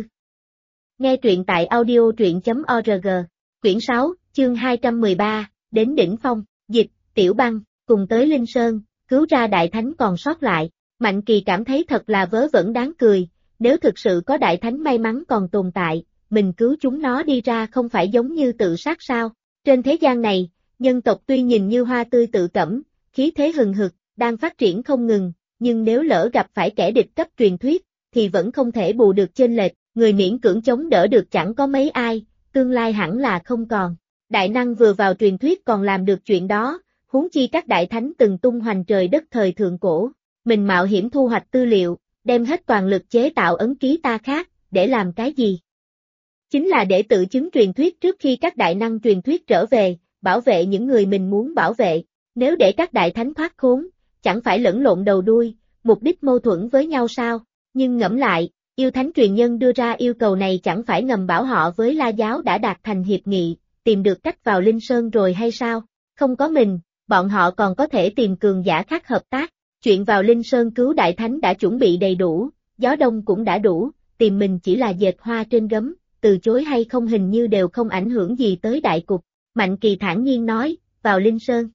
Nghe truyện tại audio.org, quyển 6, chương 213, đến đỉnh phong, dịch, Tiểu Băng, cùng tới Linh Sơn, cứu ra đại thánh còn sót lại. Mạnh Kỳ cảm thấy thật là vớ vẩn đáng cười, nếu thực sự có đại thánh may mắn còn tồn tại, mình cứu chúng nó đi ra không phải giống như tự sát sao? Trên thế gian này, nhân tộc tuy nhìn như hoa tươi tự cẩm, khí thế hừng hực, đang phát triển không ngừng, nhưng nếu lỡ gặp phải kẻ địch cấp truyền thuyết, thì vẫn không thể bù được chênh lệch, người miễn cưỡng chống đỡ được chẳng có mấy ai, tương lai hẳn là không còn. Đại năng vừa vào truyền thuyết còn làm được chuyện đó, huống chi các đại thánh từng tung hoành trời đất thời thượng cổ. Mình mạo hiểm thu hoạch tư liệu, đem hết toàn lực chế tạo ấn ký ta khác, để làm cái gì? Chính là để tự chứng truyền thuyết trước khi các đại năng truyền thuyết trở về, bảo vệ những người mình muốn bảo vệ. Nếu để các đại thánh thoát khốn, chẳng phải lẫn lộn đầu đuôi, mục đích mâu thuẫn với nhau sao? Nhưng ngẫm lại, Yêu thánh truyền nhân đưa ra yêu cầu này chẳng phải ngầm bảo họ với La giáo đã đạt thành hiệp nghị, tìm được cách vào Linh Sơn rồi hay sao? Không có mình, bọn họ còn có thể tìm cường giả khác hợp tác. Chuyện vào Linh Sơn cứu đại thánh đã chuẩn bị đầy đủ, gió đông cũng đã đủ, tìm mình chỉ là dệt hoa trên gấm, từ chối hay không hình như đều không ảnh hưởng gì tới đại cục. Mạnh Kỳ thản nhiên nói, vào Linh Sơn.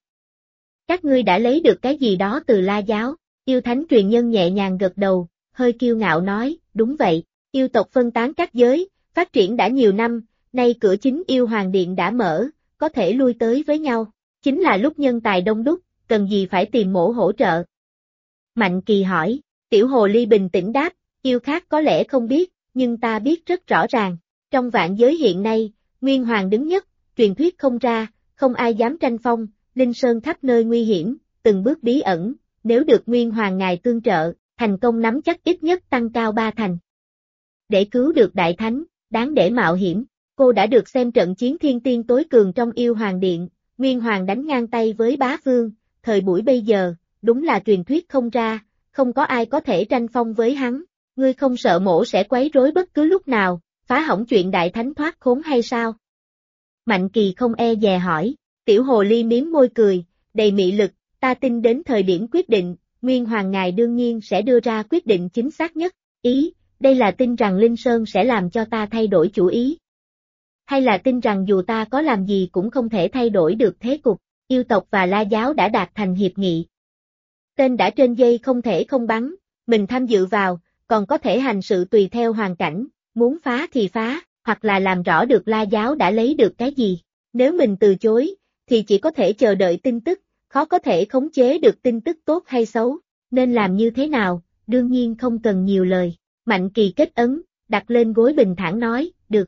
Các ngươi đã lấy được cái gì đó từ La giáo? Yêu thánh truyền nhân nhẹ nhàng gật đầu, hơi kiêu ngạo nói, đúng vậy, yêu tộc phân tán các giới, phát triển đã nhiều năm, nay cửa chính yêu hoàng điện đã mở, có thể lui tới với nhau, chính là lúc nhân tài đông đúc, cần gì phải tìm mổ hỗ trợ. Mạnh Kỳ hỏi, tiểu hồ ly bình tĩnh đáp, yêu khác có lẽ không biết, nhưng ta biết rất rõ ràng, trong vạn giới hiện nay, Nguyên Hoàng đứng nhất, truyền thuyết không ra, không ai dám tranh phong, Linh Sơn khắp nơi nguy hiểm, từng bước bí ẩn, nếu được Nguyên Hoàng ngài tương trợ, thành công nắm chắc ít nhất tăng cao 3 thành. Để cứu được đại thánh, đáng để mạo hiểm, cô đã được xem trận chiến thiên tiên tối cường trong yêu hoàng điện, Nguyên Hoàng đánh ngang tay với bá vương, thời buổi bây giờ, đúng là truyền thuyết không ra, không có ai có thể tranh phong với hắn, ngươi không sợ mổ sẽ quấy rối bất cứ lúc nào, phá hỏng chuyện đại thánh thoát khốn hay sao? Mạnh Kỳ không e dè hỏi, tiểu hồ ly miếm môi cười, đầy mị lực, ta tin đến thời điểm quyết định, Nguyên Hoàng ngài đương nhiên sẽ đưa ra quyết định chính xác nhất, đây là tin rằng Linh Sơn sẽ làm cho ta thay đổi chủ ý. Hay là tin rằng dù ta có làm gì cũng không thể thay đổi được thế cục, yêu tộc và La giáo đã đạt thành hiệp nghị. Tên đã trên dây không thể không bắn, mình tham dự vào, còn có thể hành sự tùy theo hoàn cảnh, muốn phá thì phá, hoặc là làm rõ được La giáo đã lấy được cái gì. Nếu mình từ chối, thì chỉ có thể chờ đợi tin tức, khó có thể khống chế được tin tức tốt hay xấu, nên làm như thế nào, đương nhiên không cần nhiều lời. Mạnh Kỳ kết ấn, đặt lên gối bình thản nói, được.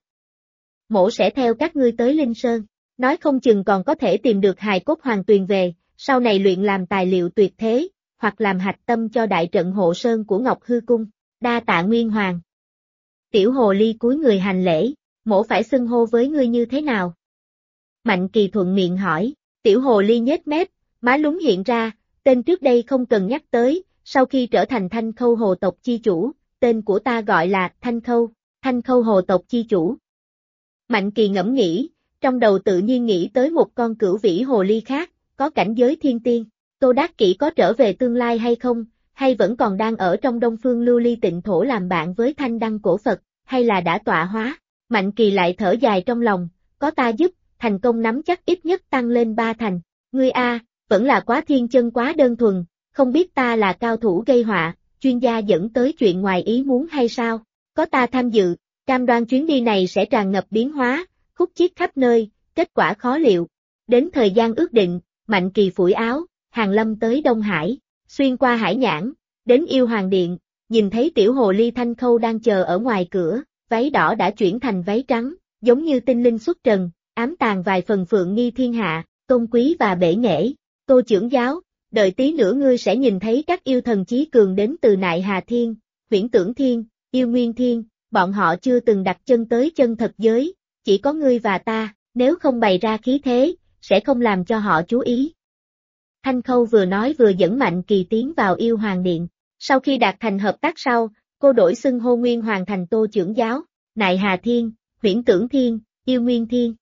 Mổ sẽ theo các ngươi tới Linh Sơn, nói không chừng còn có thể tìm được hài cốt hoàng tuyền về, sau này luyện làm tài liệu tuyệt thế, hoặc làm hạch tâm cho đại trận hộ sơn của Ngọc Hư Cung, đa tạ Nguyên Hoàng. Tiểu hồ ly cúi người hành lễ, mổ phải xưng hô với ngươi như thế nào? Mạnh Kỳ thuận miệng hỏi, tiểu hồ ly nhếch mép, má lúng hiện ra, tên trước đây không cần nhắc tới, sau khi trở thành Thanh Khâu hồ tộc chi chủ, tên của ta gọi là Thanh Khâu hồ tộc chi chủ. Mạnh Kỳ ngẫm nghĩ, trong đầu tự nhiên nghĩ tới một con cửu vĩ hồ ly khác, có cảnh giới thiên tiên, Tô Đắc Kỷ có trở về tương lai hay không, hay vẫn còn đang ở trong Đông Phương Lưu Ly Tịnh Thổ làm bạn với Thanh Đăng cổ Phật, hay là đã tọa hóa. Mạnh Kỳ lại thở dài trong lòng, có ta giúp, thành công nắm chắc ít nhất tăng lên 3 thành. Ngươi vẫn là quá thiên chân quá đơn thuần, không biết ta là cao thủ gây họa, chuyên gia dẫn tới chuyện ngoài ý muốn hay sao? Có ta tham dự, cam đoan chuyến đi này sẽ tràn ngập biến hóa, khúc chiết khắp nơi, kết quả khó liệu. Đến thời gian ước định, Mạnh Kỳ phủi áo, hàng lâm tới Đông Hải, xuyên qua hải nhãn, đến yêu hoàng điện, nhìn thấy tiểu hồ ly Thanh Khâu đang chờ ở ngoài cửa, váy đỏ đã chuyển thành váy trắng, giống như tinh linh xuất trần, ám tàng vài phần phượng nghi thiên hạ, tôn quý và bể nghệ. Tô trưởng giáo, đợi tí nữa ngươi sẽ nhìn thấy các yêu thần chí cường đến từ Nại Hà Thiên, Huyễn Tưởng Thiên, Yêu Nguyên Thiên, bọn họ chưa từng đặt chân tới chân thật giới, chỉ có ngươi và ta, nếu không bày ra khí thế, sẽ không làm cho họ chú ý. Thanh Khâu vừa nói vừa dẫn Mạnh Kỳ tiến vào yêu hoàng điện, sau khi đạt thành hợp tác sau, cô đổi xưng hô Nguyên Hoàng thành Tô trưởng giáo, Nại Hà Thiên, Huyễn Tưởng Thiên, Yêu Nguyên Thiên.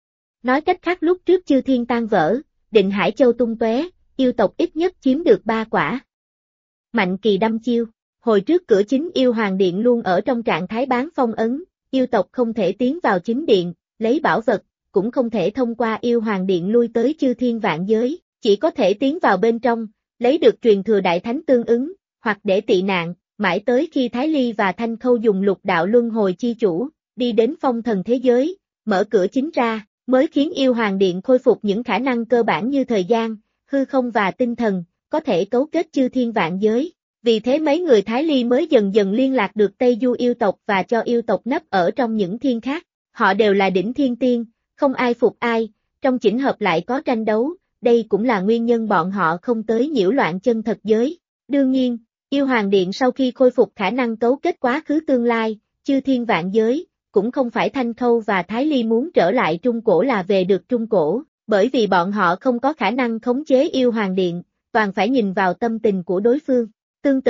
Nói cách khác lúc trước chư thiên tan vỡ, Định Hải Châu tung tóe, yêu tộc ít nhất chiếm được 3 quả. Mạnh Kỳ đâm chiêu, hồi trước cửa chính yêu hoàng điện luôn ở trong trạng thái bán phong ấn, yêu tộc không thể tiến vào chính điện, lấy bảo vật, cũng không thể thông qua yêu hoàng điện lui tới chư thiên vạn giới, chỉ có thể tiến vào bên trong, lấy được truyền thừa đại thánh tương ứng, hoặc để tị nạn, mãi tới khi Thái Ly và Thanh Khâu dùng lục đạo luân hồi chi chủ, đi đến phong thần thế giới, mở cửa chính ra, mới khiến yêu hoàng điện khôi phục những khả năng cơ bản như thời gian, hư không và tinh thần, có thể cấu kết chư thiên vạn giới. Vì thế mấy người Thái Ly mới dần dần liên lạc được Tây Du yêu tộc và cho yêu tộc nấp ở trong những thiên khác. Họ đều là đỉnh thiên tiên, không ai phục ai, trong chỉnh hợp lại có tranh đấu, đây cũng là nguyên nhân bọn họ không tới nhiễu loạn chân thật giới. Đương nhiên, yêu hoàng điện sau khi khôi phục khả năng cấu kết quá khứ tương lai, chư thiên vạn giới, cũng không phải Thanh Khâu và Thái Ly muốn trở lại Trung Cổ là về được Trung Cổ, bởi vì bọn họ không có khả năng khống chế yêu hoàng điện, toàn phải nhìn vào tâm tình của đối phương. Tương tự,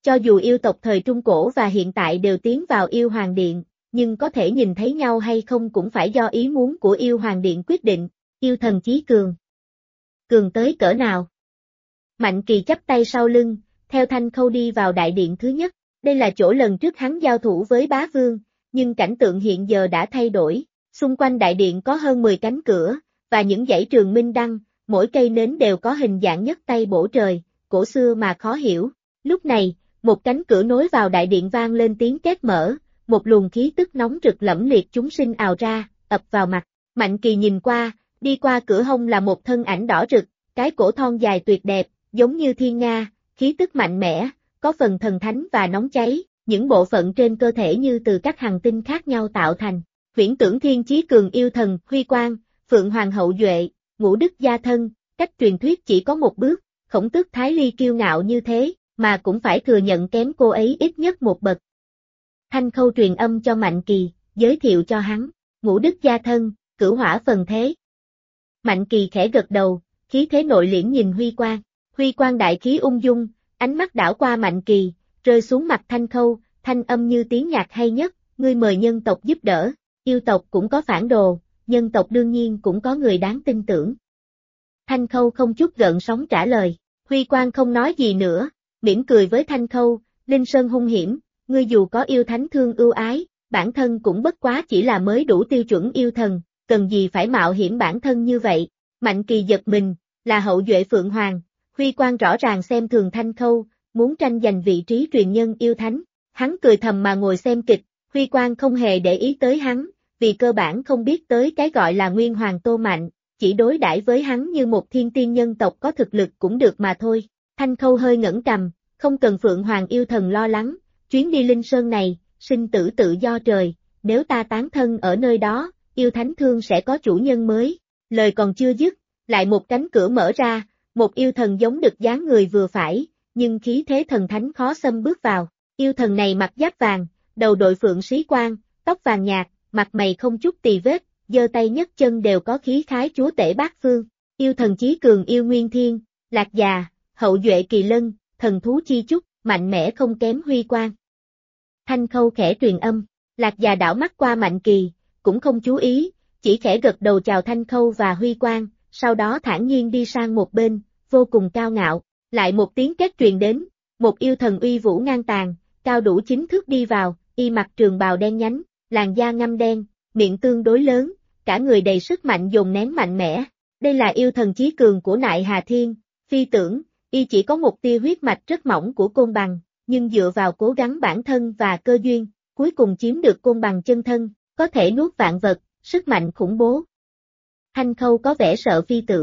Cho dù yêu tộc thời Trung Cổ và hiện tại đều tiến vào yêu hoàng điện, nhưng có thể nhìn thấy nhau hay không cũng phải do ý muốn của yêu hoàng điện quyết định, yêu thần chí cường. Cường tới cỡ nào? Mạnh Kỳ chắp tay sau lưng, theo Thanh Khâu đi vào đại điện thứ nhất, đây là chỗ lần trước hắn giao thủ với bá vương, nhưng cảnh tượng hiện giờ đã thay đổi, xung quanh đại điện có hơn 10 cánh cửa, và những dãy trường minh đăng, mỗi cây nến đều có hình dạng nhấc tay bổ trời, cổ xưa mà khó hiểu. Lúc này, một cánh cửa nối vào đại điện vang lên tiếng két mở, một luồng khí tức nóng rực lẫm liệt chúng sinh ào ra, ập vào mặt. Mạnh Kỳ nhìn qua, đi qua cửa hông là một thân ảnh đỏ rực, cái cổ thon dài tuyệt đẹp, giống như thiên nga, khí tức mạnh mẽ, có phần thần thánh và nóng cháy, những bộ phận trên cơ thể như từ các hành tinh khác nhau tạo thành. Huyễn Tưởng Thiên Chí Cường yêu thần, Huy Quang, Phượng Hoàng hậu duệ, Ngũ Đức gia thân, cách truyền thuyết chỉ có một bước, Khổng Tước Thái Ly kiêu ngạo như thế, mà cũng phải thừa nhận kém cô ấy ít nhất một bậc. Thanh Khâu truyền âm cho Mạnh Kỳ, giới thiệu cho hắn, Ngũ Đức gia thân, Cửu Hỏa phần thế. Mạnh Kỳ khẽ gật đầu, khí thế nội liễm nhìn Huy Quang đại khí ung dung, ánh mắt đảo qua Mạnh Kỳ, rơi xuống mặt Thanh Khâu, thanh âm như tiếng nhạc hay nhất, ngươi mời nhân tộc giúp đỡ, yêu tộc cũng có phản đồ, nhân tộc đương nhiên cũng có người đáng tin tưởng. Thanh Khâu không chút gợn sóng trả lời, Huy Quang không nói gì nữa, mỉm cười với Thanh Khâu, Linh Sơn hung hiểm, ngươi dù có yêu thánh thương ưu ái, bản thân cũng bất quá chỉ là mới đủ tiêu chuẩn yêu thần, cần gì phải mạo hiểm bản thân như vậy. Mạnh Kỳ giật mình, là hậu duệ Phượng Hoàng, Huy Quang rõ ràng xem thường Thanh Khâu, muốn tranh giành vị trí truyền nhân yêu thánh. Hắn cười thầm mà ngồi xem kịch, Huy Quang không hề để ý tới hắn, vì cơ bản không biết tới cái gọi là Nguyên Hoàng Tô Mạnh, chỉ đối đãi với hắn như một thiên tiên nhân tộc có thực lực cũng được mà thôi. Thanh Khâu hơi ngẩng cằm, không cần Phượng Hoàng yêu thần lo lắng, chuyến đi Linh Sơn này, sinh tử tự do trời, nếu ta tán thân ở nơi đó, yêu thánh thương sẽ có chủ nhân mới. Lời còn chưa dứt, lại một cánh cửa mở ra, một yêu thần giống được dáng người vừa phải, nhưng khí thế thần thánh khó xâm bước vào. Yêu thần này mặc giáp vàng, đầu đội phượng xí quang, tóc vàng nhạt, mặt mày không chút tì vết, giơ tay nhấc chân đều có khí khái chúa tể bát phương. Yêu thần chí cường yêu nguyên thiên, Lạc Già, hậu duệ Kỳ Lân, thần thú chi chúc, mạnh mẽ không kém Huy Quang. Thanh Khâu khẽ truyền âm, Lạc Già đảo mắt qua Mạnh Kỳ, cũng không chú ý, chỉ khẽ gật đầu chào Thanh Khâu và Huy Quang, sau đó thản nhiên đi sang một bên, vô cùng cao ngạo. Lại một tiếng két truyền đến, một yêu thần uy vũ ngang tàn, cao đủ 9 thước đi vào, y mặc trường bào đen nhánh, làn da ngăm đen, miệng tương đối lớn, cả người đầy sức mạnh dồn nén mạnh mẽ. Đây là yêu thần chí cường của Nại Hà Thiên, Phi Tưởng, y chỉ có một tia huyết mạch rất mỏng của côn bằng, nhưng dựa vào cố gắng bản thân và cơ duyên, cuối cùng chiếm được côn bằng chân thân, có thể nuốt vạn vật, sức mạnh khủng bố. Thanh Khâu có vẻ sợ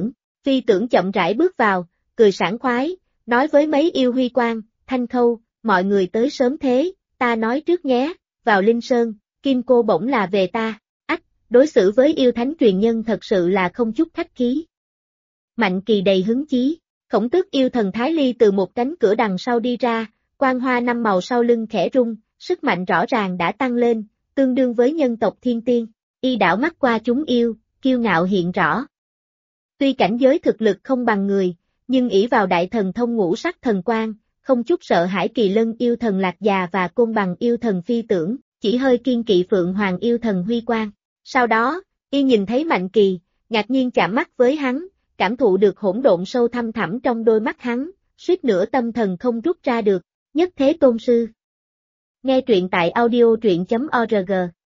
Phi Tưởng chậm rãi bước vào, cười sảng khoái, nói với mấy yêu Huy Quang, Thanh Khâu, mọi người tới sớm thế, ta nói trước nhé, vào Linh Sơn, kim cô bổng là về ta, đối xử với yêu thánh truyền nhân thật sự là không chút khách khí. Mạnh Kỳ đầy hứng chí, Khổng Tước yêu thần Thái Ly từ một cánh cửa đằng sau đi ra, quang hoa 5 màu sau lưng khẽ rung, sức mạnh rõ ràng đã tăng lên, tương đương với nhân tộc thiên tiên, y đảo mắt qua chúng yêu, kiêu ngạo hiện rõ. Tuy cảnh giới thực lực không bằng người, nhưng ỷ vào đại thần thông ngũ sắc thần quang, không chút sợ hãi Kỳ Lân yêu thần Lạc Già và côn bằng yêu thần Phi Tưởng, chỉ hơi kiên kỵ Phượng Hoàng yêu thần Huy Quang. Sau đó, y nhìn thấy Mạnh Kỳ, ngạc nhiên chạm mắt với hắn, cảm thụ được hỗn độn sâu thăm thẳm trong đôi mắt hắn, suýt nữa tâm thần không rút ra được, nhất thế tôn sư. Nghe truyện tại audio truyện.org